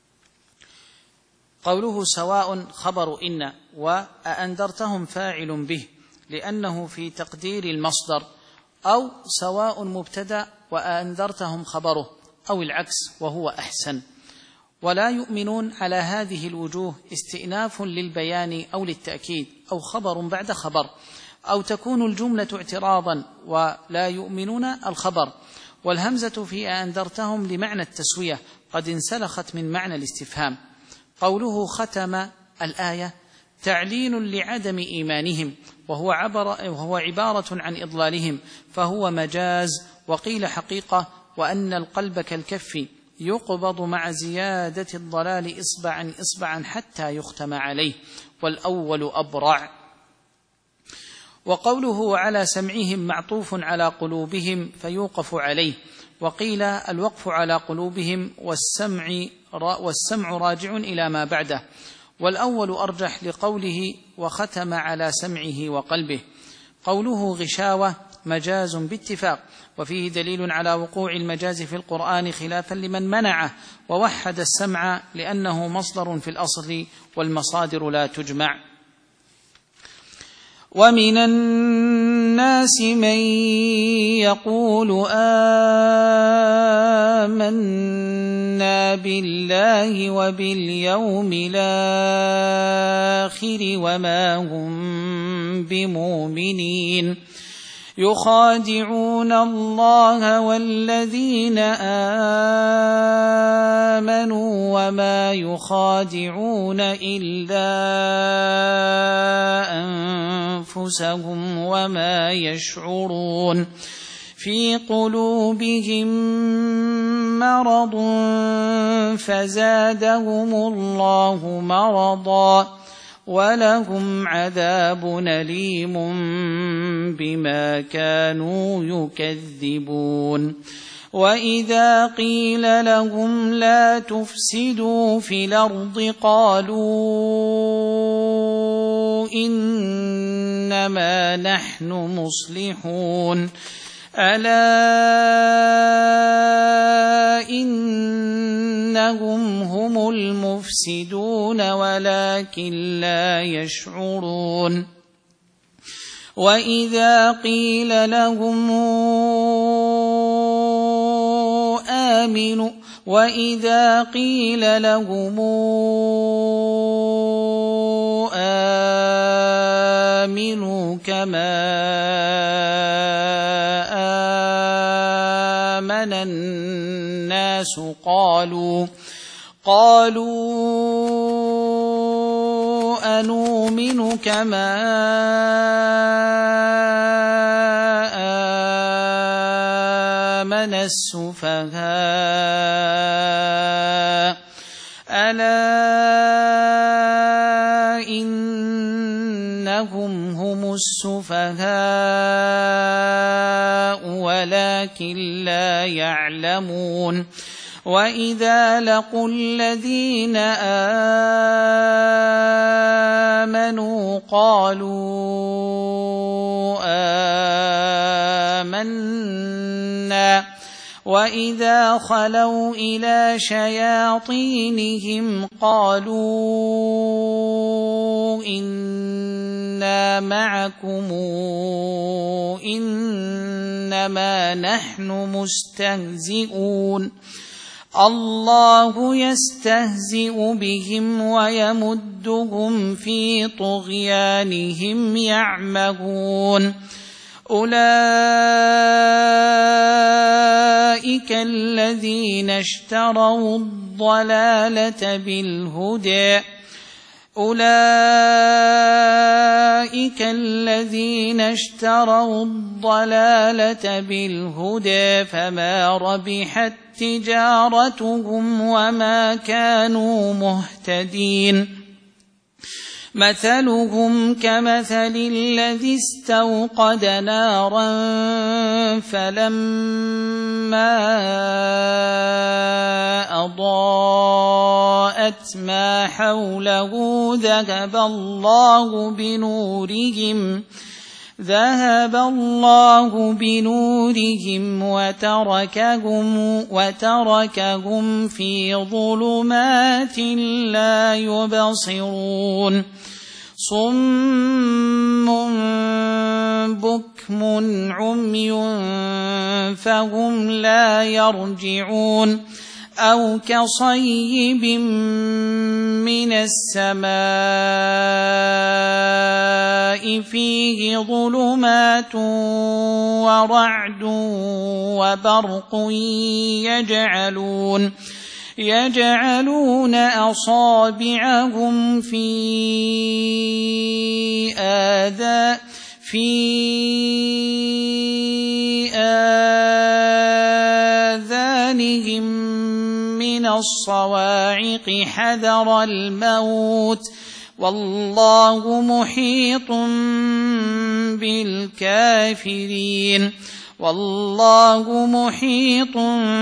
قوله سواء خبر إن، وأأنذرتهم فاعل به لأنه في تقدير المصدر، أو سواء مبتدأ وأأنذرتهم خبره، أو العكس وهو أحسن. ولا يؤمنون على هذه الوجوه استئناف للبيان أو للتأكيد، أو خبر بعد خبر، أو تكون الجملة اعتراضا ولا يؤمنون الخبر. والهمزة في أنذرتهم لمعنى التسوية قد انسلخت من معنى الاستفهام. قوله ختم الآية تعليل لعدم إيمانهم، وهو, عبر وهو عبارة عن إضلالهم، فهو مجاز. وقيل حقيقة، وأن القلب كالكف يقبض مع زيادة الضلال إصبعا إصبعا حتى يختم عليه، والأول أبرع. وقوله على سمعهم معطوف على قلوبهم فيوقف عليه. وقيل الوقف على قلوبهم والسمع, والسمع راجع إلى ما بعده، والأول أرجح لقوله وختم على سمعه وقلبه. قوله غشاوة مجاز باتفاق، وفيه دليل على وقوع المجاز في القرآن خلافا لمن منعه ووحد السمع، لأنه مصدر في الأصل والمصادر لا تجمع. ومن الناس من يقول آمنا بالله وباليوم الآخر وما هم بمؤمنين، يخادعون الله والذين آمنوا وما يخادعون إلا أنفسهم وما يشعرون. في قلوبهم مرض فزادهم الله مرضا ولهم عذاب أليم بما كانوا يكذبون. وإذا قيل لهم لا تفسدوا في الأرض قالوا إنما نحن مصلحون ألا إنهم هم المفسدون ولكن لا يشعرون. وإذا قيل لهم آمنوا وإذا قيل لهم آمنوا كما آمن الناس قالوا قالوا أنؤمن كما آمن السفهاء ألا إنهم هم السفهاء ولكن لا يعلمون. وإذا لقوا الذين آمنوا قالوا آمنا وإذا خلوا إلى شياطينهم قالوا إنا معكم إنما نحن مستهزئون الله يستهزئ بهم ويمدهم في طغيانهم يعمهون. أولئك الذين اشتروا الضلالة بالهدى أولئك الذين اشتروا الضلالة بالهدى فما ربحت تجارتهم وما كانوا مهتدين. مثلهم كمثل الذي استوقد نارا فلما أضاءت ما حوله ذهب الله بنورهم ذهب الله بنورهم وتركهم وتركهم في ظلمات لا يبصرون صم بكم عمي فهم لا يرجعون أو كصيب من السماء فيه ظلمات ورعد وبرق يجعلون يجعلون أصابعهم في آذان في آذانهم من الصواعق حذر الموت والله محيط بالكافرين والله محيط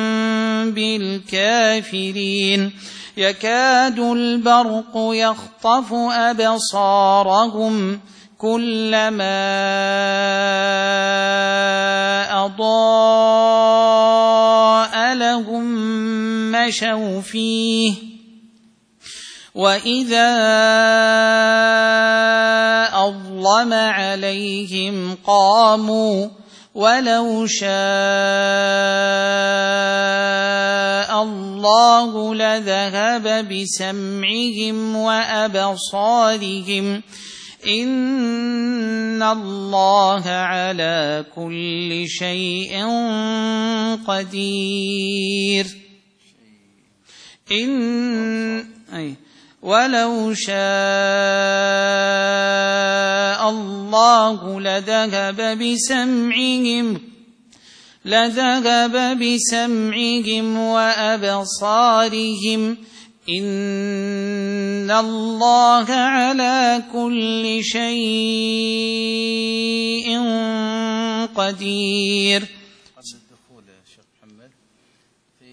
بالكافرين يكاد البرق يخطف أبصارهم كلما أضاء لهم مشوا فيه وإذا أظلم عليهم قاموا ولو شاء الله لذهب بسمعهم وأبصارهم إن الله على كل شيء قدير إن أي ولو شاء الله لذهب بسمعهم لذهب بسمعهم وأبصارهم إن الله على كل شيء قدير. قبل الدخول يا شيخ محمد في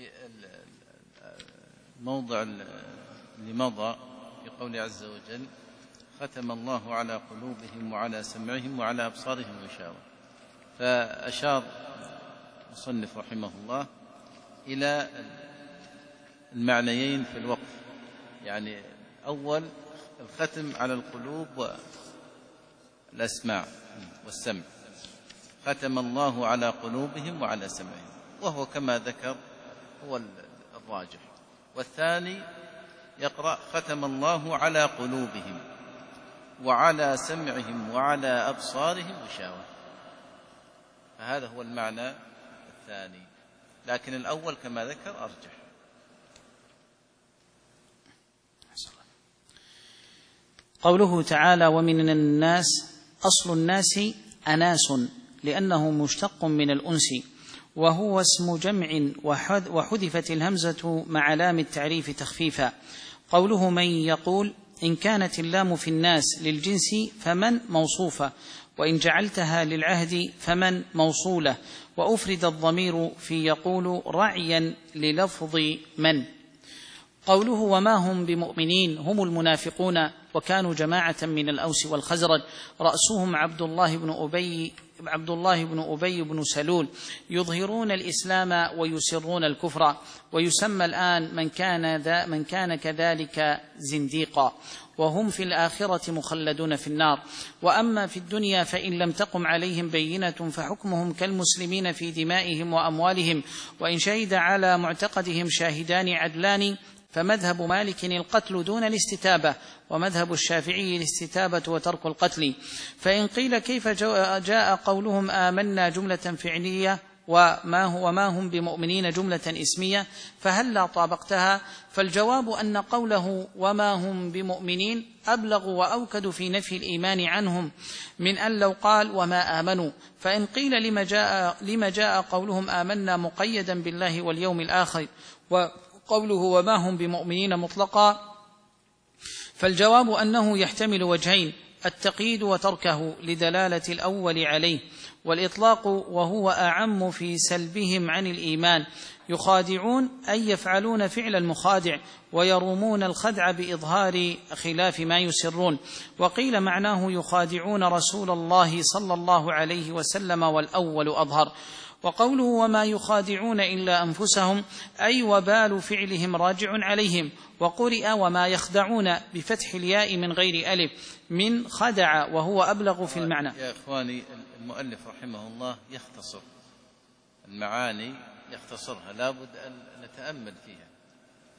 الموضع اللي مضى في قوله عز وجل ختم الله على قلوبهم وعلى سمعهم وعلى أبصارهم غشاوة، فأشار المصنف رحمه الله إلى المعنيين في الوقف، يعني أول الختم على القلوب والأسماع والسمع، ختم الله على قلوبهم وعلى سمعهم، وهو كما ذكر هو الراجح. والثاني يقرأ ختم الله على قلوبهم وعلى سمعهم وعلى أبصارهم غشاوة، فهذا هو المعنى الثاني، لكن الأول كما ذكر أرجح. قوله تعالى ومن الناس، أصل الناس أناس لأنه مشتق من الأنس، وهو اسم جمع وحذفت الهمزة مع لام التعريف تخفيفا. قوله من يقول، إن كانت اللام في الناس للجنس فمن موصوفة، وإن جعلتها للعهد فمن موصولة، وأفرد الضمير في يقول رعيا للفظ من. قوله وما هم بمؤمنين هم المنافقون، وكانوا جماعة من الأوس والخزرج، رأسهم عبد الله بن أبي عبد الله بن أبي بن سلول، يظهرون الإسلام ويسرون الكفر، ويسمى الآن من كان ذا من كان كذلك زنديقا، وهم في الآخرة مخلدون في النار. وأما في الدنيا فإن لم تقم عليهم بينة فحكمهم كالمسلمين في دمائهم وأموالهم، وإن شهد على معتقدهم شاهدان عدلان، فمذهب مالك القتل دون الاستتابة، ومذهب الشافعي الاستتابة وترك القتل. فإن قيل كيف جاء قولهم آمنا جملة فعلية وما هو ما هم بمؤمنين جملة اسمية، فهل لا طابقتها؟ فالجواب أن قوله وما هم بمؤمنين أبلغ وأوكد في نفي الإيمان عنهم من أن لو قال وما آمنوا. فإن قيل لما جاء, لما جاء قولهم آمنا مقيدا بالله واليوم الآخر وقوله وما هم بمؤمنين مطلقا، فالجواب أنه يحتمل وجهين: التقييد وتركه لدلالة الأول عليه، والإطلاق وهو أعم في سلبهم عن الإيمان. يخادعون أي يفعلون فعل المخادع، ويرومون الخدع بإظهار خلاف ما يسرون. وقيل معناه يخادعون رسول الله صلى الله عليه وسلم، والأول أظهر. وقوله وما يخادعون إلا أنفسهم أي وبال فعلهم راجع عليهم. وقرئ وما يخدعون بفتح الياء من غير ألف من خدع، وهو أبلغ في المعنى. يا إخواني، المؤلف رحمه الله يختصر المعاني، يختصرها، لا بد أن نتأمل فيها.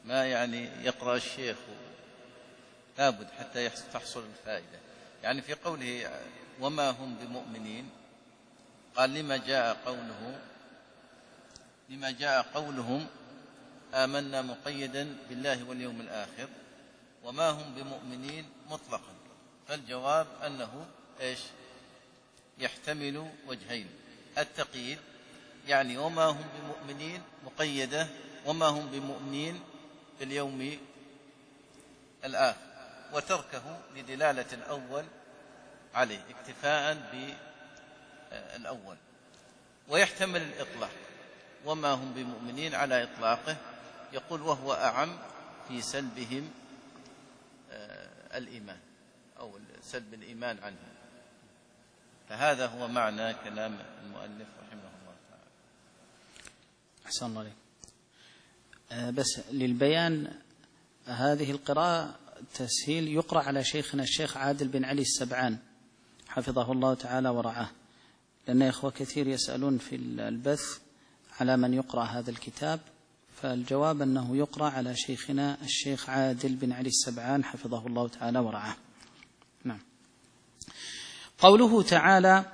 ما يعني يقرأ الشيخ لابد حتى تحصل الفائدة. يعني في قوله وما هم بمؤمنين قال لما جاء قوله لما جاء قولهم آمنا مقيدا بالله واليوم الآخر، وما هم بمؤمنين مطلقا. فالجواب أنه إيش يحتمل وجهين: التقييد يعني وما هم بمؤمنين مقيدة، وما هم بمؤمنين باليوم الآخر، وتركه لدلالة الأول عليه اكتفاء بالأول. ويحتمل الإطلاق وما هم بمؤمنين على إطلاقه، يقول وهو أعم في سلبهم الإيمان أو سلب الإيمان عنهم. فهذا هو معنى كلام المؤلف رحمه الله تعالى. أحسن الله عليك. بس للبيان هذه القراءة تسهيل يقرأ على شيخنا الشيخ عادل بن علي السبعان حفظه الله تعالى ورعاه، لأن إخوة كثير يسألون في البث على من يقرأ هذا الكتاب، فالجواب أنه يقرأ على شيخنا الشيخ عادل بن علي السبعان حفظه الله تعالى ورعاه. نعم. قوله تعالى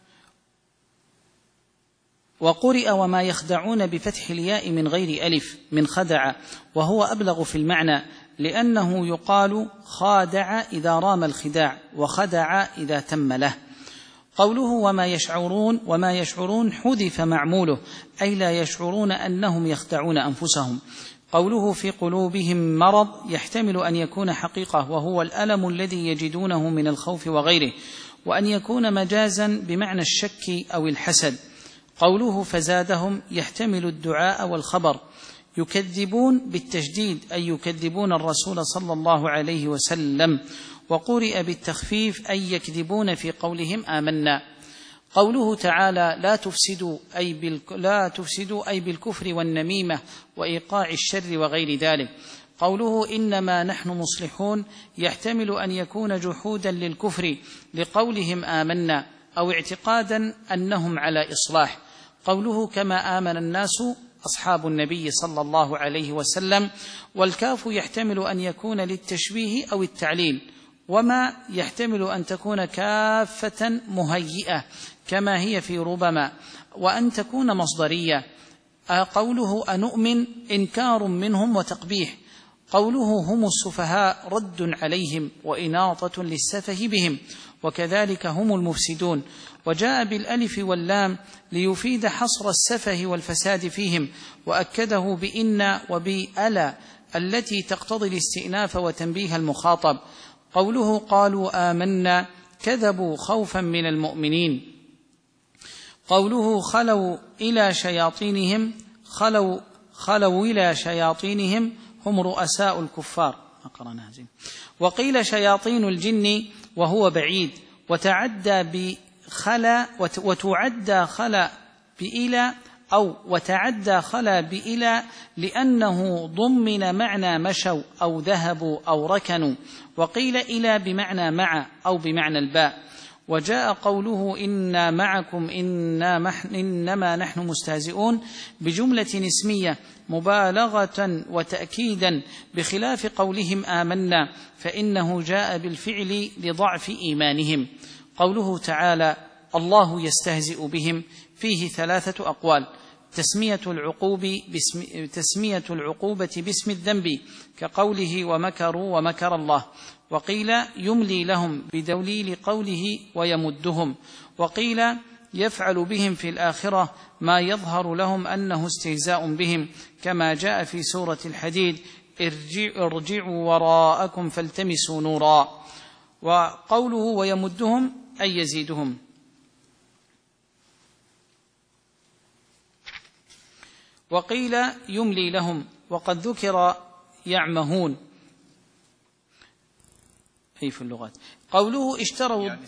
وقرئ وما يخدعون بفتح الياء من غير ألف من خدع، وهو أبلغ في المعنى لأنه يقال خادع إذا رام الخداع، وخدع إذا تم له. قوله وما يشعرون وما يشعرون حذف معموله، أي لا يشعرون أنهم يخدعون أنفسهم. قوله في قلوبهم مرض يحتمل أن يكون حقيقة، وهو الألم الذي يجدونه من الخوف وغيره، وأن يكون مجازا بمعنى الشك أو الحسد. قوله فزادهم يحتمل الدعاء والخبر. يكذبون بالتشديد أي يكذبون الرسول صلى الله عليه وسلم، وقرئ بالتخفيف أي يكذبون في قولهم آمنا. قوله تعالى لا تفسدوا أي, بالك لا تفسدوا أي بالكفر والنميمة وإيقاع الشر وغير ذلك. قوله إنما نحن مصلحون يحتمل أن يكون جحودا للكفر لقولهم آمنا، أو اعتقادا أنهم على إصلاح. قوله كما آمن الناس أصحاب النبي صلى الله عليه وسلم، والكاف يحتمل أن يكون للتشبيه أو التعليل، وما يحتمل أن تكون كافة مهيئة كما هي في ربما، وأن تكون مصدرية. قوله أنؤمن إنكار منهم وتقبيح. قوله هم السفهاء رد عليهم وإناطة للسفه بهم، وكذلك هم المفسدون. وجاء بالألف واللام ليفيد حصر السفه والفساد فيهم، وأكده بإن وبألا التي تقتضي الاستئناف وتنبيه المخاطب. قوله قالوا آمنا كذبوا خوفا من المؤمنين. قوله خلوا إلى شياطينهم خلوا, خلوا إلى شياطينهم هم رؤساء الكفار. وقيل شياطين الجن وهو بعيد، وتعدى بخلا وتعدى خلا بإلى أو وتعدى خلا بإلى لأنه ضمن معنى مشوا أو ذهبوا أو ركنوا. وقيل إلى بمعنى مع أو بمعنى الباء. وجاء قوله إنا معكم إنما نحن مستهزئون بجملة اسمية مبالغة وتأكيدا، بخلاف قولهم آمنا فإنه جاء بالفعل لضعف إيمانهم. قوله تعالى الله يستهزئ بهم فيه ثلاثة أقوال: تسمية العقوبة باسم, تسمية العقوبة باسم الذنب كقوله ومكروا ومكر الله. وقيل يملي لهم بدليل قوله ويمدهم. وقيل يفعل بهم في الآخرة ما يظهر لهم أنه استهزاء بهم، كما جاء في سورة الحديد ارجعوا وراءكم فالتمسوا نورا. وقوله ويمدهم أي يزيدهم. وقيل يملي لهم، وقد ذكر يعمهون أي في اللغات. قوله اشتروا يعني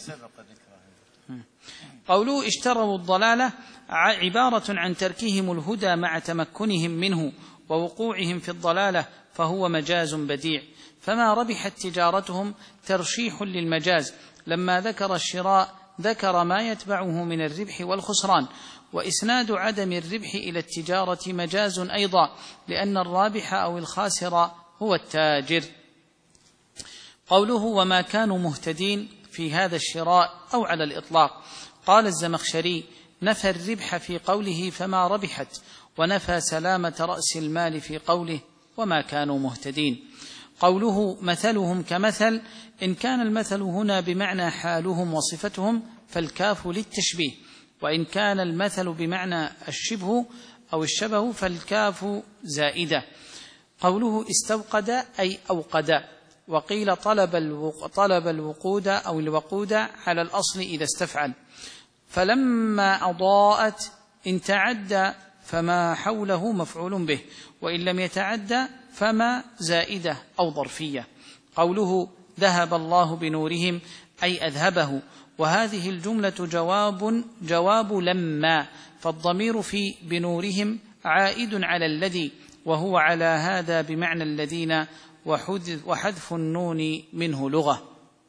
قوله اشتروا الضلالة عبارة عن تركهم الهدى مع تمكنهم منه ووقوعهم في الضلالة، فهو مجاز بديع. فما ربحت تجارتهم ترشيح للمجاز، لما ذكر الشراء ذكر ما يتبعه من الربح والخسران. وإسناد عدم الربح إلى التجارة مجاز أيضا، لأن الرابح أو الخاسر هو التاجر. قوله وما كانوا مهتدين في هذا الشراء أو على الإطلاق. قال الزمخشري: نفى الربح في قوله فما ربحت، ونفى سلامة رأس المال في قوله وما كانوا مهتدين. قوله مثلهم كمثل، إن كان المثل هنا بمعنى حالهم وصفتهم فالكاف للتشبيه، وإن كان المثل بمعنى الشبه أو الشبه فالكاف زائدة. قوله استوقد أي أوقد، وقيل طلب طلب الوقود أو الوقود على الأصل إذا استفعل. فلما أضاءت إن تعدى فما حوله مفعول به، وإن لم يتعدى فما زائدة أو ظرفية. قوله ذهب الله بنورهم أي أذهبه، وهذه الجملة جواب جواب لما، فالضمير في بنورهم عائد على الذي، وهو على هذا بمعنى الذين، وحذف النون منه لغة.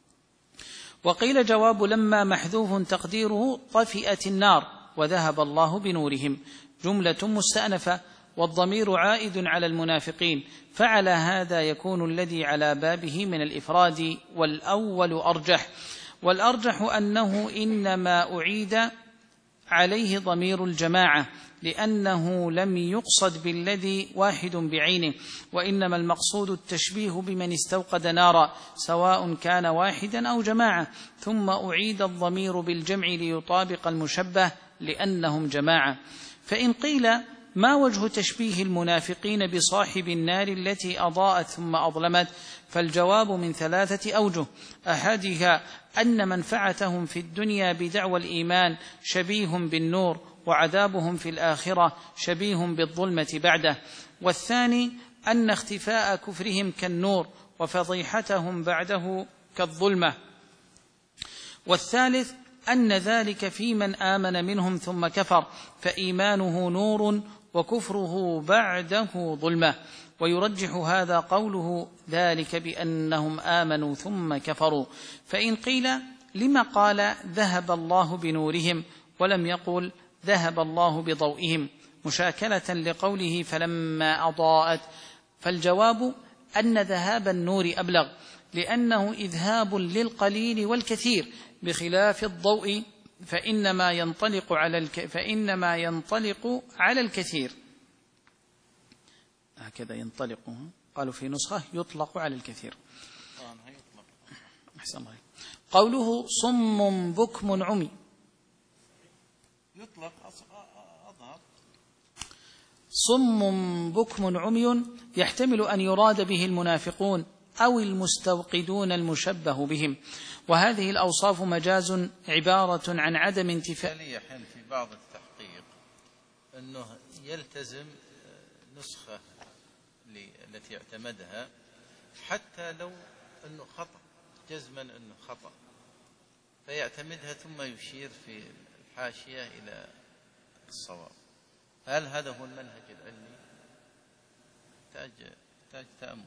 وقيل جواب لما محذوف تقديره طفئت النار وذهب الله بنورهم، جملة مستأنفة، والضمير عائد على المنافقين، فعلى هذا يكون الذي على بابه من الإفراد، والأول أرجح. والأرجح أنه إنما أعيد عليه ضمير الجماعة، لأنه لم يقصد بالذي واحد بعينه، وإنما المقصود التشبيه بمن استوقد نارا سواء كان واحدا أو جماعة، ثم أعيد الضمير بالجمع ليطابق المشبه لأنهم جماعة. فإن قيل ما وجه تشبيه المنافقين بصاحب النار التي أضاءت ثم أظلمت؟ فالجواب من ثلاثة أوجه: أحدها أن منفعتهم في الدنيا بدعوى الإيمان شبيه بالنور، وعذابهم في الآخرة شبيه بالظلمة بعده. والثاني أن اختفاء كفرهم كالنور، وفضيحتهم بعده كالظلمة. والثالث أن ذلك في من آمن منهم ثم كفر، فإيمانه نور وكفره بعده ظلمة. ويرجح هذا قوله ذلك بأنهم آمنوا ثم كفروا. فإن قيل لما قال ذهب الله بنورهم ولم يقل ذهب الله بضوئهم مشاكلة لقوله فلما أضاءت؟ فالجواب أن ذهاب النور أبلغ، لأنه إذهاب للقليل والكثير، بخلاف الضوء فإنما ينطلق على الك... فإنما ينطلق على الكثير. هكذا ينطلق، قالوا في نسخة يطلق على الكثير. أحسن الله. قوله صم بكم عمي، يطلق أظهر. صم بكم عمي يحتمل أن يراد به المنافقون أو المستوقدون المشبه بهم، وهذه الأوصاف مجاز عبارة عن عدم انتفاع. يحين في بعض التحقيق أنه يلتزم نسخة التي اعتمدها حتى لو أنه خطأ، جزما أنه خطأ، فيعتمدها ثم يشير في الحاشية إلى الصواب. هل هذا هو المنهج العلمي؟ تحتاج تحتاج تأمل.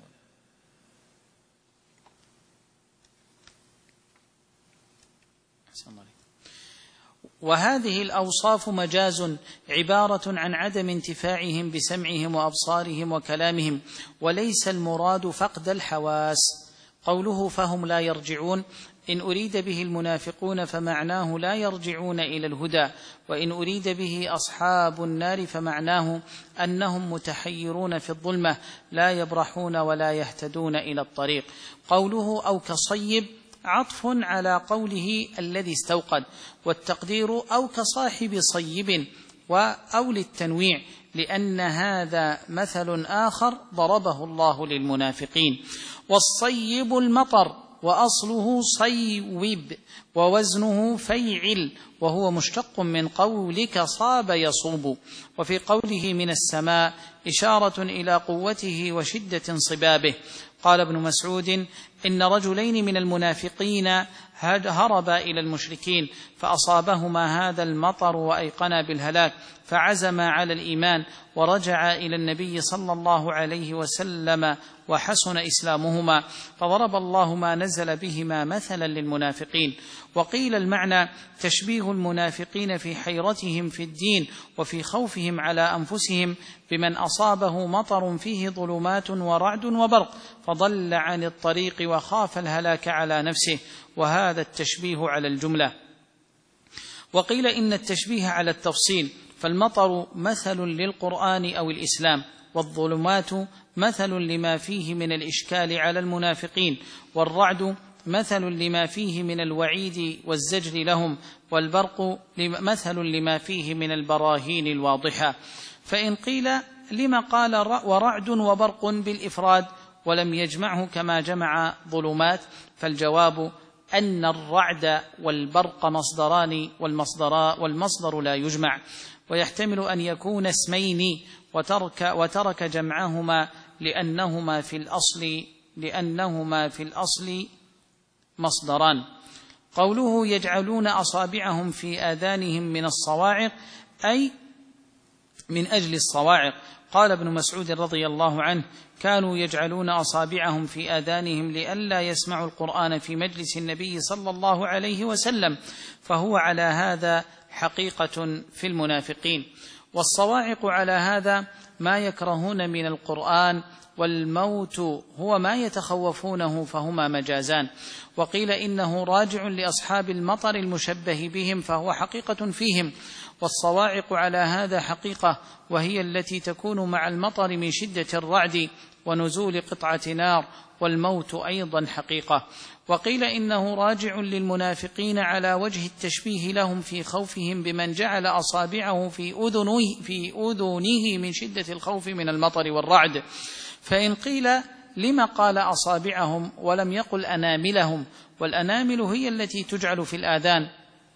وهذه الأوصاف مجاز عبارة عن عدم انتفاعهم بسمعهم وأبصارهم وكلامهم، وليس المراد فقد الحواس. قوله فهم لا يرجعون، إن أريد به المنافقون فمعناه لا يرجعون إلى الهدى، وإن أريد به أصحاب النار فمعناه أنهم متحيرون في الظلمة لا يبرحون ولا يهتدون إلى الطريق. قوله أو كصيب عطف على قوله الذي استوقد، والتقدير أو كصاحب صيب، أو للتنويع، لأن هذا مثل آخر ضربه الله للمنافقين. والصيب المطر، وأصله صيوب، ووزنه فيعل، وهو مشتق من قولك صاب يصوب. وفي قوله من السماء إشارة إلى قوته وشدة صبابه. قال ابن مسعود: إن رجلين من المنافقين هربا إلى المشركين فأصابهما هذا المطر وأيقنا بالهلاك، فعزما على الإيمان ورجعا إلى النبي صلى الله عليه وسلم وحسن إسلامهما، فضرب الله ما نزل بهما مثلا للمنافقين. وقيل المعنى تشبيه المنافقين في حيرتهم في الدين وفي خوفهم على أنفسهم بمن أصابه مطر فيه ظلمات ورعد وبرق فضل عن الطريق وخاف الهلاك على نفسه، وهذا التشبيه على الجملة. وقيل إن التشبيه على التفصيل، فالمطر مثل للقرآن أو الإسلام، والظلمات مثل لما فيه من الإشكال على المنافقين، والرعد مثل لما فيه من الوعيد والزجر لهم، والبرق مثل لما فيه من البراهين الواضحة. فإن قيل لما قال ورعد وبرق بالإفراد ولم يجمعه كما جمع ظلمات، فالجواب أن الرعد والبرق مصدران والمصدر, والمصدر لا يجمع، ويحتمل أن يكون اسمين وترك, وترك جمعهما لأنهما في الأصل لأنهما في الأصل مصدران. قوله يجعلون أصابعهم في آذانهم من الصواعق أي من أجل الصواعق. قال ابن مسعود رضي الله عنه: كانوا يجعلون أصابعهم في آذانهم لئلا يسمعوا القرآن في مجلس النبي صلى الله عليه وسلم، فهو على هذا حقيقة في المنافقين. والصواعق على هذا ما يكرهون من القرآن، والموت هو ما يتخوفونه، فهما مجازان. وقيل إنه راجع لأصحاب المطر المشبه بهم، فهو حقيقة فيهم. والصواعق على هذا حقيقة، وهي التي تكون مع المطر من شدة الرعد ونزول قطعة نار، والموت أيضا حقيقة. وقيل إنه راجع للمنافقين على وجه التشبيه لهم في خوفهم بمن جعل أصابعه في أذنه, في أذنه من شدة الخوف من المطر والرعد. فإن قيل لما قال أصابعهم ولم يقل أناملهم، والأنامل هي التي تجعل في الآذان،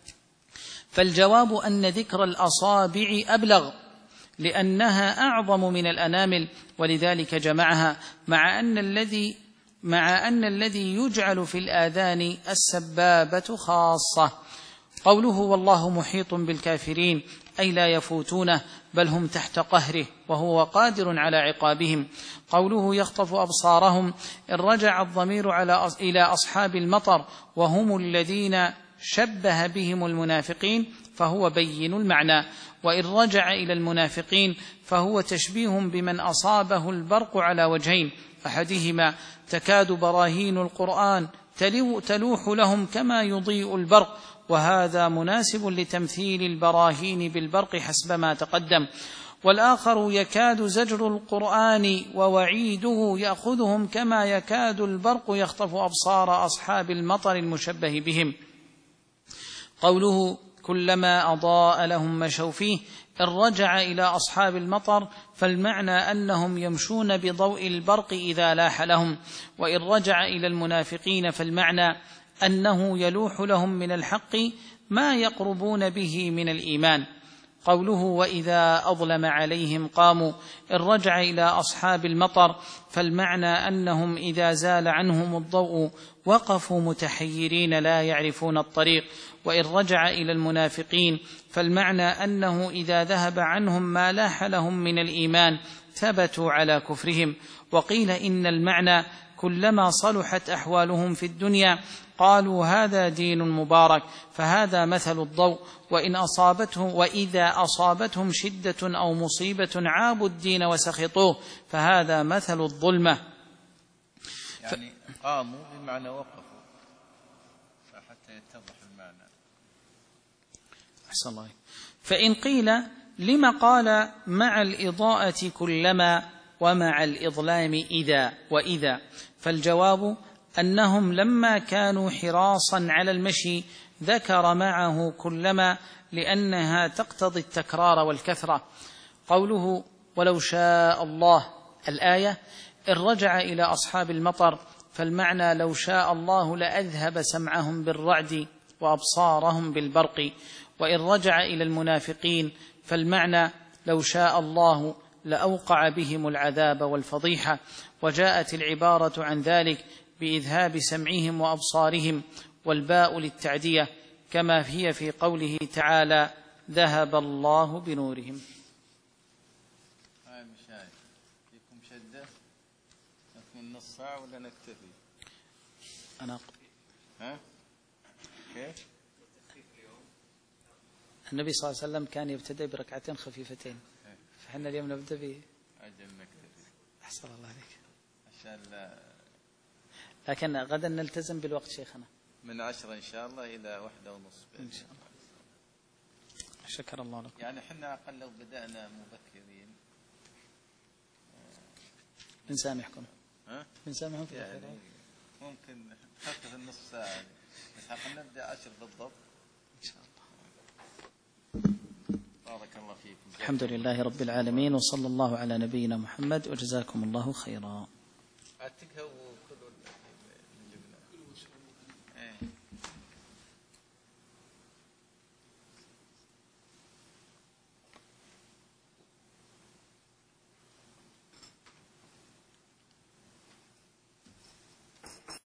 فالجواب أن ذكر الأصابع أبلغ لأنها أعظم من الأنامل، ولذلك جمعها، مع أن الذي مع أن الذي يجعل في الآذان السبابة خاصة. قوله والله محيط بالكافرين أي لا يفوتونه، بل هم تحت قهره وهو قادر على عقابهم. قوله يخطف أبصارهم، إن رجع الضمير على إلى أصحاب المطر وهم الذين شبه بهم المنافقين فهو بين المعنى، وإن رجع إلى المنافقين فهو تشبيه بمن أصابه البرق على وجهين: أحدهما تكاد براهين القرآن تلوح لهم كما يضيء البرق، وهذا مناسب لتمثيل البراهين بالبرق حسب ما تقدم. والآخر يكاد زجر القرآن ووعيده يأخذهم كما يكاد البرق يخطف أبصار أصحاب المطر المشبه بهم. قوله كلما أضاء لهم مشوا فيه، إن رجع إلى أصحاب المطر فالمعنى أنهم يمشون بضوء البرق إذا لاح لهم، وإن رجع إلى المنافقين فالمعنى أنه يلوح لهم من الحق ما يقربون به من الإيمان. قوله وإذا أظلم عليهم قاموا، إن رجع إلى أصحاب المطر فالمعنى أنهم إذا زال عنهم الضوء وقفوا متحيرين لا يعرفون الطريق، وإن رجع إلى المنافقين فالمعنى أنه إذا ذهب عنهم ما لاح لهم من الإيمان ثبتوا على كفرهم. وقيل إن المعنى كلما صلحت أحوالهم في الدنيا قالوا هذا دين مبارك، فهذا مثل الضوء، وإن أصابتهم وإذا أصابتهم شدة أو مصيبة عابوا الدين وسخطوه، فهذا مثل الظلمة. يعني قاموا بمعنى وقفوا، فحتى يتضح المعنى. أحسن الله. فإن قيل لما قال مع الإضاءة كلما ومع الإظلام إذا وإذا، فالجواب أنهم لما كانوا حراصا على المشي ذكر معه كلما لأنها تقتضي التكرار والكثرة. قوله ولو شاء الله الآية، إن رجع إلى أصحاب المطر فالمعنى لو شاء الله لأذهب سمعهم بالرعد وأبصارهم بالبرق، وإن رجع إلى المنافقين فالمعنى لو شاء الله لأوقع بهم العذاب والفضيحة. وجاءت العبارة عن ذلك بإذهاب سمعهم وأبصارهم، والباء للتعدية، كما هي في قوله تعالى: ذهب الله بنورهم. هاي مشاهد فيكم شدة من نص ساعة ولا نكتفي؟ أنا ها؟ كيف؟ النبي صلى الله عليه وسلم كان يبتدئ بركعتين خفيفتين، فحنا اليوم نبدأ به. أجل نكتفي. أحسن الله عليك. عشان لا، لكن غدا نلتزم بالوقت شيخنا، من عشرة إن شاء الله إلى واحدة ونصف إن شاء الله. شكر الله لكم. يعني حنا أقل لو بدأنا مبكرين بنسامحكم. ها؟ بنسامحكم في يعني الأخير. ممكن نخفف النصف ساعة، بس حقا نبدأ عشر بالضبط إن شاء الله. بارك الله فيكم. الحمد لله رب العالمين، وصلى الله على نبينا محمد، وجزاكم الله خيرا. أعتقها